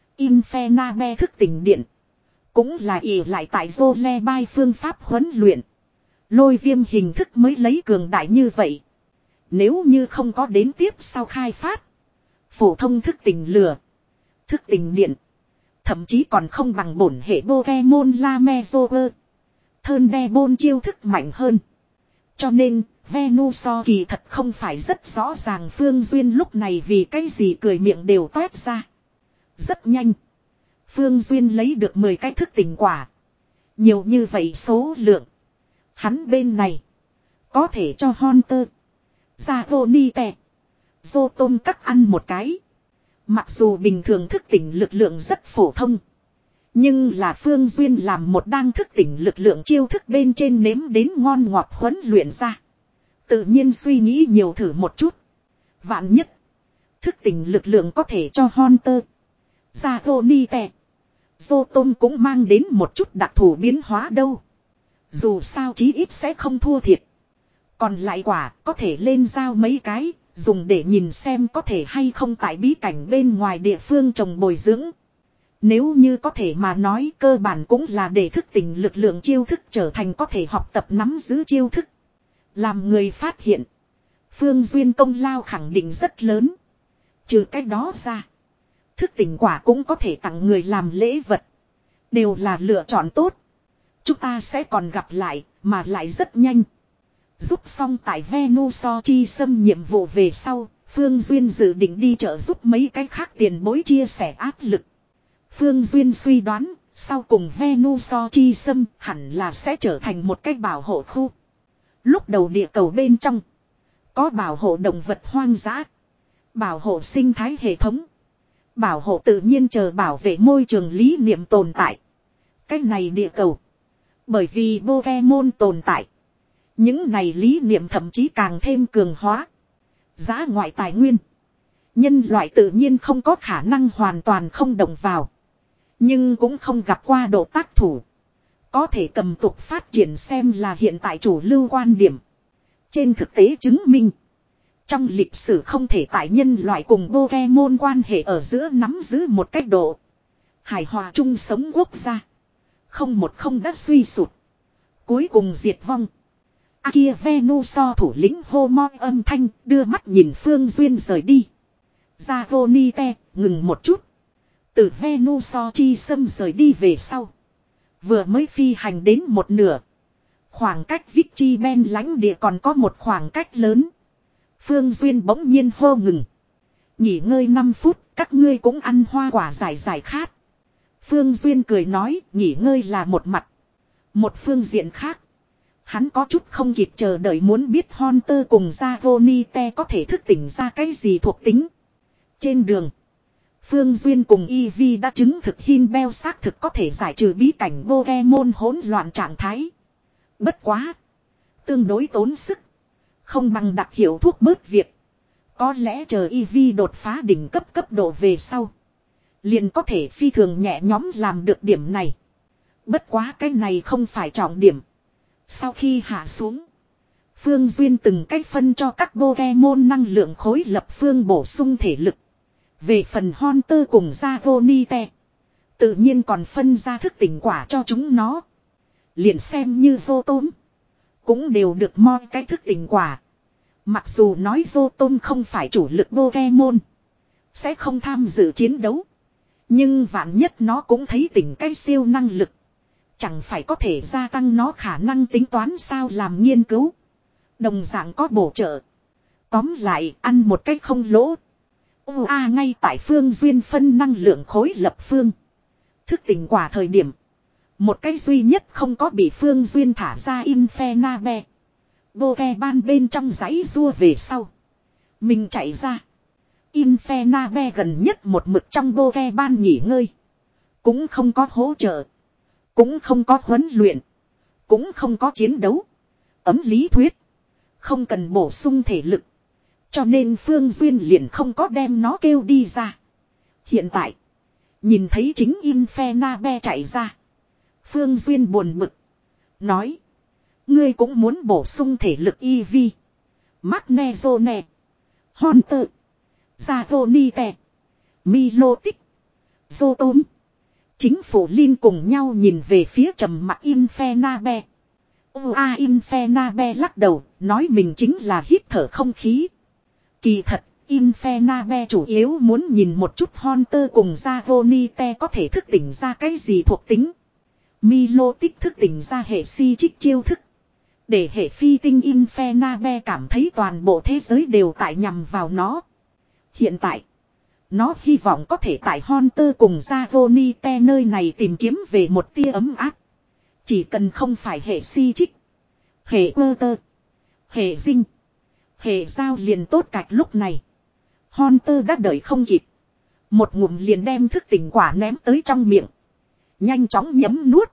Infernape thức tỉnh điện. Cũng là ỷ lại tại Jollibee phương pháp huấn luyện. Lôi viêm hình thức mới lấy cường đại như vậy. Nếu như không có đến tiếp sau khai phát. Phổ thông thức tỉnh lửa. Thức tỉnh điện. Thậm chí còn không bằng bổn hệ Pokemon Lamezoer. Thunderbolt chiêu thức mạnh hơn. Cho nên, Venusaur kỳ thật không phải rất rõ ràng Phương Duyên lúc này vì cái gì cười miệng đều toét ra. Rất nhanh. Phương Duyên lấy được mười cái thức tỉnh quả. Nhiều như vậy số lượng. Hắn bên này. Có thể cho Hunter. Zagonite. Zotom cắt ăn một cái. Mặc dù bình thường thức tỉnh lực lượng rất phổ thông. Nhưng là Phương Duyên làm một đang thức tỉnh lực lượng chiêu thức bên trên nếm đến ngon ngọt huấn luyện ra. Tự nhiên suy nghĩ nhiều thử một chút. Vạn nhất. Thức tỉnh lực lượng có thể cho Hunter. Zagonite. Zotom cũng mang đến một chút đặc thù biến hóa đâu. Dù sao chí ít sẽ không thua thiệt. Còn lại quả có thể lên giao mấy cái. Dùng để nhìn xem có thể hay không tại bí cảnh bên ngoài địa phương trồng bồi dưỡng. Nếu như có thể mà nói cơ bản cũng là để thức tỉnh lực lượng chiêu thức trở thành có thể học tập nắm giữ chiêu thức. Làm người phát hiện. Phương Duyên công lao khẳng định rất lớn. Trừ cái đó ra. Thức tỉnh quả cũng có thể tặng người làm lễ vật. Đều là lựa chọn tốt. Chúng ta sẽ còn gặp lại mà lại rất nhanh. Giúp xong tại Venusaur chi xâm nhiệm vụ về sau. Phương Duyên dự định đi trợ giúp mấy cái khác tiền bối chia sẻ áp lực. Phương Duyên suy đoán, sau cùng Venusaur chi xâm hẳn là sẽ trở thành một cái bảo hộ khu. Lúc đầu địa cầu bên trong, có bảo hộ động vật hoang dã, bảo hộ sinh thái hệ thống, bảo hộ tự nhiên chờ bảo vệ môi trường lý niệm tồn tại. Cái này địa cầu, bởi vì Pokemon tồn tại, những này lý niệm thậm chí càng thêm cường hóa. Giá ngoại tài nguyên, nhân loại tự nhiên không có khả năng hoàn toàn không động vào. Nhưng cũng không gặp qua độ tác thủ. Có thể cầm tục phát triển xem là hiện tại chủ lưu quan điểm. Trên thực tế chứng minh. Trong lịch sử không thể tại nhân loại cùng Pokemon quan hệ ở giữa nắm giữ một cách độ. Hài hòa chung sống quốc gia. Không một không đã suy sụt. Cuối cùng diệt vong. A kia Venusaur thủ lĩnh hô moi âm thanh đưa mắt nhìn Phương Duyên rời đi. Zagonite ngừng một chút. Từ Venusaur chi xâm rời đi về sau. Vừa mới phi hành đến một nửa. Khoảng cách Vichy Ben lãnh địa còn có một khoảng cách lớn. Phương Duyên bỗng nhiên hô ngừng. Nghỉ ngơi năm phút, các ngươi cũng ăn hoa quả giải giải khát. Phương Duyên cười nói, nghỉ ngơi là một mặt. Một phương diện khác. Hắn có chút không kịp chờ đợi muốn biết Hunter cùng Zagonite có thể thức tỉnh ra cái gì thuộc tính. Trên đường. Phương Duyên cùng Eevee đã chứng thực Hinbell xác thực có thể giải trừ bí cảnh Pokemon hỗn loạn trạng thái. Bất quá. Tương đối tốn sức. Không bằng đặc hiệu thuốc bớt việc. Có lẽ chờ Eevee đột phá đỉnh cấp cấp độ về sau. Liền có thể phi thường nhẹ nhóm làm được điểm này. Bất quá cái này không phải trọng điểm. Sau khi hạ xuống. Phương Duyên từng cách phân cho các Pokemon năng lượng khối lập phương bổ sung thể lực. Về phần Hunter cùng Zagonite. Tự nhiên còn phân ra thức tỉnh quả cho chúng nó. Liền xem như vô tôm. Cũng đều được moi cái thức tỉnh quả. Mặc dù nói vô tôm không phải chủ lực Pokemon. Sẽ không tham dự chiến đấu. Nhưng vạn nhất nó cũng thấy tỉnh cái siêu năng lực. Chẳng phải có thể gia tăng nó khả năng tính toán sao làm nghiên cứu. Đồng dạng có bổ trợ. Tóm lại ăn một cách không lỗ. U A ngay tại Phương Duyên phân năng lượng khối lập phương. Thức tỉnh quả thời điểm. Một cái duy nhất không có bị Phương Duyên thả ra Infernape. Pokemon bên trong giấy rua về sau. Mình chạy ra. Infernape gần nhất một mực trong Pokemon nghỉ ngơi. Cũng không có hỗ trợ. Cũng không có huấn luyện. Cũng không có chiến đấu. Ấm lý thuyết. Không cần bổ sung thể lực. Cho nên Phương Duyên liền không có đem nó kêu đi ra. Hiện tại. Nhìn thấy chính Infernape chạy ra. Phương Duyên buồn bực. Nói. Ngươi cũng muốn bổ sung thể lực e vê. Magnezone. Hunter. Zagonite. Milotic. Zotom. Chính phủ Linh cùng nhau nhìn về phía trầm mặc Infernape. Ua Infernape lắc đầu, nói mình chính là hít thở không khí. Kỳ thật, Infernape chủ yếu muốn nhìn một chút Hunter cùng Zagonite có thể thức tỉnh ra cái gì thuộc tính. Milotic thức tỉnh ra hệ si trích chiêu thức. Để hệ phi tinh Infernape cảm thấy toàn bộ thế giới đều tại nhằm vào nó. Hiện tại, nó hy vọng có thể tại Hunter cùng Zagonite nơi này tìm kiếm về một tia ấm áp. Chỉ cần không phải hệ si trích, hệ quơ tơ, hệ dinh, hệ giao liền tốt cạch lúc này. Hunter đã đợi không kịp. Một ngụm liền đem thức tỉnh quả ném tới trong miệng. Nhanh chóng nhấm nuốt.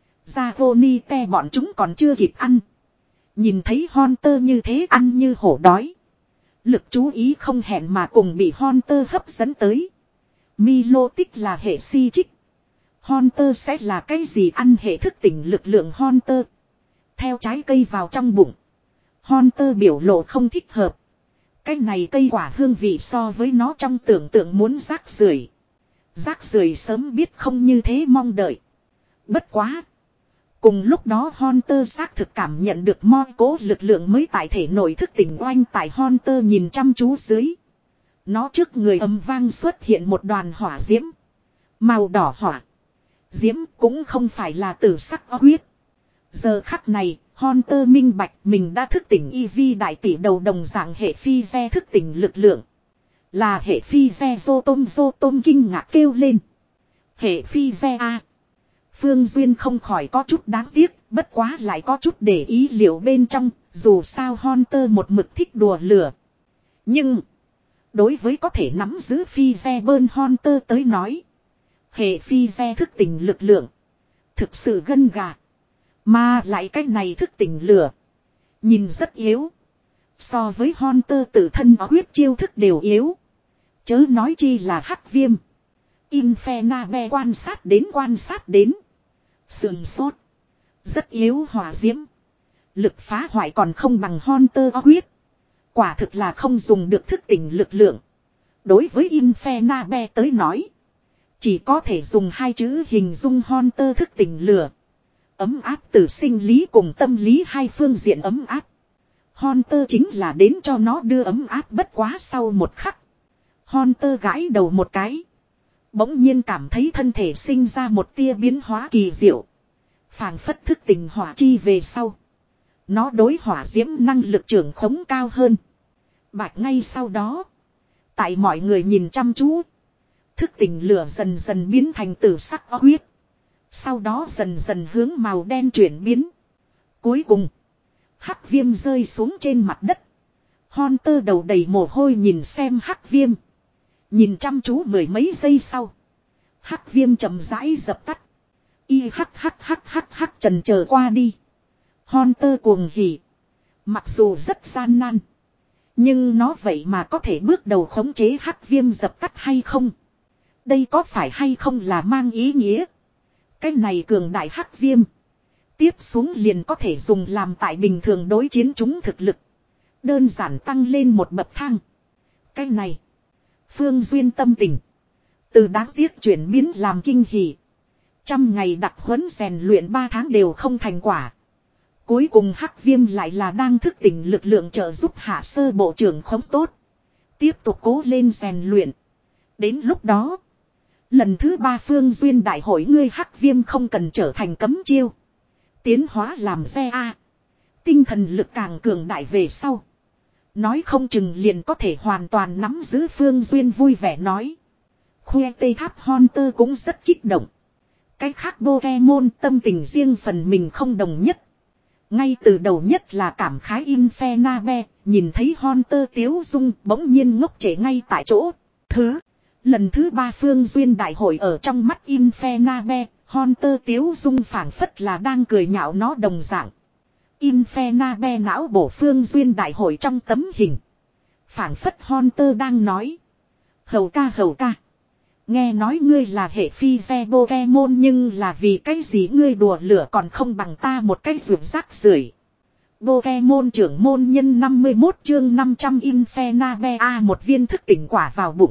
Zagonite bọn chúng còn chưa kịp ăn. Nhìn thấy Hunter như thế ăn như hổ đói. Lực chú ý không hẹn mà cùng bị Hunter hấp dẫn tới. Milotic là hệ si trích. Hunter sẽ là cái gì ăn hệ thức tỉnh lực lượng Hunter. Theo trái cây vào trong bụng. Hunter biểu lộ không thích hợp. Cái này cây quả hương vị so với nó trong tưởng tượng muốn rác rưởi. Rác rưởi sớm biết không như thế mong đợi. Bất quá. Cùng lúc đó Hunter xác thực cảm nhận được moi cố lực lượng mới tại thể nội thức tỉnh oanh tại Hunter nhìn chăm chú dưới. Nó trước người ầm vang xuất hiện một đoàn hỏa diễm. Màu đỏ hỏa. Diễm cũng không phải là tử sắc huyết. Giờ khắc này, Hunter minh bạch mình đã thức tỉnh e vê đại tỷ đầu đồng dạng hệ phi xe thức tỉnh lực lượng. Là hệ phi xe Zotom Zotom kinh ngạc kêu lên. Hệ phi xe A. Phương Duyên không khỏi có chút đáng tiếc, bất quá lại có chút để ý liệu bên trong, dù sao Hunter một mực thích đùa lửa. Nhưng, đối với có thể nắm giữ phi xe bơn Hunter tới nói, hệ phi xe thức tỉnh lực lượng, thực sự gân gà. Mà lại cái này thức tỉnh lửa, nhìn rất yếu. So với Hunter tự thân huyết chiêu thức đều yếu. Chớ nói chi là hắc viêm. Infernape quan sát đến quan sát đến. Sườn sốt. Rất yếu hỏa diễm. Lực phá hoại còn không bằng Hunter huyết. Quả thực là không dùng được thức tỉnh lực lượng. Đối với Infernape tới nói. Chỉ có thể dùng hai chữ hình dung Hunter thức tỉnh lửa. Ấm áp từ sinh lý cùng tâm lý hai phương diện ấm áp. Hunter chính là đến cho nó đưa ấm áp bất quá sau một khắc. Hunter gãi đầu một cái. Bỗng nhiên cảm thấy thân thể sinh ra một tia biến hóa kỳ diệu. Phảng phất thức tỉnh hỏa chi về sau. Nó đối hỏa diễm năng lực trưởng khống cao hơn. Bạch ngay sau đó. Tại mọi người nhìn chăm chú. Thức tỉnh lửa dần dần biến thành tử sắc huyết. Sau đó dần dần hướng màu đen chuyển biến. Cuối cùng. Hắc viêm rơi xuống trên mặt đất. Hunter đầu đầy mồ hôi nhìn xem hắc viêm. Nhìn chăm chú mười mấy giây sau. Hắc viêm chậm rãi dập tắt. Y hắc hắc hắc hắc hắc trần chờ qua đi. Hunter cuồng hỉ. Mặc dù rất gian nan. Nhưng nó vậy mà có thể bước đầu khống chế hắc viêm dập tắt hay không? Đây có phải hay không là mang ý nghĩa? Cái này cường đại hắc viêm. Tiếp xuống liền có thể dùng làm tại bình thường đối chiến chúng thực lực. Đơn giản tăng lên một bậc thang. Cái này. Phương Duyên tâm tình. Từ đáng tiếc chuyển biến làm kinh hỉ. Trăm ngày đặc huấn rèn luyện ba tháng đều không thành quả. Cuối cùng hắc viêm lại là đang thức tỉnh lực lượng trợ giúp hạ sơ bộ trưởng khống tốt. Tiếp tục cố lên rèn luyện. Đến lúc đó. Lần thứ ba Phương Duyên đại hội ngươi hắc viêm không cần trở thành cấm chiêu. Tiến hóa làm xe A. Tinh thần lực càng cường đại về sau. Nói không chừng liền có thể hoàn toàn nắm giữ Phương Duyên vui vẻ nói. Khoe tây tháp Hunter cũng rất kích động. Cái khác Pokemon tâm tình riêng phần mình không đồng nhất. Ngay từ đầu nhất là cảm khái Infernabe, nhìn thấy Hunter tiếu dung bỗng nhiên ngốc trễ ngay tại chỗ. Thứ, lần thứ ba phương duyên đại hội ở trong mắt Infernabe, Hunter tiếu dung phảng phất là đang cười nhạo nó đồng dạng. Infernabe não bổ phương duyên đại hội trong tấm hình. Phảng phất Hunter đang nói. Hầu ca hầu ca. Nghe nói ngươi là hệ phi xe Pokemon nhưng là vì cái gì ngươi đùa lửa còn không bằng ta một cái ruột rác rưởi. Pokemon trưởng môn nhân năm mươi mốt chương năm trăm Infernabe A một viên thức tỉnh quả vào bụng.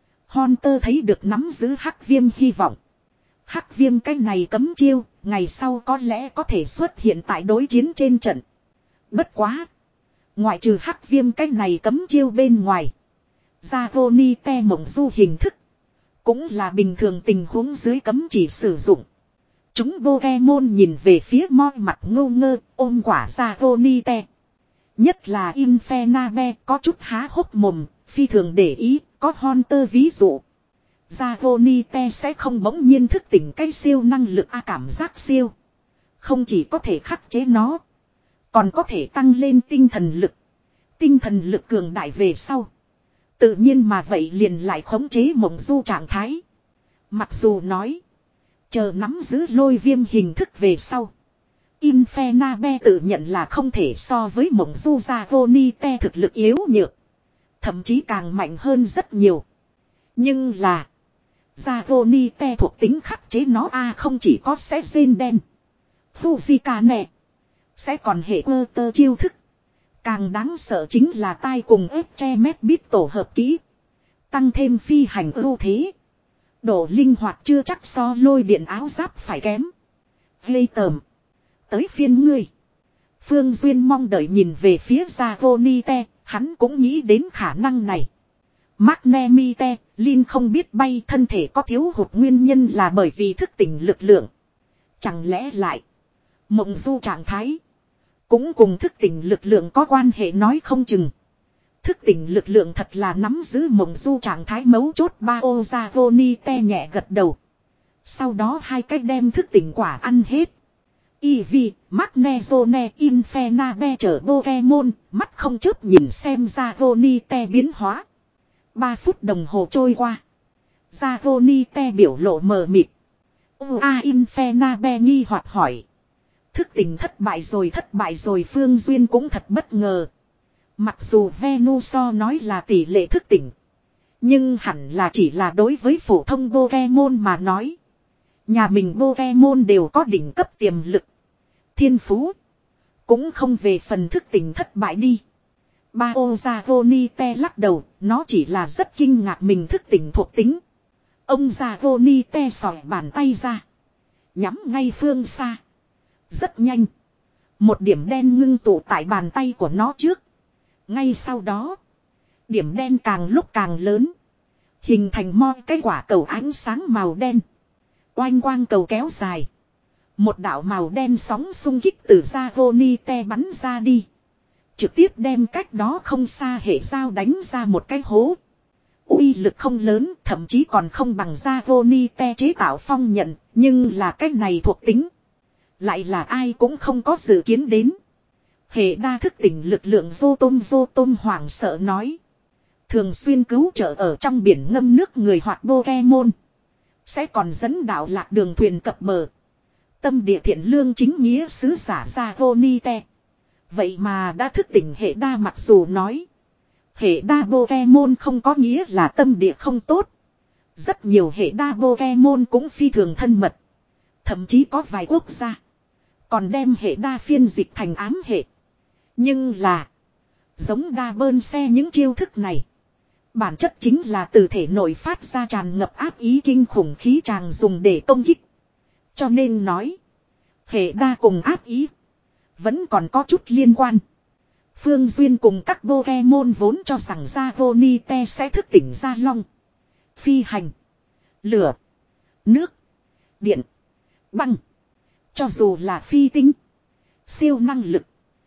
Hunter thấy được nắm giữ hắc viêm hy vọng. Hắc viêm cái này cấm chiêu, ngày sau có lẽ có thể xuất hiện tại đối chiến trên trận. Bất quá. Ngoại trừ hắc viêm cái này cấm chiêu bên ngoài. Dragonite mộng du hình thức. Cũng là bình thường tình huống dưới cấm chỉ sử dụng. Chúng Pokemon nhìn về phía moi mặt ngô ngơ ôm quả Dragonite. Nhất là Infernabe có chút há hốc mồm, phi thường để ý, có Hunter ví dụ. Dragonite sẽ không bỗng nhiên thức tỉnh cái siêu năng lực A cảm giác siêu. Không chỉ có thể khắc chế nó, còn có thể tăng lên tinh thần lực. Tinh thần lực cường đại về sau. Tự nhiên mà vậy liền lại khống chế mộng du trạng thái. Mặc dù nói. Chờ nắm giữ lôi viêm hình thức về sau. Infernabe tự nhận là không thể so với mộng du Dragonite thực lực yếu nhược. Thậm chí càng mạnh hơn rất nhiều. Nhưng là. Dragonite thuộc tính khắc chế nó A không chỉ có sẽ gen đen. Fujika nè. Sẽ còn hệ ơ tơ chiêu thức. Càng đáng sợ chính là tai cùng ép che mét bít tổ hợp kỹ. Tăng thêm phi hành ưu thế. Độ linh hoạt chưa chắc so lôi điện áo giáp phải kém. Gây tởm. Tới phiên ngươi. Phương Duyên mong đợi nhìn về phía Dragonite. Hắn cũng nghĩ đến khả năng này. Magnemite, Lin không biết bay thân thể có thiếu hụt nguyên nhân là bởi vì thức tỉnh lực lượng. Chẳng lẽ lại. Mộng du trạng thái. Cũng cùng thức tỉnh lực lượng có quan hệ nói không chừng. Thức tỉnh lực lượng thật là nắm giữ mộng du trạng thái mấu chốt ba ô Dragonite nhẹ gật đầu. Sau đó hai cách đem thức tỉnh quả ăn hết. Eevee, Magnezone, Infernabe chở Pokemon, mắt không chớp nhìn xem Dragonite biến hóa. Ba phút đồng hồ trôi qua. Dragonite biểu lộ mờ mịt. Ua Infernabe nghi hoặc hỏi. Thức tỉnh thất bại rồi thất bại rồi Phương Duyên cũng thật bất ngờ. Mặc dù Venusaur nói là tỷ lệ thức tỉnh. Nhưng hẳn là chỉ là đối với phổ thông Pokemon mà nói. Nhà mình Pokemon đều có đỉnh cấp tiềm lực. Thiên phú. Cũng không về phần thức tỉnh thất bại đi. Bao Dragonite lắc đầu. Nó chỉ là rất kinh ngạc mình thức tỉnh thuộc tính. Ông Dragonite xòe bàn tay ra. Nhắm ngay phương xa. Rất nhanh. Một điểm đen ngưng tụ tại bàn tay của nó trước. Ngay sau đó. Điểm đen càng lúc càng lớn. Hình thành mo cái quả cầu ánh sáng màu đen. Oanh quang cầu kéo dài. Một đạo màu đen sóng xung kích từ Dragonite bắn ra đi. Trực tiếp đem cách đó không xa hệ dao đánh ra một cái hố. Uy lực không lớn, thậm chí còn không bằng Dragonite chế tạo phong nhận, nhưng là cách này thuộc tính. Lại là ai cũng không có dự kiến đến. Hệ đa thức tỉnh lực lượng vô tôm vô tôm hoảng sợ nói. Thường xuyên cứu trợ ở trong biển ngâm nước người hoạt Pokemon. Sẽ còn dẫn đạo lạc đường thuyền cập bờ. Tâm địa thiện lương chính nghĩa sứ giả Dragonite. Vậy mà đã thức tỉnh hệ đa mặc dù nói. Hệ đa Pokemon không có nghĩa là tâm địa không tốt. Rất nhiều hệ đa Pokemon cũng phi thường thân mật. Thậm chí có vài quốc gia. Còn đem hệ đa phiên dịch thành ám hệ. Nhưng là. Giống đa bơn xe những chiêu thức này. Bản chất chính là từ thể nội phát ra tràn ngập áp ý kinh khủng khí tràng dùng để công kích. Cho nên nói. Hệ đa cùng áp ý. Vẫn còn có chút liên quan. Phương Duyên cùng các Pokemon vốn cho rằng Dragonite sẽ thức tỉnh ra long. Phi hành. Lửa. Nước. Điện. Băng. Cho dù là phi tinh. Siêu năng lực.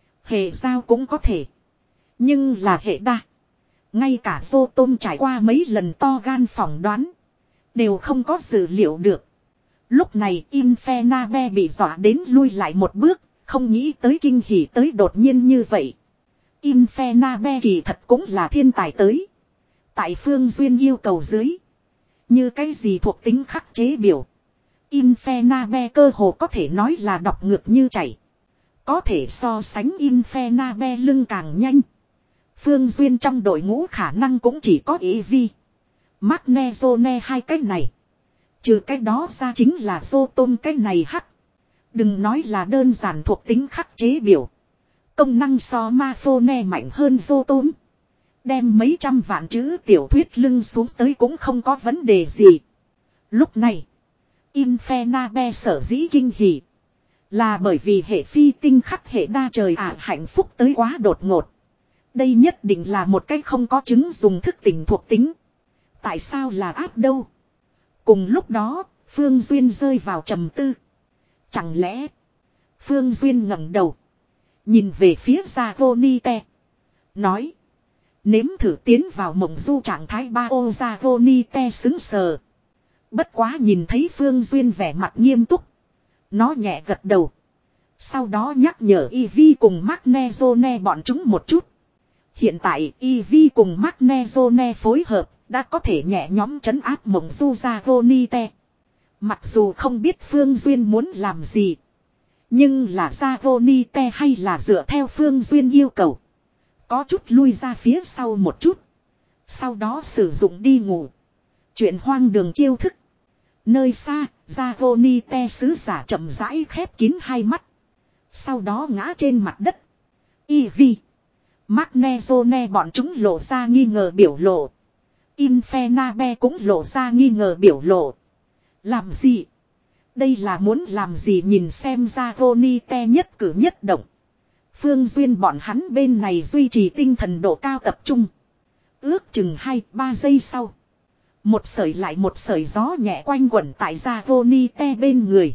Hệ giao cũng có thể. Nhưng là hệ đa. Ngay cả vô tôm trải qua mấy lần to gan phỏng đoán. Đều không có dự liệu được. Lúc này Infernabe bị dọa đến lui lại một bước. Không nghĩ tới kinh hỉ tới đột nhiên như vậy. Infernabe kỳ thật cũng là thiên tài tới. Tại Phương Duyên yêu cầu dưới. Như cái gì thuộc tính khắc chế biểu. Infernabe cơ hồ có thể nói là đọc ngược như chảy. Có thể so sánh Infernabe lưng càng nhanh. Phương Duyên trong đội ngũ khả năng cũng chỉ có Eevee, Magnezone hai cái này. Trừ cái đó ra chính là Zotom cái này hắc. Đừng nói là đơn giản thuộc tính khắc chế biểu. Công năng so Maphone mạnh hơn Zotom. Đem mấy trăm vạn chữ tiểu thuyết lưng xuống tới cũng không có vấn đề gì. Lúc này, Infernabe sở dĩ kinh hỉ. Là bởi vì hệ phi tinh khắc hệ đa trời ả hạnh phúc tới quá đột ngột. Đây nhất định là một cái không có chứng dùng thức tỉnh thuộc tính. Tại sao là áp đâu? Cùng lúc đó, Phương Duyên rơi vào trầm tư. Chẳng lẽ Phương Duyên ngẩng đầu, nhìn về phía Zagonite, nói: nếm thử tiến vào mộng du trạng thái ba ô. Zagonite xứng sờ. Bất quá nhìn thấy Phương Duyên vẻ mặt nghiêm túc, nó nhẹ gật đầu. Sau đó nhắc nhở Eevee cùng Magnezone bọn chúng một chút. Hiện tại Eevee cùng Magnezone phối hợp đã có thể nhẹ nhóm trấn áp mộng du Zagonite. Mặc dù không biết Phương Duyên muốn làm gì, nhưng là Zagonite hay là dựa theo Phương Duyên yêu cầu, có chút lui ra phía sau một chút. Sau đó sử dụng đi ngủ. Chuyện hoang đường chiêu thức. Nơi xa, Zagonite sứ giả chậm rãi khép kín hai mắt. Sau đó ngã trên mặt đất. Eevee, Magnezone bọn chúng lộ ra nghi ngờ biểu lộ. Infernabe cũng lộ ra nghi ngờ biểu lộ. Làm gì? Đây là muốn làm gì? Nhìn xem Zagonite nhất cử nhất động. Phương Duyên bọn hắn bên này duy trì tinh thần độ cao tập trung. Ước chừng hai ba giây sau, một sợi lại một sợi gió nhẹ quanh quẩn tại Zagonite bên người.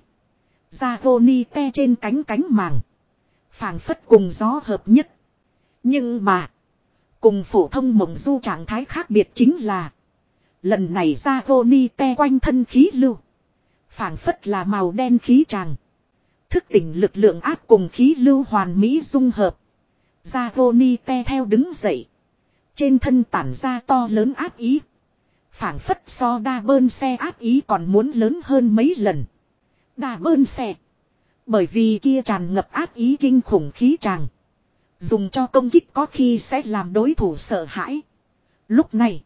Zagonite trên cánh cánh màng, phảng phất cùng gió hợp nhất. Nhưng mà, cùng phổ thông mộng du trạng thái khác biệt chính là, lần này Zagonite quanh thân khí lưu, phảng phất là màu đen khí tràng. Thức tỉnh lực lượng áp cùng khí lưu hoàn mỹ dung hợp. Zagonite theo đứng dậy. Trên thân tản ra to lớn áp ý. Phảng phất so đa bơn xe áp ý còn muốn lớn hơn mấy lần. Đa bơn xe, bởi vì kia tràn ngập áp ý kinh khủng khí tràng, dùng cho công kích có khi sẽ làm đối thủ sợ hãi. Lúc này,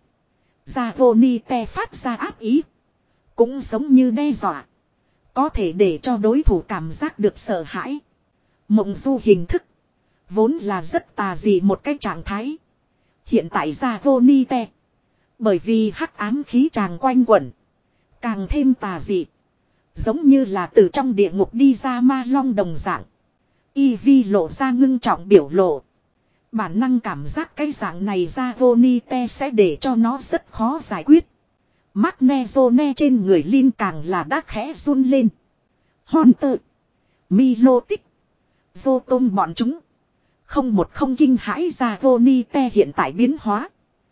Zagonite phát ra áp ý, cũng giống như đe dọa, có thể để cho đối thủ cảm giác được sợ hãi. Mộng du hình thức vốn là rất tà dị một cái trạng thái. Hiện tại Zagonite, bởi vì hắc ám khí tràng quanh quẩn, càng thêm tà dị, giống như là từ trong địa ngục đi ra ma long đồng dạng. Eevee lộ ra ngưng trọng biểu lộ. Bản năng cảm giác cái dạng này Zagonite sẽ để cho nó rất khó giải quyết. Magnezone trên người Lin càng là đã khẽ run lên. Hunter, Milotic, Zotom bọn chúng không một không kinh hãi Zagonite hiện tại biến hóa.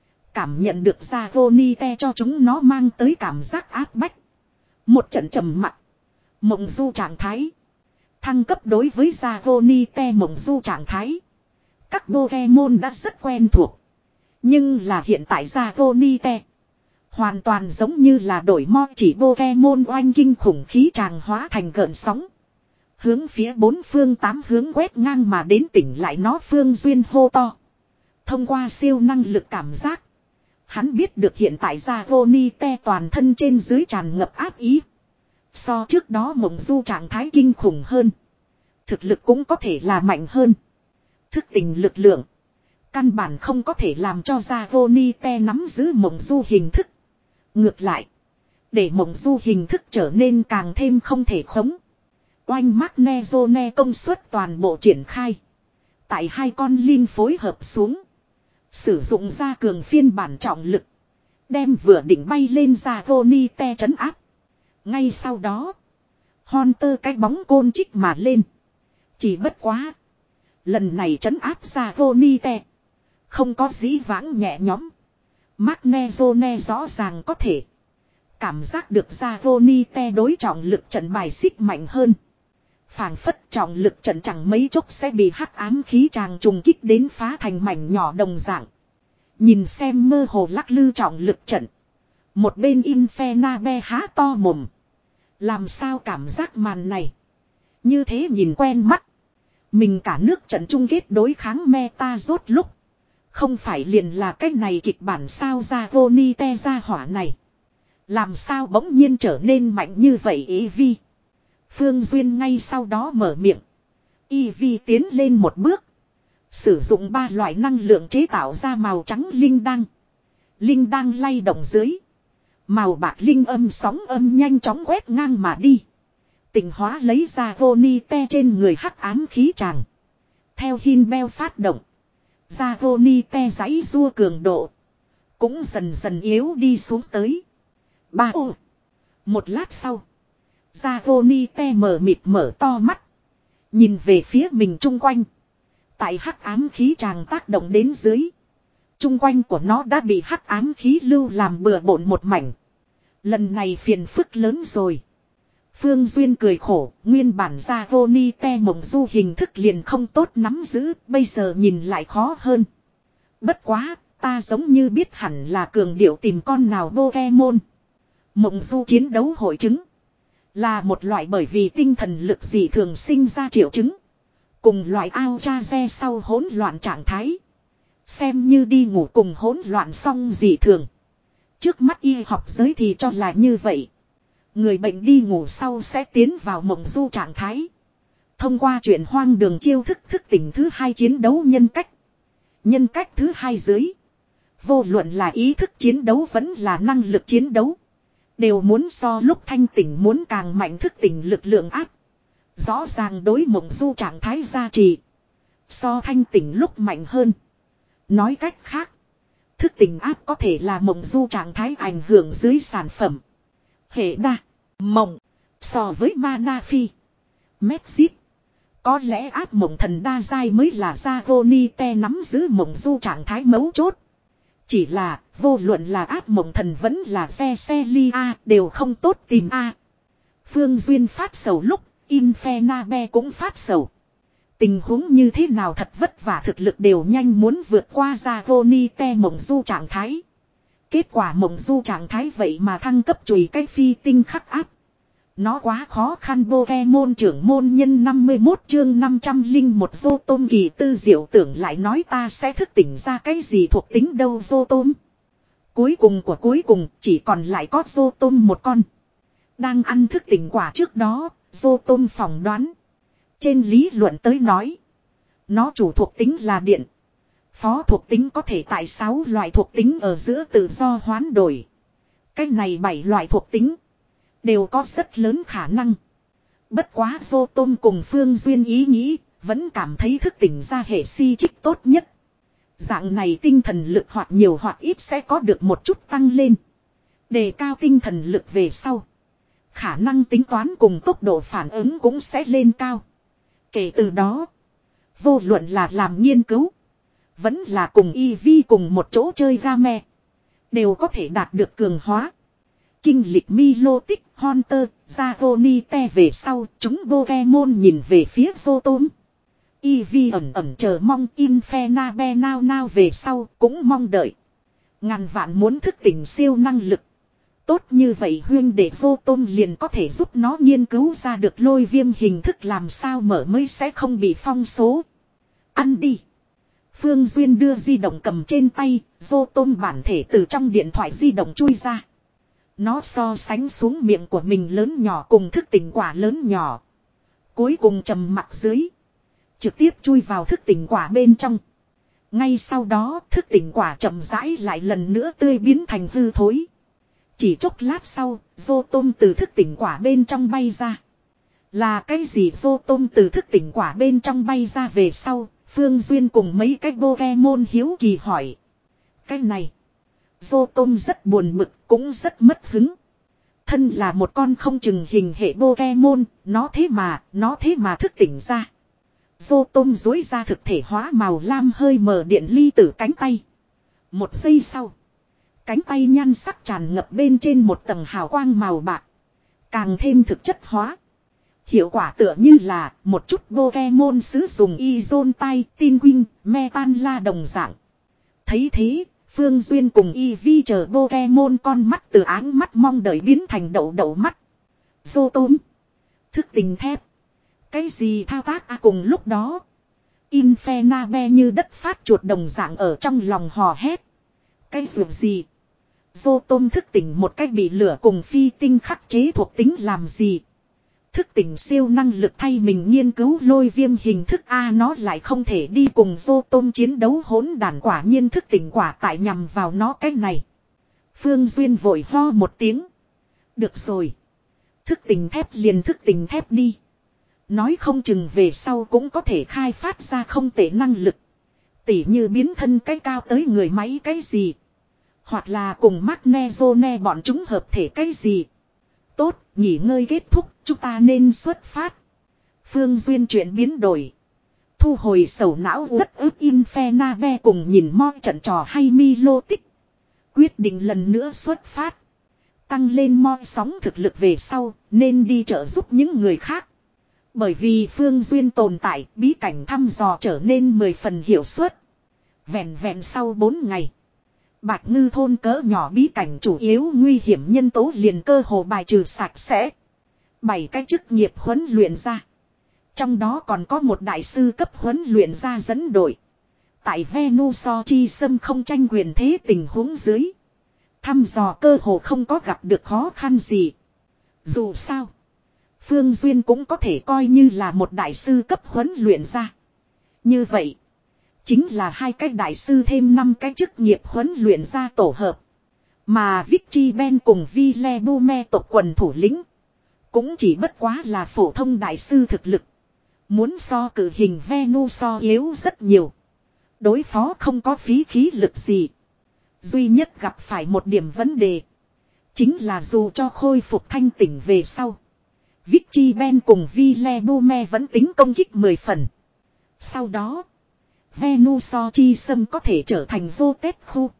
Cảm nhận được Zagonite cho chúng nó mang tới cảm giác áp bách. Một trận trầm mặc. Mộng du trạng thái. Thăng cấp đối với Zagonite mộng du trạng thái, các Pokemon đã rất quen thuộc. Nhưng là hiện tại Zagonite hoàn toàn giống như là đổi mo chỉ Pokemon oanh kinh khủng khí tràng hóa thành gợn sóng. Hướng phía bốn phương tám hướng quét ngang mà đến tỉnh lại nó. Phương Duyên hô to. Thông qua siêu năng lực cảm giác, hắn biết được hiện tại Zagonite toàn thân trên dưới tràn ngập áp ý. So trước đó mộng du trạng thái kinh khủng hơn. Thực lực cũng có thể là mạnh hơn. Thức tỉnh lực lượng căn bản không có thể làm cho Zagonite nắm giữ mộng du hình thức. Ngược lại, để mộng du hình thức trở nên càng thêm không thể khống. Oanh Magnezone công suất toàn bộ triển khai. Tại hai con Lin phối hợp xuống, sử dụng ra cường phiên bản trọng lực, đem vừa đỉnh bay lên Zagonite trấn áp. Ngay sau đó, Hunter cái bóng côn trích mà lên. Chỉ bất quá, lần này trấn áp Zagonite không có dĩ vãng nhẹ nhõm. Magnezone rõ ràng có thể cảm giác được Zagonite đối trọng lực trận bài xích mạnh hơn. Phảng phất trọng lực trận chẳng mấy chốc sẽ bị hắc ám khí tràng trùng kích đến phá thành mảnh nhỏ đồng dạng. Nhìn xem mơ hồ lắc lư trọng lực trận. Một bên Infernabe há to mồm. Làm sao cảm giác màn này. Như thế nhìn quen mắt. Mình cả nước trận chung kết đối kháng meta rốt lúc. Không phải liền là cái này kịch bản sao ra Voni te ra hỏa này. Làm sao bỗng nhiên trở nên mạnh như vậy ý vi. Phương Duyên ngay sau đó mở miệng. Y vi tiến lên một bước. Sử dụng ba loại năng lượng chế tạo ra màu trắng linh đăng. Linh đăng lay động dưới. Màu bạc linh âm sóng âm nhanh chóng quét ngang mà đi. Tịnh hóa lấy ra Voni te trên người hắc ám khí tràng. Theo Hinbel phát động. Ra Voni te giãy rua cường độ. Cũng dần dần yếu đi xuống tới. Ba ô. Một lát sau. Ra Voni te mở mịt mở to mắt. Nhìn về phía mình chung quanh. Tại hắc ám khí tràng tác động đến dưới. Chung quanh của nó đã bị hắc ám khí lưu làm bừa bộn một mảnh. Lần này phiền phức lớn rồi. Phương Duyên cười khổ, nguyên bản ra Voni te mộng du hình thức liền không tốt nắm giữ, bây giờ nhìn lại khó hơn. Bất quá, ta giống như biết hẳn là cường điệu tìm con nào Pokemon. Mộng du chiến đấu hội chứng. Là một loại bởi vì tinh thần lực dị thường sinh ra triệu chứng. Cùng loại ao cha re sau hỗn loạn trạng thái. Xem như đi ngủ cùng hỗn loạn xong dị thường. Trước mắt y học giới thì cho là như vậy. Người bệnh đi ngủ sau sẽ tiến vào mộng du trạng thái. Thông qua chuyện hoang đường chiêu thức thức tỉnh thứ hai chiến đấu nhân cách. Nhân cách thứ hai dưới. Vô luận là ý thức chiến đấu vẫn là năng lực chiến đấu. Đều muốn so lúc thanh tỉnh muốn càng mạnh thức tỉnh lực lượng áp. Rõ ràng đối mộng du trạng thái gia trì. So thanh tỉnh lúc mạnh hơn. Nói cách khác. Thức tỉnh áp có thể là mộng du trạng thái ảnh hưởng dưới sản phẩm. Hệ đa. Mộng. So với Mana Phi. Mexit. Có lẽ áp mộng thần đa giai mới là Zagonite nắm giữ mộng du trạng thái mấu chốt. Chỉ là vô luận là áp mộng thần vẫn là Veselia đều không tốt tìm A. Phương Duyên phát sầu lúc Infernabe cũng phát sầu. Tình huống như thế nào thật vất vả thực lực đều nhanh muốn vượt qua Zagonite mộng du trạng thái. Kết quả mộng du trạng thái vậy mà thăng cấp chùi cái phi tinh khắc áp. Nó quá khó khăn. Pokemon trưởng môn nhân năm mươi mốt chương năm trăm lẻ một Rotom kỳ tư diệu tưởng lại nói ta sẽ thức tỉnh ra cái gì thuộc tính đâu Rotom. Cuối cùng của cuối cùng chỉ còn lại có Rotom một con. Đang ăn thức tỉnh quả trước đó, Rotom phỏng đoán. Trên lý luận tới nói, nó chủ thuộc tính là điện. Phó thuộc tính có thể tại sáu loại thuộc tính ở giữa tự do hoán đổi. Cách này bảy loại thuộc tính đều có rất lớn khả năng. Bất quá Rotom cùng Phương Duyên ý nghĩ, vẫn cảm thấy thức tỉnh ra hệ si trích tốt nhất. Dạng này tinh thần lực hoặc nhiều hoặc ít sẽ có được một chút tăng lên. Đề cao tinh thần lực về sau. Khả năng tính toán cùng tốc độ phản ứng cũng sẽ lên cao. Kể từ đó, vô luận là làm nghiên cứu, vẫn là cùng y vi cùng một chỗ chơi game, đều có thể đạt được cường hóa. Kinh lịch Milotic, Hunter, Zagonite về sau, chúng Pokemon nhìn về phía Rotom. Eevee ẩn ẩn chờ mong Infernabe nao nao về sau, cũng mong đợi. Ngàn vạn muốn thức tỉnh siêu năng lực. Tốt như vậy huyên để Rotom liền có thể giúp nó nghiên cứu ra được lôi viêm hình thức làm sao mở mới sẽ không bị phong số. Ăn đi. Phương Duyên đưa di động cầm trên tay, Rotom bản thể từ trong điện thoại di động chui ra. Nó so sánh xuống miệng của mình lớn nhỏ cùng thức tỉnh quả lớn nhỏ. Cuối cùng trầm mặc dưới. Trực tiếp chui vào thức tỉnh quả bên trong. Ngay sau đó thức tỉnh quả chậm rãi lại lần nữa tươi biến thành hư thối. Chỉ chốc lát sau, Rotom từ thức tỉnh quả bên trong bay ra. Là cái gì Rotom từ thức tỉnh quả bên trong bay ra về sau, Phương Duyên cùng mấy cái Pokemon hiếu kỳ hỏi. Cái này, Rotom rất buồn bực, cũng rất mất hứng. Thân là một con không chừng hình hệ Pokemon, nó thế mà, nó thế mà thức tỉnh ra. Rotom dối ra thực thể hóa màu lam hơi mờ điện ly tử cánh tay. Một giây sau, cánh tay nhan sắc tràn ngập bên trên một tầng hào quang màu bạc. Càng thêm thực chất hóa. Hiệu quả tựa như là một chút Pokemon sử dụng Izon Tai, Tin Wing, Metan La đồng dạng. Thấy thế, Phương Duyên cùng Eevee chờ Pokemon con mắt từ áng mắt mong đợi biến thành đậu đậu mắt. Vô tôm. Thức tình thép. Cái gì thao tác à cùng lúc đó. Infernape như đất phát chuột đồng dạng ở trong lòng hò hét. Cái dù gì. Vô tôm thức tỉnh một cách bị lửa cùng phi tinh khắc chế thuộc tính làm gì. Thức tỉnh siêu năng lực thay mình nghiên cứu lôi viêm hình thức A nó lại không thể đi cùng vô tôm chiến đấu hỗn đản quả nhiên thức tỉnh quả tại nhằm vào nó cái này. Phương Duyên vội ho một tiếng. Được rồi. Thức tỉnh thép liền thức tỉnh thép đi. Nói không chừng về sau cũng có thể khai phát ra không tệ năng lực. Tỉ như biến thân cái cao tới người máy cái gì. Hoặc là cùng Magnezone bọn chúng hợp thể cái gì. Tốt, nghỉ ngơi kết thúc, chúng ta nên xuất phát. Phương Duyên chuyện biến đổi. Thu hồi sầu não đất ức Infernape cùng nhìn mo trận trò hay Milo tích. Quyết định lần nữa xuất phát. Tăng lên mo sóng thực lực về sau, nên đi trợ giúp những người khác. Bởi vì Phương Duyên tồn tại, bí cảnh thăm dò trở nên mười phần hiệu suất. Vẹn vẹn sau bốn ngày. Bạch Ngư thôn cỡ nhỏ bí cảnh chủ yếu nguy hiểm nhân tố liền cơ hồ bài trừ sạch sẽ. Bảy cái chức nghiệp huấn luyện ra. Trong đó còn có một đại sư cấp huấn luyện ra dẫn đội. Tại Venusaur chi xâm không tranh quyền thế tình huống dưới. Thăm dò cơ hồ không có gặp được khó khăn gì. Dù sao. Phương Duyên cũng có thể coi như là một đại sư cấp huấn luyện ra. Như vậy. Chính là hai cái đại sư thêm năm cái chức nghiệp huấn luyện ra tổ hợp. Mà Vichy Ben cùng Villebume tộc quần thủ lĩnh. Cũng chỉ bất quá là phổ thông đại sư thực lực. Muốn so cử hình Venusaur yếu rất nhiều. Đối phó không có phí khí lực gì. Duy nhất gặp phải một điểm vấn đề. Chính là dù cho khôi phục thanh tỉnh về sau. Vichy Ben cùng Villebume vẫn tính công kích mười phần. Sau đó. Venusaur chi xâm có thể trở thành vô tết khu.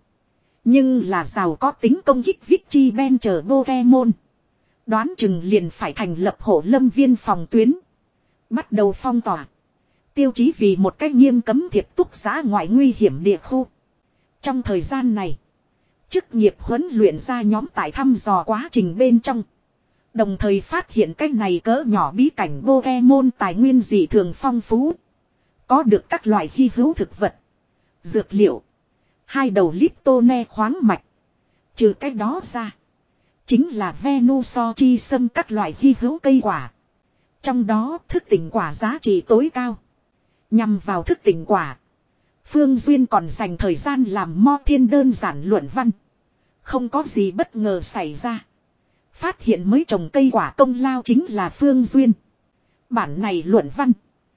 Nhưng là giàu có tính công kích Vichy Ben chờ Pokemon. Đoán chừng liền phải thành lập hộ lâm viên phòng tuyến. Bắt đầu phong tỏa. Tiêu chí vì một cách nghiêm cấm thiệp túc giá ngoại nguy hiểm địa khu. Trong thời gian này. Chức nghiệp huấn luyện ra nhóm tại thăm dò quá trình bên trong. Đồng thời phát hiện cách này cỡ nhỏ bí cảnh Pokemon tài nguyên dị thường phong phú. Có được các loại hy hữu thực vật. Dược liệu. Hai đầu Liptone khoáng mạch. Trừ cách đó ra. Chính là Venusaur chi xâm các loại hy hữu cây quả. Trong đó thức tỉnh quả giá trị tối cao. Nhằm vào thức tỉnh quả. Phương Duyên còn dành thời gian làm mo thiên đơn giản luận văn. Không có gì bất ngờ xảy ra. Phát hiện mới trồng cây quả công lao chính là Phương Duyên. Bản này luận văn.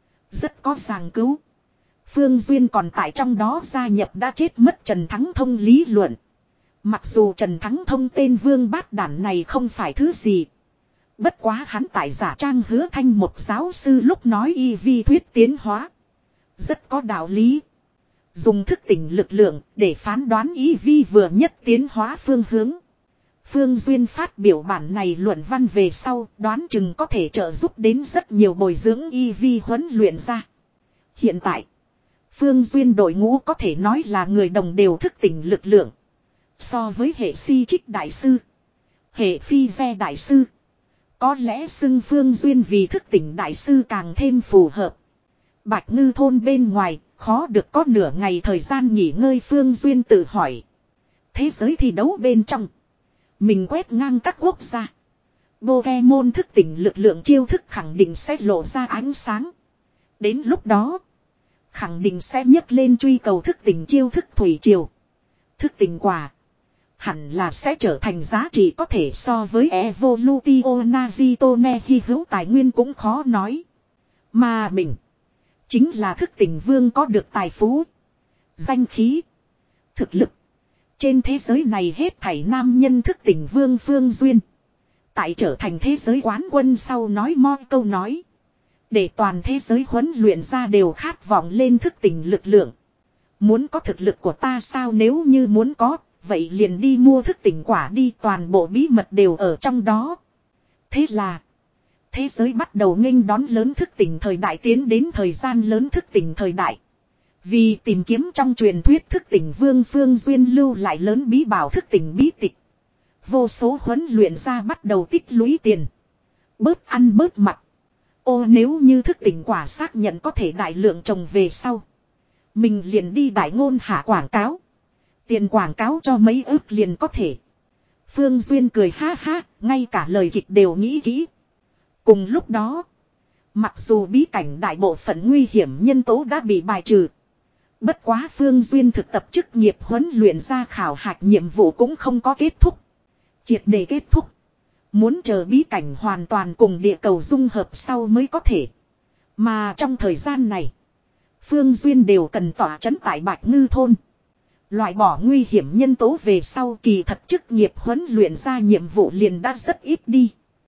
Rất có giảng cứu. Phương Duyên còn tại trong đó gia nhập đã chết mất Trần Thắng Thông lý luận. Mặc dù Trần Thắng Thông tên vương bát đản này không phải thứ gì. Bất quá hắn tại giả trang hứa thanh một giáo sư lúc nói y vi thuyết tiến hóa. Rất có đạo lý. Dùng thức tỉnh lực lượng để phán đoán y vi vừa nhất tiến hóa phương hướng. Phương Duyên phát biểu bản này luận văn về sau đoán chừng có thể trợ giúp đến rất nhiều bồi dưỡng y vi huấn luyện ra. Hiện tại, Phương Duyên đội ngũ có thể nói là người đồng đều thức tỉnh lực lượng. So với hệ si trích đại sư, hệ phi ve đại sư, có lẽ xưng Phương Duyên vì thức tỉnh đại sư càng thêm phù hợp. Bạch Ngư thôn bên ngoài, khó được có nửa ngày thời gian nghỉ ngơi Phương Duyên tự hỏi. Thế giới thi đấu bên trong. Mình quét ngang các quốc gia. Pokemon thức tỉnh lực lượng chiêu thức khẳng định sẽ lộ ra ánh sáng. Đến lúc đó. Khẳng định sẽ nhấc lên truy cầu thức tỉnh chiêu thức thủy triều. Thức tỉnh quả. Hẳn là sẽ trở thành giá trị có thể so với Evolution Nazitone hy hữu tài nguyên cũng khó nói. Mà mình. Chính là thức tỉnh vương có được tài phú. Danh khí. Thực lực. Trên thế giới này hết thảy nam nhân thức tỉnh vương Phương Duyên. Tại trở thành thế giới quán quân sau nói mo câu nói. Để toàn thế giới huấn luyện ra đều khát vọng lên thức tỉnh lực lượng. Muốn có thực lực của ta sao nếu như muốn có, vậy liền đi mua thức tỉnh quả đi toàn bộ bí mật đều ở trong đó. Thế là, Thế giới bắt đầu nghênh đón lớn thức tỉnh thời đại tiến đến thời gian lớn thức tỉnh thời đại. Vì tìm kiếm trong truyền thuyết thức tỉnh Vương Phương Duyên lưu lại lớn bí bảo thức tỉnh bí tịch. Vô số huấn luyện ra bắt đầu tích lũy tiền. Bớt ăn bớt mặc. Ô nếu như thức tỉnh quả xác nhận có thể đại lượng trồng về sau. Mình liền đi đại ngôn hạ quảng cáo. Tiền quảng cáo cho mấy ước liền có thể. Phương Duyên cười ha ha, ngay cả lời kịch đều nghĩ kỹ. Cùng lúc đó, mặc dù bí cảnh đại bộ phận nguy hiểm nhân tố đã bị bài trừ. Bất quá Phương Duyên thực tập chức nghiệp huấn luyện ra khảo hạch nhiệm vụ cũng không có kết thúc. Triệt để kết thúc. Muốn chờ bí cảnh hoàn toàn cùng địa cầu dung hợp sau mới có thể. Mà trong thời gian này, Phương Duyên đều cần tỏa chấn tại Bạch Ngư Thôn. Loại bỏ nguy hiểm nhân tố về sau kỳ thật chức nghiệp huấn luyện ra nhiệm vụ liền đã rất ít đi.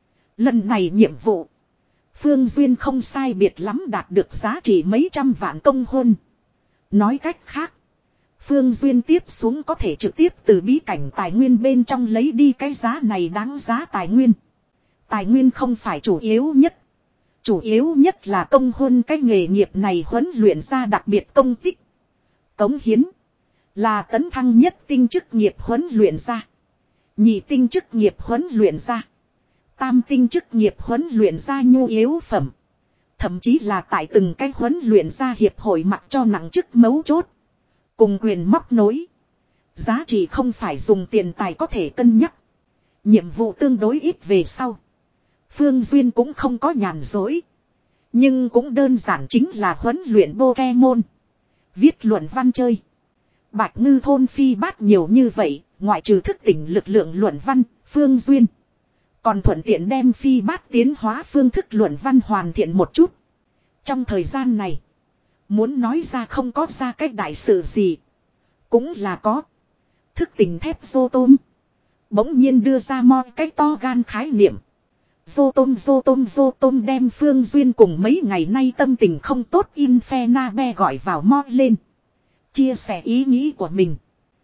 Lần này nhiệm vụ, Phương Duyên không sai biệt lắm đạt được giá trị mấy trăm vạn công huân. Nói cách khác, Phương Duyên tiếp xuống có thể trực tiếp từ bí cảnh tài nguyên bên trong lấy đi cái giá này đáng giá tài nguyên. Tài nguyên không phải chủ yếu nhất. Chủ yếu nhất là công huân cái nghề nghiệp này huấn luyện ra đặc biệt công tích. Cống hiến là tấn thăng nhất tinh chức nghiệp huấn luyện ra. Nhị tinh chức nghiệp huấn luyện ra. Tam tinh chức nghiệp huấn luyện ra nhu yếu phẩm. Thậm chí là tại từng cái huấn luyện ra hiệp hội mặc cho nặng chức mấu chốt. Cùng quyền móc nối. Giá trị không phải dùng tiền tài có thể cân nhắc. Nhiệm vụ tương đối ít về sau. Phương Duyên cũng không có nhàn dối. Nhưng cũng đơn giản chính là huấn luyện Pokemon. Viết luận văn chơi. Bạch Ngư Thôn phi bát nhiều như vậy. Ngoại trừ thức tỉnh lực lượng luận văn, Phương Duyên còn thuận tiện đem phi bát tiến hóa phương thức luận văn hoàn thiện một chút. Trong thời gian này, muốn nói ra không có ra cách đại sự gì. Cũng là có. Thức tỉnh thép dô tôm. Bỗng nhiên đưa ra mo cái to gan khái niệm. Dô tôm dô tôm dô tôm đem Phương Duyên cùng mấy ngày nay tâm tình không tốt Infenabe gọi vào mo lên. Chia sẻ ý nghĩ của mình.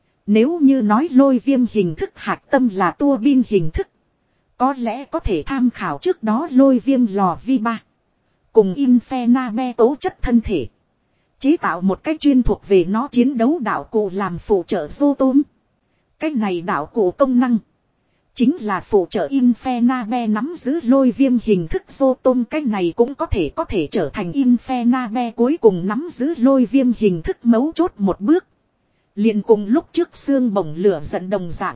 Nếu như nói lôi viêm hình thức hạt tâm là tua bin hình thức. Có lẽ có thể tham khảo trước đó lôi viêm lò vi ba. Cùng Infenabe tố chất thân thể. Chế tạo một cách chuyên thuộc về nó chiến đấu đạo cụ làm phụ trợ dô tôm. Cách này đạo cụ công năng. Chính là phụ trợ Infenabe nắm giữ lôi viêm hình thức dô tôm. Cách này cũng có thể có thể trở thành Infenabe cuối cùng nắm giữ lôi viêm hình thức mấu chốt một bước. Liền cùng lúc trước xương bổng lửa giận đồng dạng.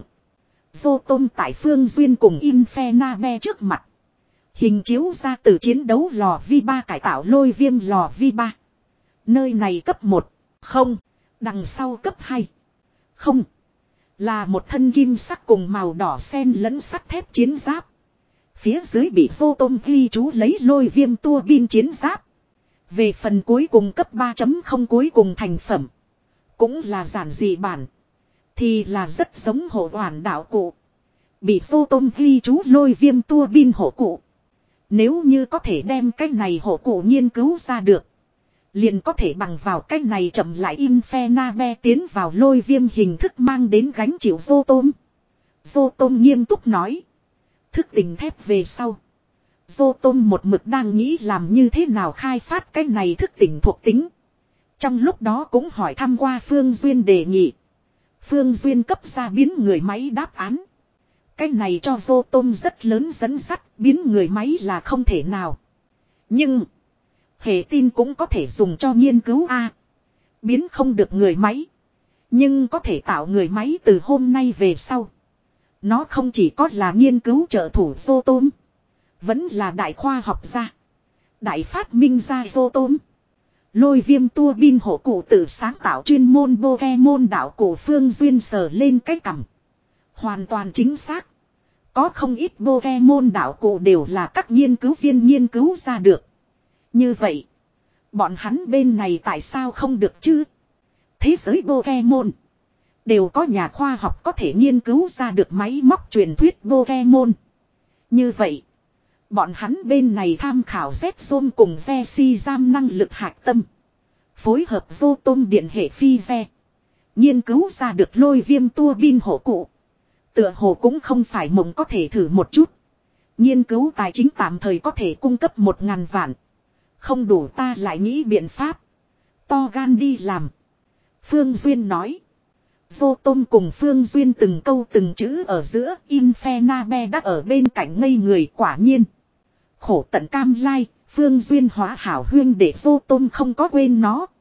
Dô tôm tại Phương Duyên cùng Infenabe trước mặt. Hình chiếu ra từ chiến đấu lò vi ba cải tạo lôi viêm lò vi ba. Nơi này cấp một. Không. Đằng sau cấp hai. Không. Là một thân kim sắc cùng màu đỏ xen lẫn sắt thép chiến giáp. Phía dưới bị dô tôm ghi chú lấy lôi viêm tua bin chiến giáp. Về phần cuối cùng cấp ba chấm không cuối cùng thành phẩm. Cũng là giản dị bản. Thì là rất giống hộ hoàn đạo cụ. Bị dô tôm ghi chú lôi viêm tua bin hộ cụ. Nếu như có thể đem cái này hộ cụ nghiên cứu ra được. Liền có thể bằng vào cái này chậm lại Infenabe tiến vào lôi viêm hình thức mang đến gánh chịu dô tôm. Dô tôm nghiêm túc nói. Thức tỉnh thép về sau. Dô tôm một mực đang nghĩ làm như thế nào khai phát cái này thức tỉnh thuộc tính. Trong lúc đó cũng hỏi thăm qua Phương Duyên đề nghị. Phương Duyên cấp ra biến người máy đáp án. Cái này cho dô tôm rất lớn dẫn dắt, biến người máy là không thể nào. Nhưng, hệ tin cũng có thể dùng cho nghiên cứu A. Biến không được người máy. Nhưng có thể tạo người máy từ hôm nay về sau. Nó không chỉ có là nghiên cứu trợ thủ dô tôm. Vẫn là đại khoa học gia. Đại phát minh gia dô tôm. Lôi viêm tua bin hộ cụ tự sáng tạo chuyên môn Pokemon đạo cụ Phương Duyên sờ lên cái cằm. Hoàn toàn chính xác. Có không ít Pokemon đạo cụ đều là các nghiên cứu viên nghiên cứu ra được. Như vậy, bọn hắn bên này tại sao không được chứ? Thế giới Pokemon đều có nhà khoa học có thể nghiên cứu ra được máy móc truyền thuyết Pokemon. Như vậy, bọn hắn bên này tham khảo Z-Zone cùng Ve-Si-Jam năng lực hạch tâm. Phối hợp vô tôm điện hệ phi ve. Nghiên cứu ra được lôi viêm tua bin hộ cụ. Tựa hồ cũng không phải mộng có thể thử một chút. Nghiên cứu tài chính tạm thời có thể cung cấp một ngàn vạn. Không đủ ta lại nghĩ biện pháp. To gan đi làm. Phương Duyên nói. Vô Tôm cùng Phương Duyên từng câu từng chữ ở giữa, Infenabe đã ở bên cạnh ngây người quả nhiên. Khổ tận cam lai, Phương Duyên hóa hảo huyên để Vô Tôm không có quên nó.